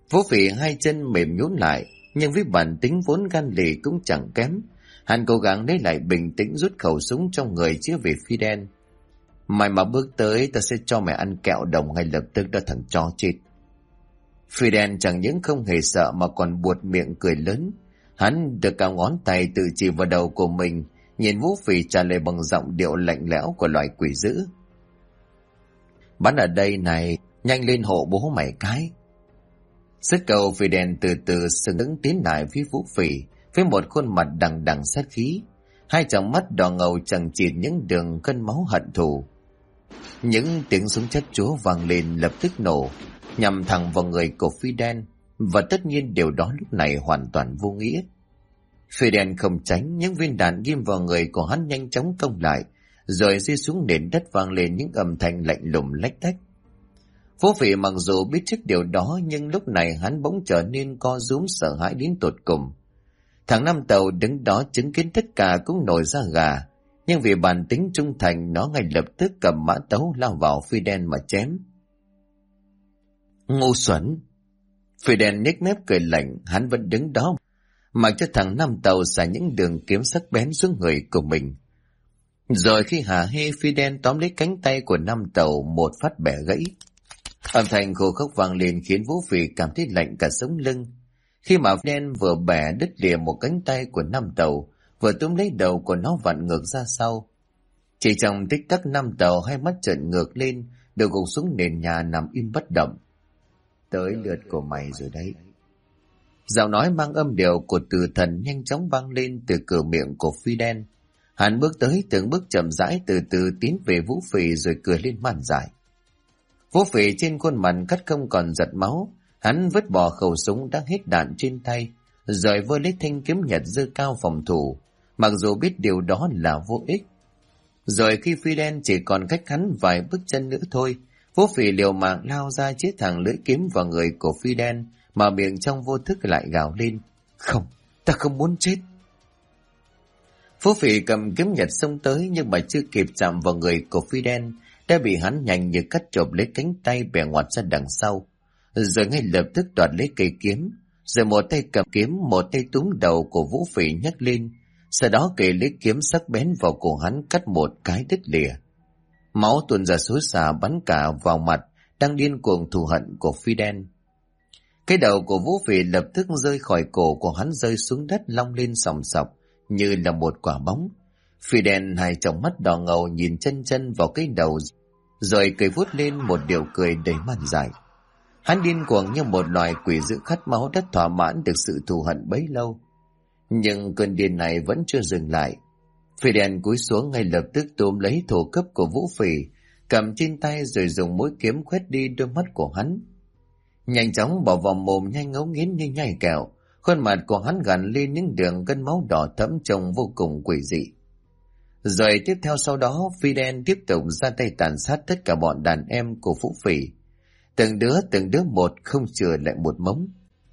A: Vũ Phỉ hai chân mềm nhũn lại, nhưng với bản tính vốn gan lì cũng chẳng kém. Hắn cố gắng lấy lại bình tĩnh, rút khẩu súng trong người chĩa về Fidel. Mày mà bước tới, ta sẽ cho mày ăn kẹo đồng ngay lập tức đó thằng chó chết. Fidel chẳng những không hề sợ mà còn buột miệng cười lớn. Hắn được cao ngón tay tự chỉ vào đầu của mình, nhìn Vũ Phỉ trả lời bằng giọng điệu lạnh lẽo của loài quỷ dữ. Bắn ở đây này, nhanh lên hộ bố mày cái. Dứt câu, Fidel từ từ sừng đứng tiến lại phía Vũ Phỉ với một khuôn mặt đằng đằng sát khí, hai tròng mắt đỏ ngầu chằng chịt những đường cân máu hận thù. Những tiếng súng chát chúa vang lên lập tức nổ, nhằm thẳng vào người của Fidel, và tất nhiên điều đó lúc này hoàn toàn vô nghĩa. Fidel không tránh, những viên đạn ghim vào người của hắn nhanh chóng công lại, rồi rơi xuống nền đất vang lên những âm thanh lạnh lùng lách tách. Vũ Phỉ mặc dù biết trước điều đó, nhưng lúc này hắn bỗng trở nên co rúm sợ hãi đến tột cùng. Thằng Năm Tàu đứng đó chứng kiến tất cả cũng nổi da gà, nhưng vì bản tính trung thành, nó ngay lập tức cầm mã tấu lao vào Fidel mà chém. Ngu xuẩn! Fidel nhếch mép cười lạnh, hắn vẫn đứng đó, mặc cho thằng Năm Tàu xả những đường kiếm sắc bén xuống người của mình. Rồi khi hả hê, Fidel tóm lấy cánh tay của Năm Tàu một phát bẻ gãy. Âm thanh khô khốc vang lên khiến Vũ Phỉ cảm thấy lạnh cả sống lưng. Khi mà Fidel vừa bẻ đứt lìa một cánh tay của Năm Tàu, vừa túm lấy đầu của nó vặn ngược ra sau. Chỉ trong tích tắc, Năm Tàu hai mắt trợn ngược lên, đều gục xuống nền nhà nằm im bất động. Tới lượt của mày rồi đấy. Giọng nói mang âm điệu của tử thần nhanh chóng vang lên từ cửa miệng của Fidel. Hắn bước tới từng bước chậm rãi từ từ tiến về Vũ Phỉ rồi cười lên man dại. Vũ Phỉ trên khuôn mặt cắt không còn giật máu, hắn vứt bỏ khẩu súng đã hết đạn trên tay, rồi vơ lấy thanh kiếm nhật giơ cao phòng thủ, mặc dù biết điều đó là vô ích. Rồi khi Fidel chỉ còn cách hắn vài bước chân nữa thôi, Vũ Phỉ liều mạng lao ra chĩa thẳng lưỡi kiếm vào người của Fidel, mà miệng trong vô thức lại gào lên: Không, ta không muốn chết. Vũ Phỉ cầm kiếm nhật xông tới, nhưng mà chưa kịp chạm vào người của Fidel đã bị hắn nhanh như cắt chộp lấy cánh tay bẻ ngoặt ra đằng sau, rồi ngay lập tức đoạt lấy cây kiếm, rồi một tay cầm kiếm, một tay túm đầu của Vũ Phỉ nhấc lên, sau đó kề lấy kiếm sắc bén vào cổ hắn cắt một cái đứt lìa. Máu tuôn ra xối xả bắn cả vào mặt đang điên cuồng thù hận của Fidel. Cái đầu của Vũ Phỉ lập tức rơi khỏi cổ của hắn, rơi xuống đất long lên sòng sọc như là một quả bóng. Fidel hai tròng mắt đỏ ngầu nhìn chân chân vào cái đầu, rồi cười vút lên một điệu cười đầy man dại. Hắn điên cuồng như một loài quỷ dữ khát máu đã thỏa mãn được sự thù hận bấy lâu. Nhưng cơn điên này vẫn chưa dừng lại. Fidel cúi xuống ngay lập tức túm lấy thủ cấp của Vũ Phỉ, cầm trên tay rồi dùng mũi kiếm khoét đi đôi mắt của hắn. Nhanh chóng bỏ vào mồm nhanh ngấu nghiến như nhai kẹo, khuôn mặt của hắn gằn lên những đường gân máu đỏ thẫm trông vô cùng quỷ dị. Rồi tiếp theo sau đó, Fidel tiếp tục ra tay tàn sát tất cả bọn đàn em của Vũ Phỉ, từng đứa một, không chừa lại một mống.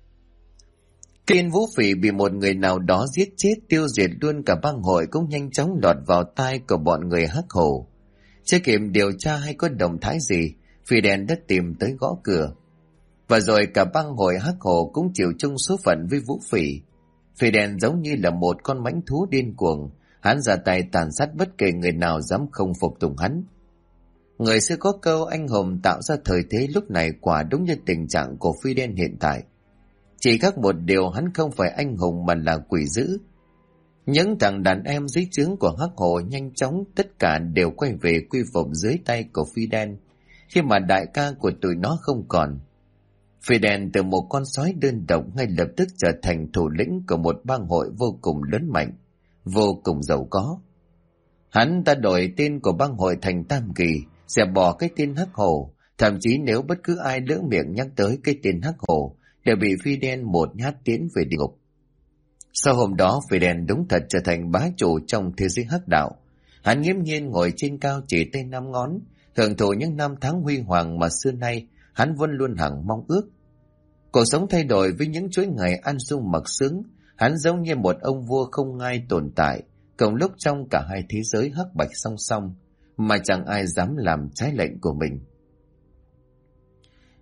A: Tên Vũ Phỉ bị một người nào đó giết chết, tiêu diệt luôn cả bang hội cũng nhanh chóng lọt vào tai của bọn người Hắc Hổ. Chưa kịp điều tra hay có động thái gì, Fidel đã tìm tới gõ cửa. Và rồi cả bang hội Hắc Hổ cũng chịu chung số phận với Vũ Phỉ. Fidel giống như là một con mãnh thú điên cuồng, hắn ra tay tàn sát bất kể người nào dám không phục tùng hắn. Người xưa có câu anh hùng tạo ra thời thế lúc này quả đúng như tình trạng của Fidel hiện tại. Chỉ khác một điều, hắn không phải anh hùng mà là quỷ dữ. Những thằng đàn em dưới trướng của Hắc Hổ nhanh chóng tất cả đều quay về quy phục dưới tay của Fidel, khi mà đại ca của tụi nó không còn. Fidel từ một con sói đơn độc ngay lập tức trở thành thủ lĩnh của một bang hội vô cùng lớn mạnh, vô cùng giàu có. Hắn ta đổi tên của bang hội thành Tam Kỳ, dẹp bỏ cái tên Hắc Hổ, thậm chí nếu bất cứ ai lỡ miệng nhắc tới cái tên Hắc Hổ đều bị Fidel một nhát tiến về địa ngục. Sau hôm đó, Fidel đúng thật trở thành bá chủ trong thế giới hắc đạo. Hắn nghiễm nhiên ngồi trên cao chỉ tay năm ngón, hưởng thụ những năm tháng huy hoàng mà xưa nay hắn vẫn luôn hằng mong ước. Cuộc sống thay đổi với những chuỗi ngày ăn sung mặc sướng, hắn giống như một ông vua không ai tồn tại, cùng lúc trong cả hai thế giới hắc bạch song song, mà chẳng ai dám làm trái lệnh của mình.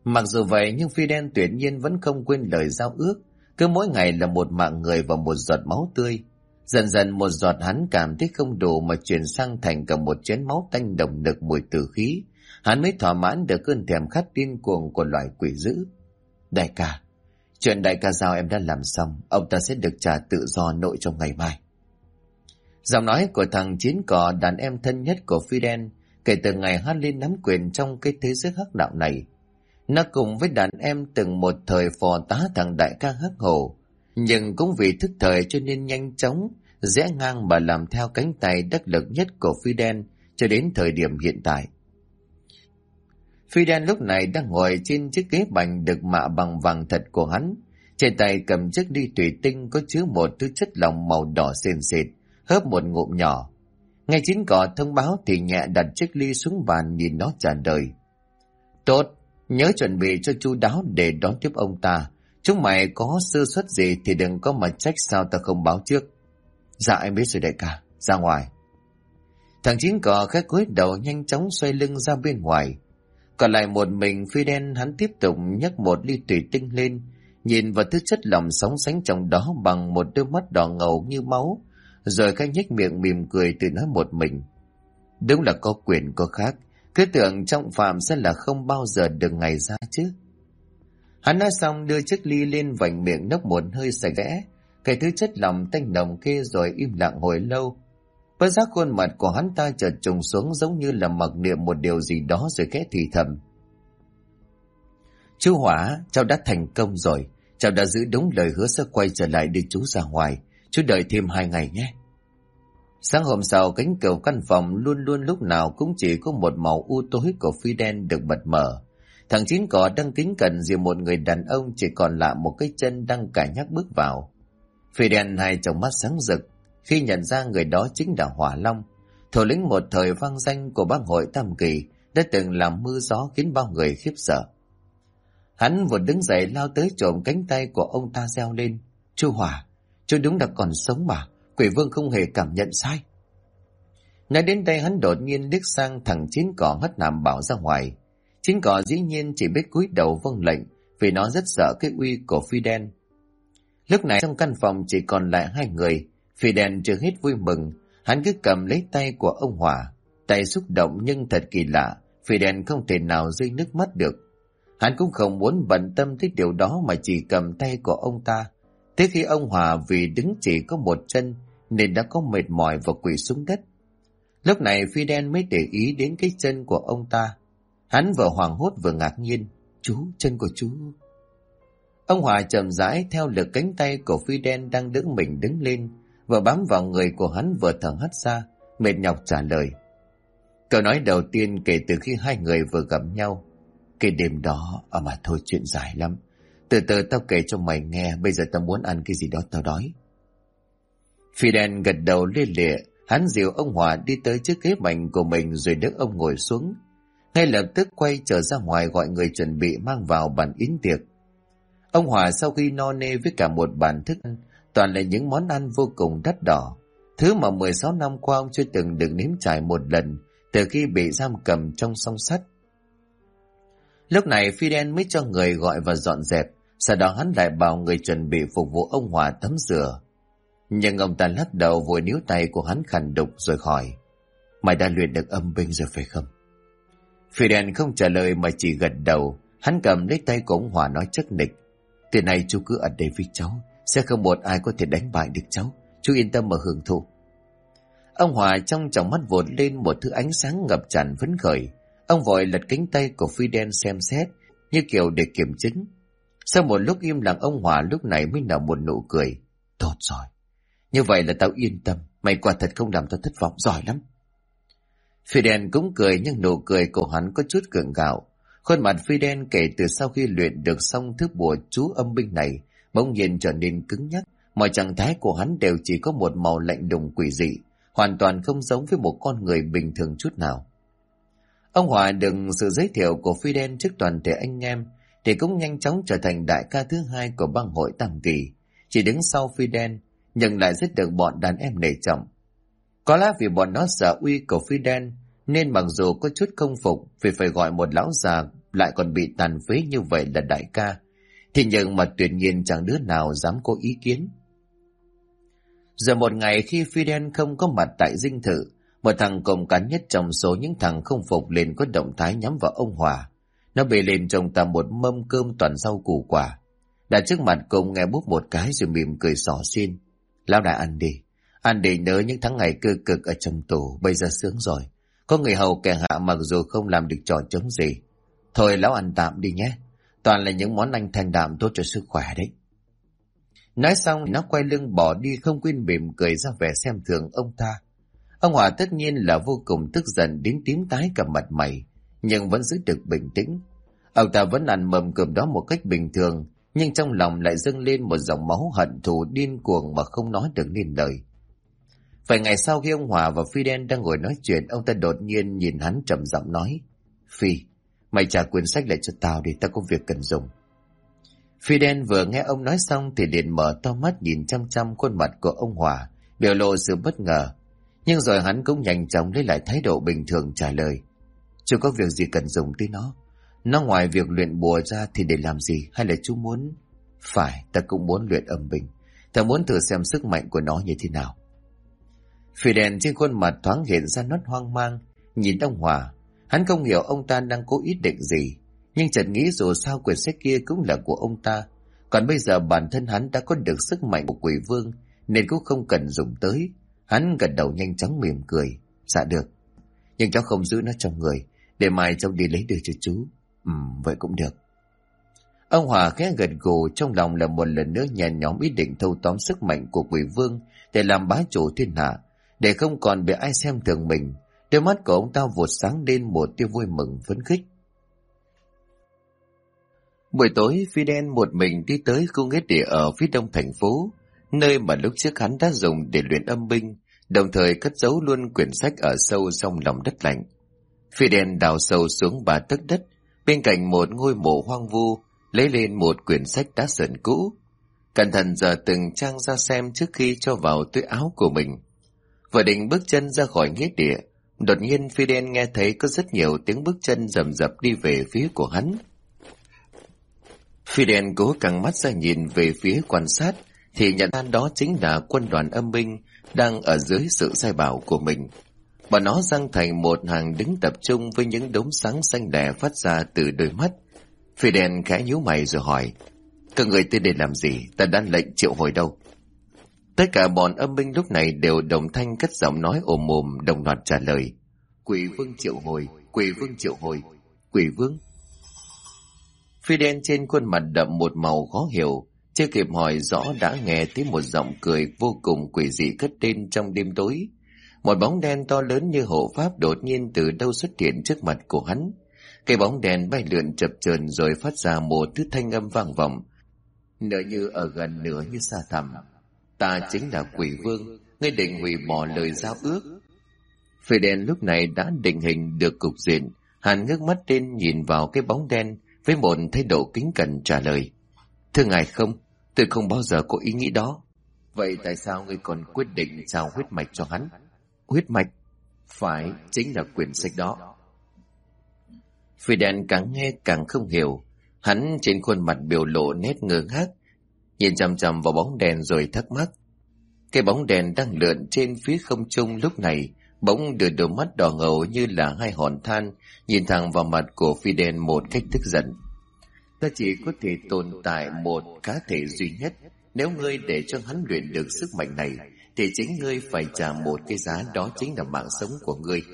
A: Mặc dù vậy nhưng Fidel tuyệt nhiên vẫn không quên lời giao ước, cứ mỗi ngày là một mạng người và một giọt máu tươi. Dần dần một giọt hắn cảm thấy không đủ mà chuyển sang thành cả một chén máu tanh nồng nực mùi tử khí. Hắn mới thỏa mãn được cơn thèm khát điên cuồng của loài quỷ dữ. Đại ca, chuyện đại ca giao em đã làm xong, ông ta sẽ được trả tự do nội trong ngày mai. Giọng nói của thằng Chín Cỏ, đàn em thân nhất của Fidel, kể từ ngày hắn lên nắm quyền trong cái thế giới hắc đạo này. Nó cùng với đàn em từng một thời phò tá thằng đại ca hắc hổ, nhưng cũng vì thức thời cho nên nhanh chóng rẽ ngang mà làm theo cánh tay đắc lực nhất của Fidel cho đến thời điểm hiện tại. Fidel lúc này đang ngồi trên chiếc ghế bành được mạ bằng vàng thật của hắn, trên tay cầm chiếc ly thủy tinh có chứa một thứ chất lỏng màu đỏ sền sệt, hớp một ngụm nhỏ. Nghe Chín Cỏ thông báo thì nhẹ đặt chiếc ly xuống bàn nhìn nó trả lời. Tốt, nhớ chuẩn bị cho chu đáo để đón tiếp ông ta. Chúng mày có sơ suất gì thì đừng có mà trách sao ta không báo trước. Dạ em biết rồi đại ca, ra ngoài. Thằng Chín Cỏ khẽ cúi đầu nhanh chóng xoay lưng ra bên ngoài. Còn lại một mình Fidel, hắn tiếp tục nhấc một ly thủy tinh lên, nhìn vào thứ chất lỏng sóng sánh trong đó bằng một đôi mắt đỏ ngầu như máu, rồi cái nhếch miệng mỉm cười tự nói một mình. Đúng là có quyền có khác, cứ tưởng trong phạm sẽ là không bao giờ được ngày ra chứ. Hắn nói xong đưa chiếc ly lên vành miệng nốc một hơi sạch sẽ, cái thứ chất lỏng tanh nồng kia rồi im lặng hồi lâu. Bất giác khuôn mặt của hắn ta chợt trùng xuống giống như là mặc niệm một điều gì đó rồi khẽ thì thầm. Chú Hỏa, cháu đã thành công rồi, cháu đã giữ đúng lời hứa sẽ quay trở lại đưa chú ra ngoài, chú đợi thêm 2 ngày nhé. Sáng hôm sau, cánh cửa căn phòng luôn luôn lúc nào cũng chỉ có một màu u tối của Fidel được bật mở. Thằng Chín Cỏ đang kính cẩn dìu một người đàn ông chỉ còn lại một cái chân đang cải nhắc bước vào. Fidel hai tròng mắt sáng rực khi nhận ra người đó chính là Hỏa Long, thủ lĩnh một thời vang danh của bang hội Tam Kỳ, đã từng làm mưa gió khiến bao người khiếp sợ. Hắn vừa đứng dậy lao tới trộm cánh tay của ông ta reo lên. Chú Hỏa, chú đúng là còn sống mà, Quỷ Vương không hề cảm nhận sai. Nói đến đây hắn đột nhiên liếc sang thằng Chín Cỏ hất hàm bảo ra ngoài. Chín Cỏ dĩ nhiên chỉ biết cúi đầu vâng lệnh vì nó rất sợ cái uy của Fidel. Lúc này trong căn phòng chỉ còn lại 2 người. Fidel chưa hết vui mừng, hắn cứ cầm lấy tay của ông Hỏa, tay xúc động nhưng thật kỳ lạ, Fidel không thể nào rơi nước mắt được. Hắn cũng không muốn bận tâm tới điều đó mà chỉ cầm tay của ông ta. Thế khi ông Hỏa vì đứng chỉ có một chân nên đã có mệt mỏi và quỳ xuống đất. Lúc này Fidel mới để ý đến cái chân của ông ta. Hắn vừa hoảng hốt vừa ngạc nhiên. Chú, chân của chú. Ông Hỏa chậm rãi theo lực cánh tay của Fidel đang đỡ mình đứng lên, vừa bám vào người của hắn vừa thở hắt ra, mệt nhọc trả lời. Câu nói đầu tiên kể từ khi 2 người vừa gặp nhau. Cái đêm đó, mà thôi chuyện dài lắm. Từ từ tao kể cho mày nghe, bây giờ tao muốn ăn cái gì đó tao đói. Fidel gật đầu lia lịa, hắn dìu ông Hỏa đi tới chiếc ghế bành của mình rồi đỡ ông ngồi xuống. Ngay lập tức quay trở ra ngoài gọi người chuẩn bị mang vào bàn yến tiệc. Ông Hỏa sau khi no nê với cả một bàn thức ăn, toàn là những món ăn vô cùng đắt đỏ, thứ mà 16 năm qua ông chưa từng được nếm trải một lần từ khi bị giam cầm trong song sắt. Lúc này Fidel mới cho người gọi và dọn dẹp, sau đó hắn lại bảo người chuẩn bị phục vụ ông Hỏa tắm rửa. Nhưng ông ta lắc đầu vội níu tay của hắn khàn đục rồi hỏi, mày đã luyện được âm binh rồi phải không? Fidel không trả lời mà chỉ gật đầu. Hắn cầm lấy tay của ông Hỏa nói chắc nịch, từ nay chú cứ ở đây với cháu, sẽ không một ai có thể đánh bại được cháu, chú yên tâm mà hưởng thụ. Ông Hỏa trong tròng mắt vụt lên một thứ ánh sáng ngập tràn phấn khởi. Ông vội lật cánh tay của Fidel xem xét như kiểu để kiểm chứng. Sau một lúc im lặng, ông Hỏa lúc này mới nở một nụ cười. Tốt rồi, như vậy là tao yên tâm, mày quả thật không làm tao thất vọng, giỏi lắm. Fidel cũng cười nhưng nụ cười của hắn có chút gượng gạo. Khuôn mặt Fidel kể từ sau khi luyện được xong thứ bùa chú âm binh này bỗng nhiên trở nên cứng nhắc. Mọi trạng thái của hắn đều chỉ có một màu lạnh lùng quỷ dị, hoàn toàn không giống với một con người bình thường chút nào. Ông Hỏa được sự giới thiệu của Fidel trước toàn thể anh em thì cũng nhanh chóng trở thành đại ca thứ 2 của bang hội Tam Kỳ, chỉ đứng sau Fidel nhưng lại rất được bọn đàn em nể trọng. Có lẽ vì bọn nó sợ uy của Fidel nên mặc dù có chút không phục vì phải gọi một lão già lại còn bị tàn phế như vậy là đại ca. Thì nhưng mà tuyệt nhiên chẳng đứa nào dám có ý kiến. Giờ một ngày khi Fidel không có mặt tại dinh thự, một thằng cộm cán nhất trong số những thằng không phục liền có động thái nhắm vào ông Hòa. Nó bê lên trong ta một mâm cơm toàn rau củ quả, đặt trước mặt cùng nghe búp một cái rồi mỉm cười xỏ xin. Lão đại ăn đi, ăn để nhớ những tháng ngày cơ cực ở trong tù, bây giờ sướng rồi. Có người hầu kẻ hạ mặc dù không làm được trò chống gì. Thôi lão ăn tạm đi nhé, toàn là những món ăn thanh đạm tốt cho sức khỏe đấy. Nói xong nó quay lưng bỏ đi, không quên mỉm cười ra vẻ xem thường ông ta. Ông Hòa tất nhiên là vô cùng tức giận đến tím tái cả mặt mày, nhưng vẫn giữ được bình tĩnh. Ông ta vẫn ăn mầm cơm đó một cách bình thường, nhưng trong lòng lại dâng lên một dòng máu hận thù điên cuồng mà không nói được nên lời. Vài ngày sau khi ông Hòa và Fidel đang ngồi nói chuyện, ông ta đột nhiên nhìn hắn trầm giọng nói: Phi, mày trả quyển sách lại cho tao đi, tao có việc cần dùng. Fidel vừa nghe ông nói xong thì liền mở to mắt nhìn chăm chăm khuôn mặt của ông Hòa, biểu lộ sự bất ngờ. Nhưng rồi hắn cũng nhanh chóng lấy lại thái độ bình thường trả lời: Chưa có việc gì cần dùng tới nó. Nó ngoài việc luyện bùa ra thì để làm gì, hay là chú muốn? Phải, ta cũng muốn luyện âm binh. Ta muốn thử xem sức mạnh của nó như thế nào. Fidel trên khuôn mặt thoáng hiện ra nốt hoang mang, nhìn ông Hòa. Hắn không hiểu ông ta đang cố ý định gì, nhưng chợt nghĩ dù sao quyển sách kia cũng là của ông ta. Còn bây giờ bản thân hắn đã có được sức mạnh của quỷ vương, nên cũng không cần dùng tới. Hắn gật đầu nhanh chóng mỉm cười: Dạ được, nhưng cháu không giữ nó trong người, để mai cháu đi lấy đưa cho chú. Vậy cũng được. Ông Hòa khẽ gật gù, trong lòng là một lần nữa nhẹ nhõm ý định thâu tóm sức mạnh của quỷ vương để làm bá chủ thiên hạ, để không còn bị ai xem thường mình. Đôi mắt của ông ta vụt sáng lên một tia vui mừng phấn khích. Buổi tối, Fidel một mình đi tới khu nghĩa địa ở phía đông thành phố, nơi mà lúc trước hắn đã dùng để luyện âm binh, đồng thời cất giấu luôn quyển sách ở sâu trong lòng đất lạnh. Fidel đào sâu xuống 3 tấc đất, bên cạnh một ngôi mộ hoang vu, lấy lên một quyển sách đá sờn cũ, cẩn thận dở từng trang ra xem trước khi cho vào túi áo của mình. Vừa định bước chân ra khỏi nghĩa địa, đột nhiên Fidel nghe thấy có rất nhiều tiếng bước chân rầm rập đi về phía của hắn. Fidel cố căng mắt ra nhìn về phía quan sát, thì nhận ra đó chính là quân đoàn âm binh đang ở dưới sự sai bảo của mình. Bọn nó giăng thành một hàng đứng tập trung với những đốm sáng xanh lẻ phát ra từ đôi mắt. Fidel khẽ nhíu mày rồi hỏi: Các người tới đây làm gì? Ta đã lệnh triệu hồi đâu? Tất cả bọn âm binh lúc này đều đồng thanh cất giọng nói ồm ồm đồng loạt trả lời: Quỷ vương triệu hồi, quỷ vương triệu hồi, quỷ vương. Fidel trên khuôn mặt đậm một màu khó hiểu, chưa kịp hỏi rõ đã nghe thấy một giọng cười vô cùng quỷ dị cất lên trong đêm tối. Một bóng đen to lớn như hộ pháp đột nhiên từ đâu xuất hiện trước mặt của hắn. Cái bóng đèn bay lượn chập chờn rồi phát ra một thứ thanh âm vang vọng, nửa như ở gần nửa như xa thẳm: Ta chính là quỷ vương, ngươi định hủy bỏ lời giao ước. Fidel lúc này đã định hình được cục diện, hắn ngước mắt lên nhìn vào cái bóng đen với một thái độ kính cẩn trả lời: Thưa ngài không, tôi không bao giờ có ý nghĩ đó. Vậy tại sao ngươi còn quyết định trao huyết mạch cho hắn? Huyết mạch? Phải, chính là quyển sách đó. Fidel càng nghe càng không hiểu, hắn trên khuôn mặt biểu lộ nét ngơ ngác, nhìn chằm chằm vào bóng đèn rồi thắc mắc. Cái bóng đèn đang lượn trên phía không trung lúc này bỗng đưa đôi mắt đỏ ngầu như là hai hòn than nhìn thẳng vào mặt của Fidel một cách tức giận. Ta chỉ có thể tồn tại một cá thể duy nhất. Nếu ngươi để cho hắn luyện được sức mạnh này thì chính ngươi phải trả một cái giá, đó chính là mạng sống của ngươi.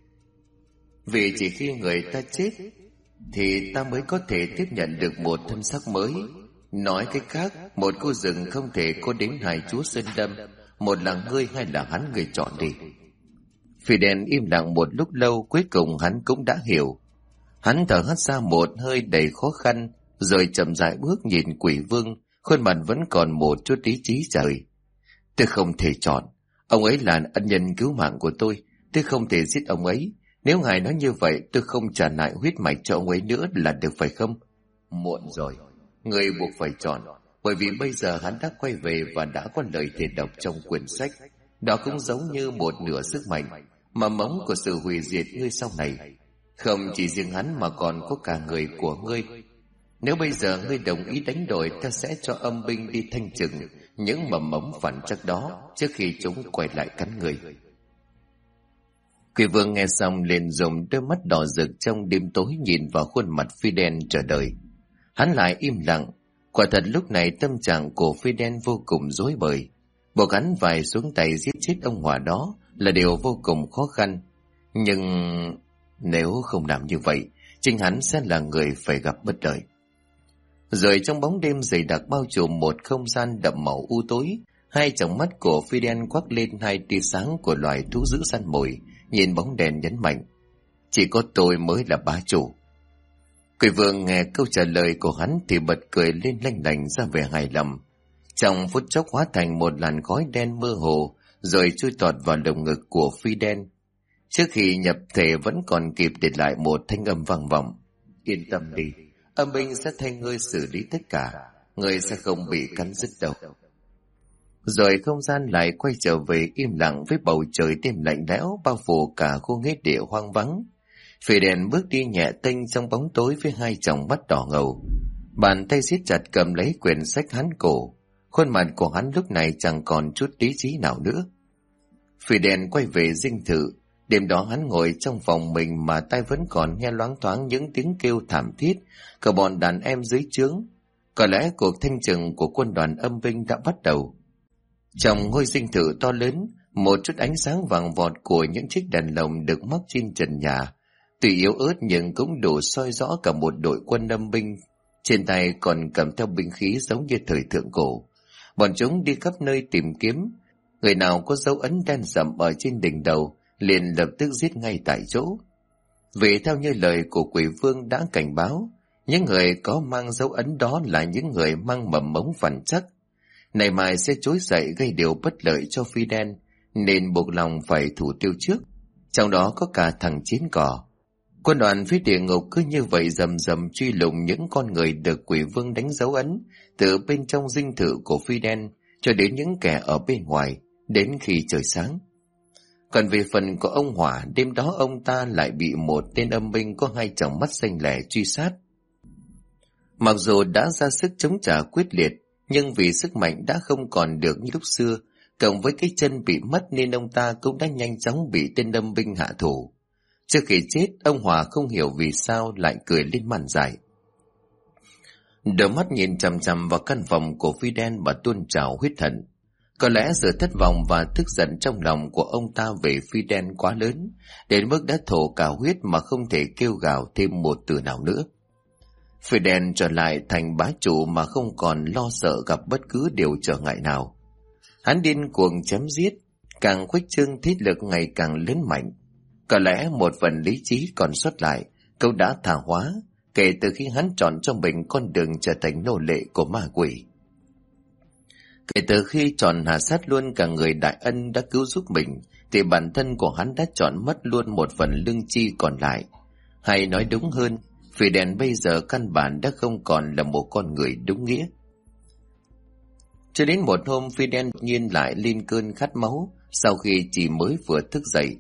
A: Vì chỉ khi người ta chết thì ta mới có thể tiếp nhận được một thân xác mới. Nói cách khác, một khu rừng không thể có đến 2 chúa sơn lâm, một là ngươi hay là hắn, người chọn đi. Fidel im lặng một lúc lâu, cuối cùng hắn cũng đã hiểu. Hắn thở hắt ra một hơi đầy khó khăn, rồi chậm rãi bước nhìn quỷ vương, khuôn mặt vẫn còn một chút ý chí trời. Tôi không thể chọn, ông ấy là ân nhân cứu mạng của tôi không thể giết ông ấy. Nếu ngài nói như vậy, tôi không trả lại huyết mạch cho ông ấy nữa là được phải không? Muộn rồi, người buộc phải chọn, bởi vì bây giờ hắn đã quay về và đã có lời thề độc trong quyển sách. Đó cũng giống như một nửa sức mạnh, mà móng của sự hủy diệt ngươi sau này. Không chỉ riêng hắn mà còn có cả người của ngươi. Nếu bây giờ ngươi đồng ý đánh đổi, ta sẽ cho âm binh đi thanh trừng những mầm mống phản trắc đó trước khi chúng quay lại cắn ngươi. Quỷ vương nghe xong liền dùng đôi mắt đỏ rực trong đêm tối nhìn vào khuôn mặt Fidel chờ đợi. Hắn lại im lặng. Quả thật lúc này tâm trạng của Fidel vô cùng rối bời. Buộc hắn phải xuống tay giết chết ông Hòa đó là điều vô cùng khó khăn. Nhưng nếu không làm như vậy, chính hắn sẽ là người phải gặp bất lợi. Rồi trong bóng đêm dày đặc bao trùm một không gian đậm màu u tối, hai tròng mắt của Fidel quắc lên hai tia sáng của loài thú dữ săn mồi, nhìn bóng đèn nhấn mạnh: chỉ có tôi mới là bá chủ. Quỷ vương nghe câu trả lời của hắn thì bật cười lên lanh lảnh ra vẻ hài lòng. Trong phút chốc hóa thành một làn khói đen mơ hồ, rồi chui tọt vào lồng ngực của Fidel. Trước khi nhập thể vẫn còn kịp để lại một thanh âm vang vọng: yên tâm đi, âm binh sẽ thay ngươi xử lý tất cả, ngươi sẽ không bị cắn rứt đâu. Rồi không gian lại quay trở về im lặng với bầu trời đêm lạnh lẽo bao phủ cả khu nghĩa địa hoang vắng. Fidel bước đi nhẹ tênh trong bóng tối với hai tròng mắt đỏ ngầu, bàn tay siết chặt cầm lấy quyển sách hán cổ. Khuôn mặt của hắn lúc này chẳng còn chút lý trí nào nữa. Fidel quay về dinh thự. Đêm đó hắn ngồi trong phòng mình mà tai vẫn còn nghe loáng thoáng những tiếng kêu thảm thiết của bọn đàn em dưới trướng. Có lẽ cuộc thanh trừng của quân đoàn âm binh đã bắt đầu. Trong ngôi dinh thự to lớn, một chút ánh sáng vàng vọt của những chiếc đèn lồng được mắc trên trần nhà, tuy yếu ớt nhưng cũng đủ soi rõ cả một đội quân âm binh. Trên tay còn cầm theo binh khí giống như thời thượng cổ. Bọn chúng đi khắp nơi tìm kiếm, người nào có dấu ấn đen sẫm ở trên đỉnh đầu liền lập tức giết ngay tại chỗ. Vì theo như lời của quỷ vương đã cảnh báo, những người có mang dấu ấn đó là những người mang mầm mống phản trắc, này mai sẽ trỗi dậy gây điều bất lợi cho Fidel, nên buộc lòng phải thủ tiêu trước, trong đó có cả thằng Chiến Cỏ. Quân đoàn phía địa ngục cứ như vậy rầm rầm truy lùng những con người được quỷ vương đánh dấu ấn từ bên trong dinh thự của Fidel cho đến những kẻ ở bên ngoài, đến khi trời sáng. Còn về phần của ông Hỏa, đêm đó ông ta lại bị một tên âm binh có hai tròng mắt xanh lẻ truy sát. Mặc dù đã ra sức chống trả quyết liệt, nhưng vì sức mạnh đã không còn được như lúc xưa, cộng với cái chân bị mất nên ông ta cũng đã nhanh chóng bị tên âm binh hạ thủ. Trước khi chết, ông Hòa không hiểu vì sao lại cười lên màn dài. Đôi mắt nhìn chằm chằm vào căn phòng của Fidel và tuôn trào huyết hận. Có lẽ sự thất vọng và tức giận trong lòng của ông ta về Fidel quá lớn, đến mức đã thổ cả huyết mà không thể kêu gào thêm một từ nào nữa. Fidel trở lại thành bá chủ mà không còn lo sợ gặp bất cứ điều trở ngại nào. Hắn điên cuồng chém giết, càng khuếch trương thế lực ngày càng lớn mạnh. Có lẽ một phần lý trí còn sót lại, cậu đã thả hóa, kể từ khi hắn chọn cho mình con đường trở thành nô lệ của ma quỷ. Kể từ khi chọn hạ sát luôn cả người đại ân đã cứu giúp mình, thì bản thân của hắn đã chọn mất luôn một phần lương chi còn lại. Hay nói đúng hơn, Fidel bây giờ căn bản đã không còn là một con người đúng nghĩa. Cho đến một hôm, Fidel nhiên lại lên cơn khát máu sau khi chỉ mới vừa thức dậy.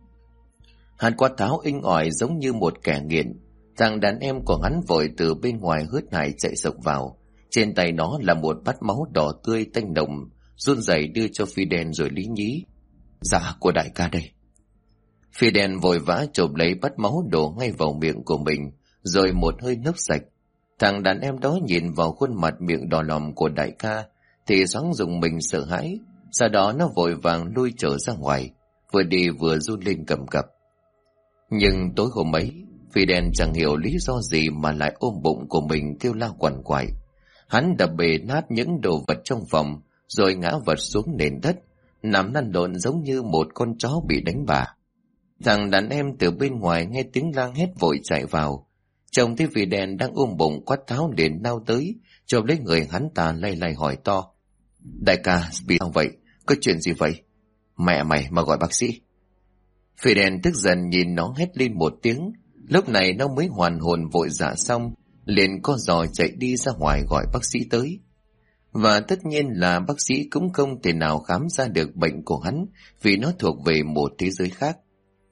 A: Hắn quát tháo inh ỏi giống như một kẻ nghiện. Thằng đàn em của hắn vội từ bên ngoài hớt hải chạy sộc vào. Trên tay nó là một bát máu đỏ tươi tanh nồng, run rẩy đưa cho Fidel rồi lý nhí: dạ của đại ca đây. Fidel vội vã chộp lấy bát máu đổ ngay vào miệng của mình, rồi một hơi nốc sạch. Thằng đàn em đó nhìn vào khuôn mặt miệng đỏ lòm của đại ca thì thoáng rùng mình sợ hãi. Sau đó nó vội vàng lui trở ra ngoài, vừa đi vừa run lên cầm cập. Nhưng tối hôm ấy, Fidel chẳng hiểu lý do gì mà lại ôm bụng của mình kêu la quằn quại. Hắn đập bể nát những đồ vật trong phòng, rồi ngã vật xuống nền đất, nằm lăn lộn giống như một con chó bị đánh bả. Thằng đàn em từ bên ngoài nghe tiếng la hét vội chạy vào. Trông thấy Fidel đang ôm bụng quát tháo liền lao tới, chộp lấy người hắn ta lay lay hỏi to: đại ca, bị sao vậy? Có chuyện gì vậy? Mẹ mày mà gọi bác sĩ. Fidel tức giận nhìn nó hét lên một tiếng. Lúc này nó mới hoàn hồn vội dạ xong, liền co giò chạy đi ra ngoài gọi bác sĩ tới. Và tất nhiên là bác sĩ cũng không thể nào khám ra được bệnh của hắn, vì nó thuộc về một thế giới khác.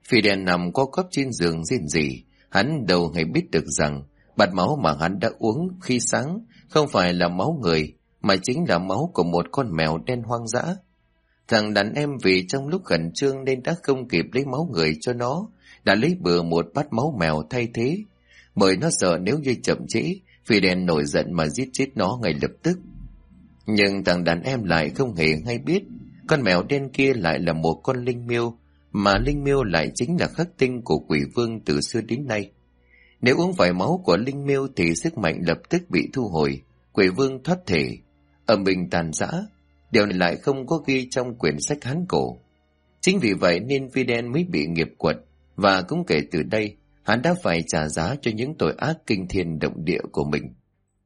A: Fidel nằm co quắp trên giường rên rỉ. Hắn đâu hề biết được rằng bạt máu mà hắn đã uống khi sáng không phải là máu người, mà chính là máu của một con mèo đen hoang dã. Thằng đàn em vì trong lúc khẩn trương nên đã không kịp lấy máu người cho nó, đã lấy bừa một bát máu mèo thay thế, bởi nó sợ nếu như chậm trễ, Fidel nổi giận mà giết chết nó ngay lập tức. Nhưng thằng đàn em lại không hề hay biết, con mèo đen kia lại là một con linh miêu, mà linh miêu lại chính là khắc tinh của quỷ vương từ xưa đến nay. Nếu uống phải máu của linh miêu thì sức mạnh lập tức bị thu hồi, quỷ vương thoát thể, âm binh tàn rã. Điều này lại không có ghi trong quyển sách Hán cổ. Chính vì vậy nên Fidel mới bị nghiệp quật, và cũng kể từ đây, hắn đã phải trả giá cho những tội ác kinh thiên động địa của mình.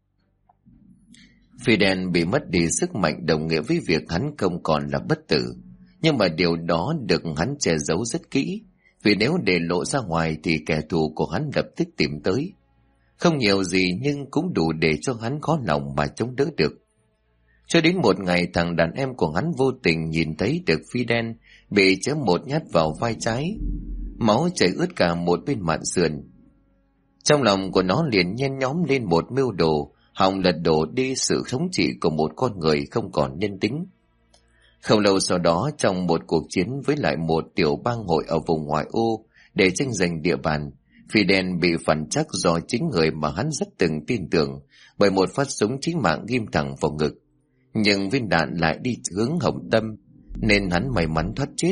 A: Fidel bị mất đi sức mạnh đồng nghĩa với việc hắn không còn là bất tử, nhưng mà điều đó được hắn che giấu rất kỹ, vì nếu để lộ ra ngoài thì kẻ thù của hắn lập tức tìm tới. Không nhiều gì nhưng cũng đủ để cho hắn khó lòng mà chống đỡ được. Cho đến một ngày, thằng đàn em của hắn vô tình nhìn thấy được Fidel bị chém một nhát vào vai trái, máu chảy ướt cả một bên mạn sườn. Trong lòng của nó liền nhen nhóm lên một mưu đồ hòng lật đổ đi sự thống trị của một con người không còn nhân tính. Không lâu sau đó, trong một cuộc chiến với lại một tiểu bang hội ở vùng ngoại ô để tranh giành địa bàn, Fidel bị phản trắc do chính người mà hắn rất từng tin tưởng bởi một phát súng chí mạng ghim thẳng vào ngực. Nhưng viên đạn lại đi hướng hồng tâm, nên hắn may mắn thoát chết.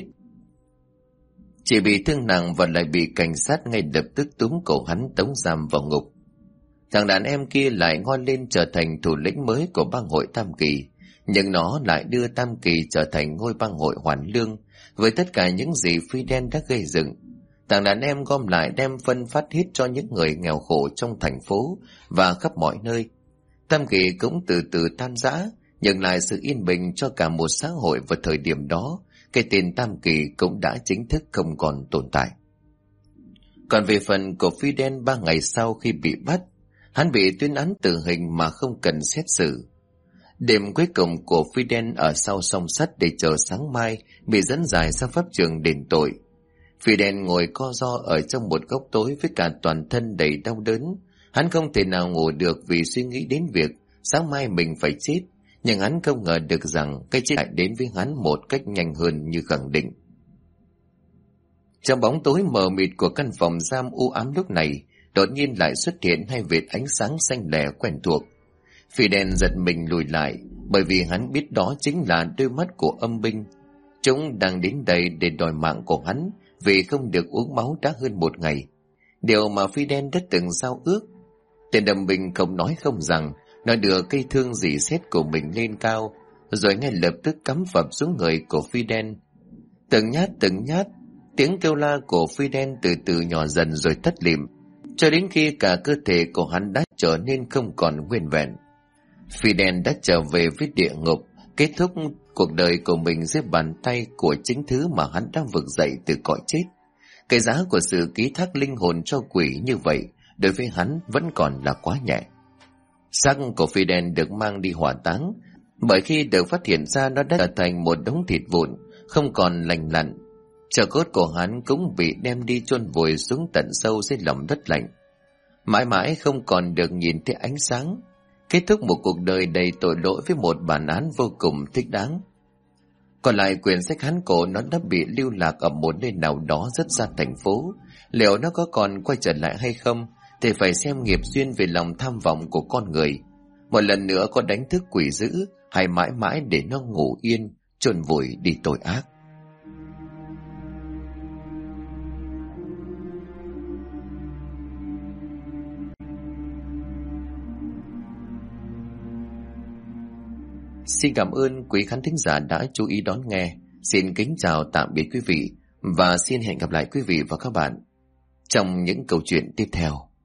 A: Chỉ bị thương nặng và lại bị cảnh sát ngay lập tức túm cổ hắn tống giam vào ngục. Thằng đàn em kia lại ngoi lên trở thành thủ lĩnh mới của bang hội Tam Kỳ, nhưng nó lại đưa Tam Kỳ trở thành ngôi bang hội hoàn lương với tất cả những gì Fidel đã gây dựng. Thằng đàn em gom lại đem phân phát hết cho những người nghèo khổ trong thành phố và khắp mọi nơi. Tam Kỳ cũng từ từ tan rã, nhận lại sự yên bình cho cả một xã hội vào thời điểm đó. Cái tên Tam Kỳ cũng đã chính thức không còn tồn tại. Còn về phần của Fidel, 3 ngày sau khi bị bắt, hắn bị tuyên án tử hình mà không cần xét xử. Đêm cuối cùng của Fidel ở sau song sắt để chờ sáng mai bị dẫn giải sang pháp trường đền tội. Fidel ngồi co ro ở trong một góc tối với cả toàn thân đầy đau đớn. Hắn không thể nào ngủ được vì suy nghĩ đến việc sáng mai mình phải chết, nhưng hắn không ngờ được rằng cái chết lại đến với hắn một cách nhanh hơn như khẳng định. Trong bóng tối mờ mịt của căn phòng giam u ám lúc này, đột nhiên lại xuất hiện hai vệt ánh sáng xanh lẻ quen thuộc. Fidel giật mình lùi lại, bởi vì hắn biết đó chính là đôi mắt của âm binh. Chúng đang đến đây để đòi mạng của hắn vì không được uống máu đã hơn một ngày. Điều mà Fidel đã từng giao ước. Tên âm binh không nói không rằng, nó đưa cây thương rỉ sét của mình lên cao, rồi ngay lập tức cắm phập xuống người của Fidel. Từng nhát, tiếng kêu la của Fidel từ từ nhỏ dần rồi tắt lịm, cho đến khi cả cơ thể của hắn đã trở nên không còn nguyên vẹn. Fidel đã trở về với địa ngục, kết thúc cuộc đời của mình dưới bàn tay của chính thứ mà hắn đã vực dậy từ cõi chết. Cái giá của sự ký thác linh hồn cho quỷ như vậy đối với hắn vẫn còn là quá nhẹ. Xác của Fidel được mang đi hỏa táng, bởi khi được phát hiện ra nó đã trở thành một đống thịt vụn, không còn lành lặn. Tro cốt của hắn cũng bị đem đi chôn vùi xuống tận sâu dưới lòng đất lạnh, mãi mãi không còn được nhìn thấy ánh sáng, kết thúc một cuộc đời đầy tội lỗi với một bản án vô cùng thích đáng. Còn lại quyển sách Hán cổ, nó đã bị lưu lạc ở một nơi nào đó rất xa thành phố. Liệu nó có còn quay trở lại hay không thì phải xem nghiệp duyên về lòng tham vọng của con người một lần nữa có đánh thức quỷ dữ, hay mãi mãi để nó ngủ yên chôn vùi đi tội ác. Xin cảm ơn quý khán thính giả đã chú ý đón nghe. Xin kính chào tạm biệt quý vị, và xin hẹn gặp lại quý vị và các bạn trong những câu chuyện tiếp theo.